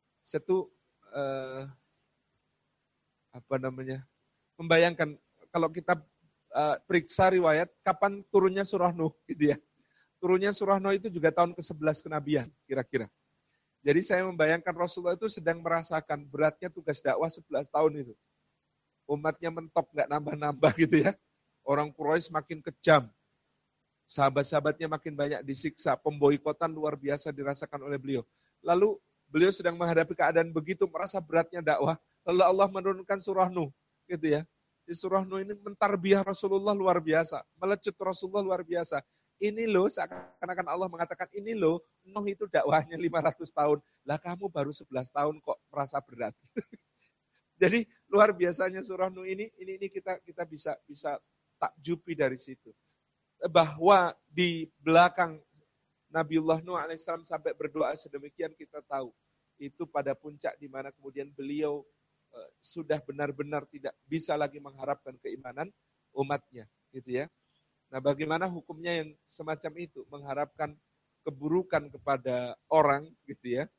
Membayangkan kalau kita periksa riwayat kapan turunnya surah Nuh gitu ya. Turunnya surah Nuh itu juga tahun ke-11 kenabian kira-kira. Jadi saya membayangkan Rasulullah itu sedang merasakan beratnya tugas dakwah 11 tahun itu. Umatnya mentok nggak nambah-nambah gitu ya. Orang Quraisy makin kejam. Sahabat-sahabatnya makin banyak disiksa. Pemboikotan luar biasa dirasakan oleh beliau. Lalu beliau sedang menghadapi keadaan begitu, merasa beratnya dakwah. Lalu Allah menurunkan surah Nuh gitu ya. Di surah Nuh ini mentarbiah Rasulullah luar biasa, melecut Rasulullah luar biasa. Ini loh, seakan-akan Allah mengatakan, ini loh, Nuh itu dakwahnya 500 tahun. Lah kamu baru 11 tahun kok merasa berat. Jadi luar biasanya surah Nuh ini kita bisa takjubi dari situ. Bahwa di belakang Nabiullah Nuh alaihissalam sampai berdoa sedemikian, kita tahu itu pada puncak di mana kemudian beliau sudah benar-benar tidak bisa lagi mengharapkan keimanan umatnya, gitu ya. Nah, bagaimana hukumnya yang semacam itu, mengharapkan keburukan kepada orang, gitu ya.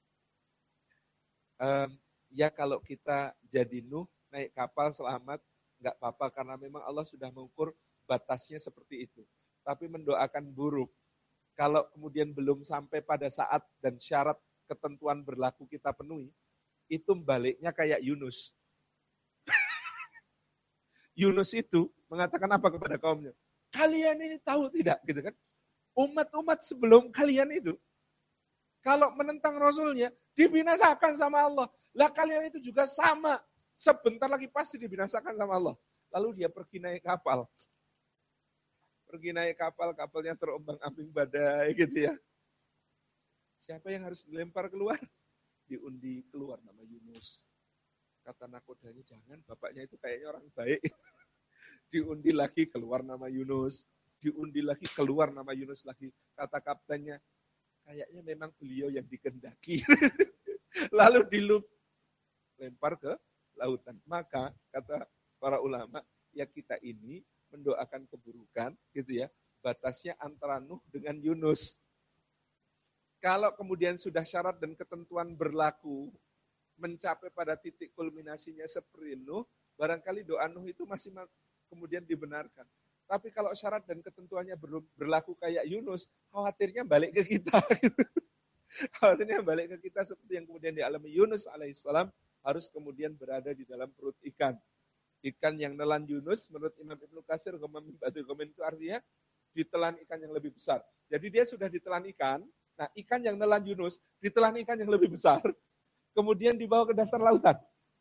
Ya kalau kita jadi Nuh, naik kapal selamat, nggak apa-apa karena memang Allah sudah mengukur batasnya seperti itu. Tapi mendoakan buruk, kalau kemudian belum sampai pada saat dan syarat ketentuan berlaku kita penuhi, itu baliknya kayak Yunus. Yunus itu mengatakan apa kepada kaumnya? Kalian ini tahu tidak, gitu kan? Umat-umat sebelum kalian itu, kalau menentang Rasulnya, dibinasakan sama Allah. Lah kalian itu juga sama, sebentar lagi pasti dibinasakan sama Allah. Lalu dia pergi naik kapal. Kapalnya terombang-ambing badai gitu ya. Siapa yang harus dilempar keluar? Diundi keluar nama Yunus. Kata nakodanya, jangan, bapaknya itu kayaknya orang baik. Diundi lagi keluar nama Yunus. Diundi lagi keluar nama Yunus lagi. Kata kaptennya, kayaknya memang beliau yang dikehendaki. Lalu dilempar ke lautan. Maka kata para ulama, ya kita ini mendoakan keburukan, gitu ya. Batasnya antara Nuh dengan Yunus. Kalau kemudian sudah syarat dan ketentuan berlaku, mencapai pada titik kulminasinya seperti Nuh, barangkali doa Nuh itu masih kemudian dibenarkan. Tapi kalau syarat dan ketentuannya belum berlaku kayak Yunus, khawatirnya balik ke kita. Khawatirnya balik ke kita seperti yang kemudian dialami Yunus alaihissalam, harus kemudian berada di dalam perut ikan. Ikan yang nelan Yunus, menurut Imam Ibnu Katsir, itu artinya ditelan ikan yang lebih besar. Jadi dia sudah ditelan ikan, nah ikan yang nelan Yunus, ditelan ikan yang lebih besar, kemudian dibawa ke dasar lautan.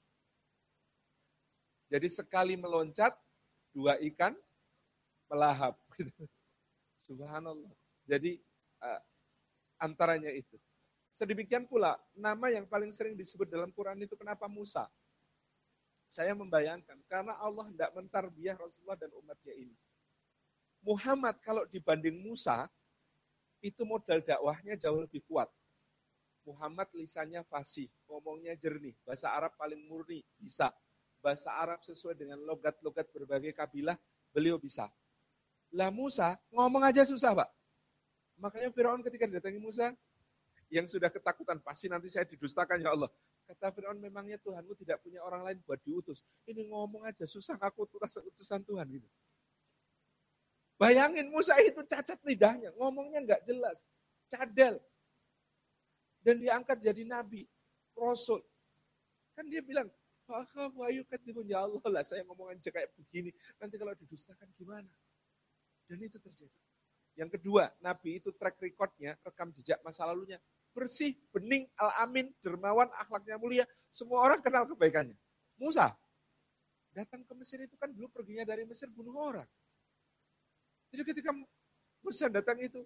Jadi sekali meloncat, 2 ikan melahap. Subhanallah. Jadi antaranya itu. Sedemikian pula, nama yang paling sering disebut dalam Quran itu kenapa Musa? Saya membayangkan, karena Allah hendak mentarbiah Rasulullah dan umatnya ini. Muhammad kalau dibanding Musa, itu modal dakwahnya jauh lebih kuat. Muhammad lisannya fasih, ngomongnya jernih, bahasa Arab paling murni, bisa. Bahasa Arab sesuai dengan logat-logat berbagai kabilah, beliau bisa. Lah Musa, ngomong aja susah, Pak. Makanya Firaun ketika didatangi Musa, yang sudah ketakutan, pasti nanti saya didustakan ya Allah. Kata Firaun, memangnya Tuhanmu tidak punya orang lain buat diutus. Ini ngomong aja, susah aku utusan Tuhan gitu. Bayangin Musa itu cacat lidahnya, ngomongnya nggak jelas, cadel. Dan diangkat jadi nabi, rasul. Kan dia bilang, ya Allah lah, saya ngomong aja kayak begini. Nanti kalau didustakan gimana? Dan itu terjadi. Yang kedua, nabi itu track recordnya, rekam jejak masa lalunya. Bersih, bening, al-amin, dermawan, akhlaknya mulia. Semua orang kenal kebaikannya. Musa, datang ke Mesir itu kan dulu perginya dari Mesir bunuh orang. Jadi ketika Musa datang itu,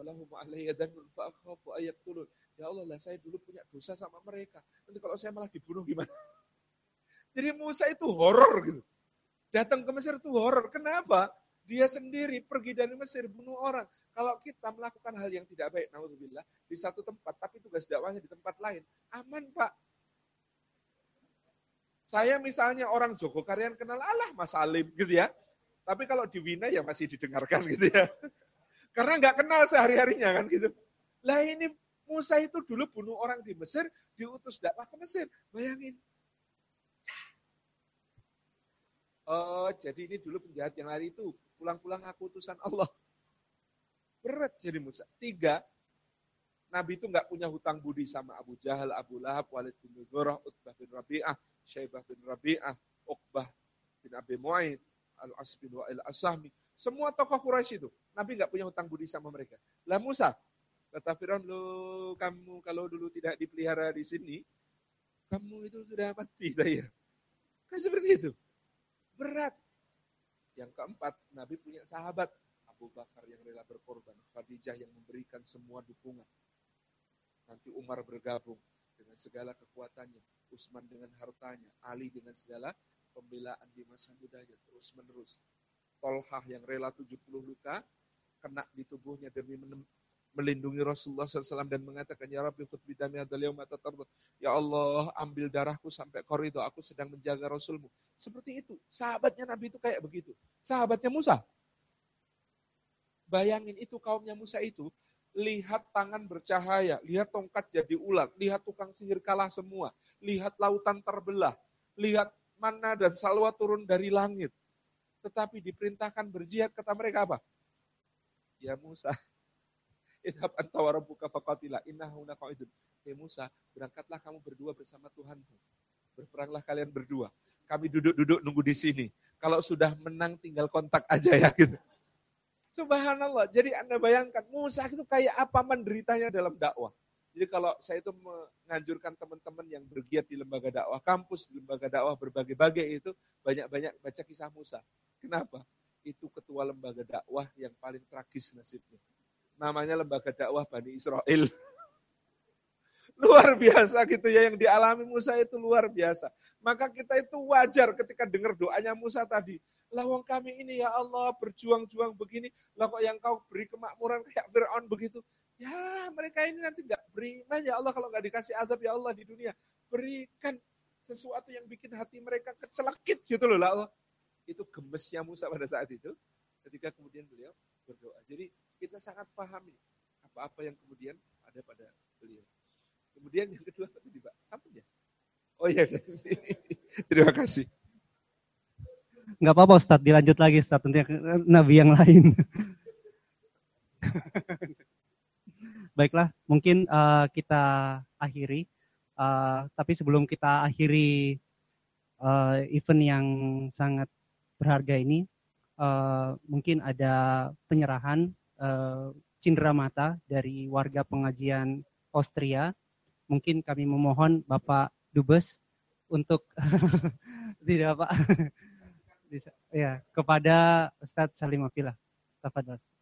ya Allah lah, saya dulu punya dosa sama mereka. Nanti kalau saya malah dibunuh gimana? Jadi Musa itu horor gitu. Datang ke Mesir itu horor. Kenapa? Dia sendiri pergi dari Mesir bunuh orang. Kalau kita melakukan hal yang tidak baik, naudzubillah, di satu tempat, tapi tugas dakwahnya di tempat lain, aman Pak. Saya misalnya orang Jogokarian kenal Allah Mas Salim gitu ya. Tapi kalau di Wina ya masih didengarkan gitu ya. Karena nggak kenal sehari-harinya kan gitu. Lah ini Musa itu dulu bunuh orang di Mesir, diutus dakwah ke Mesir. Bayangin. Oh, jadi ini dulu penjahat yang hari itu. Pulang-pulang aku utusan Allah. Berat jadi Musa. 3, Nabi itu nggak punya hutang budi sama Abu Jahal, Abu Lahab, Walid bin Mughirah, Utbah bin Rabi'ah, Syaibah bin Rabi'ah, Uqbah bin Abi Mu'aid, Al-As bin Wa'il As-Sahmi. Semua tokoh Quraisy itu. Nabi nggak punya hutang budi sama mereka. Lah Musa, kata Firaun, kamu kalau dulu tidak dipelihara di sini, kamu itu sudah mati. Kan seperti itu. Berat. Yang keempat, Nabi punya sahabat. Abu Bakar yang rela berkorban. Khadijah yang memberikan semua dukungan. Nanti Umar bergabung dengan segala kekuatannya. Utsman dengan hartanya. Ali dengan segala pembelaan di masa mudanya. Terus menerus. Tolhah yang rela 70 luka. Kena di tubuhnya demi melindungi Rasulullah SAW dan mengatakan, Ya Rabbi khutbi dami hadal yawma tatarbat. Ya Allah, ambil darahku sampai koridor, aku sedang menjaga Rasulmu. Seperti itu. Sahabatnya Nabi itu kayak begitu. Sahabatnya Musa. Bayangin itu kaumnya Musa itu, lihat tangan bercahaya, lihat tongkat jadi ular, lihat tukang sihir kalah semua, lihat lautan terbelah, lihat manna dan salwa turun dari langit. Tetapi diperintahkan berjihad, kata mereka apa? Ya Musa, idhab anta wa rabbuka faqatila innahu laqa'idun. Hei Musa, berangkatlah kamu berdua bersama Tuhanmu. Berperanglah kalian berdua. Kami duduk-duduk nunggu di sini. Kalau sudah menang tinggal kontak aja ya gitu. Subhanallah. Jadi Anda bayangkan Musa itu kayak apa menderitanya dalam dakwah. Jadi kalau saya itu menganjurkan teman-teman yang bergiat di lembaga dakwah kampus, di lembaga dakwah berbagai-bagai itu banyak-banyak baca kisah Musa. Kenapa? Itu ketua lembaga dakwah yang paling tragis nasibnya. Namanya lembaga dakwah Bani Israel. Luar biasa gitu ya, yang dialami Musa itu luar biasa. Maka kita itu wajar ketika dengar doanya Musa tadi. Lah wong kami ini ya Allah berjuang-juang begini, lah kok yang kau beri kemakmuran kayak Fir'aun begitu. Ya mereka ini nanti gak beriman ya Allah kalau gak dikasih azab ya Allah di dunia. Berikan sesuatu yang bikin hati mereka kecelekit gitu loh lah Allah. Itu gemesnya Musa pada saat itu, ketika kemudian beliau berdoa. Jadi kita sangat pahami apa-apa yang kemudian ada pada beliau. Kemudian yang kedua tadi Pak, sambung ya? Oh iya, terima kasih. Nggak apa-apa Ustadz, dilanjut lagi Ustadz, nanti Nabi yang lain. Baiklah, mungkin kita akhiri. Tapi sebelum kita akhiri event yang sangat berharga ini, mungkin ada penyerahan cindramata dari warga pengajian Austria. Mungkin kami memohon Bapak Dubes untuk tidak Pak, ya kepada Ustadz Salim Afillah. Tafadhol.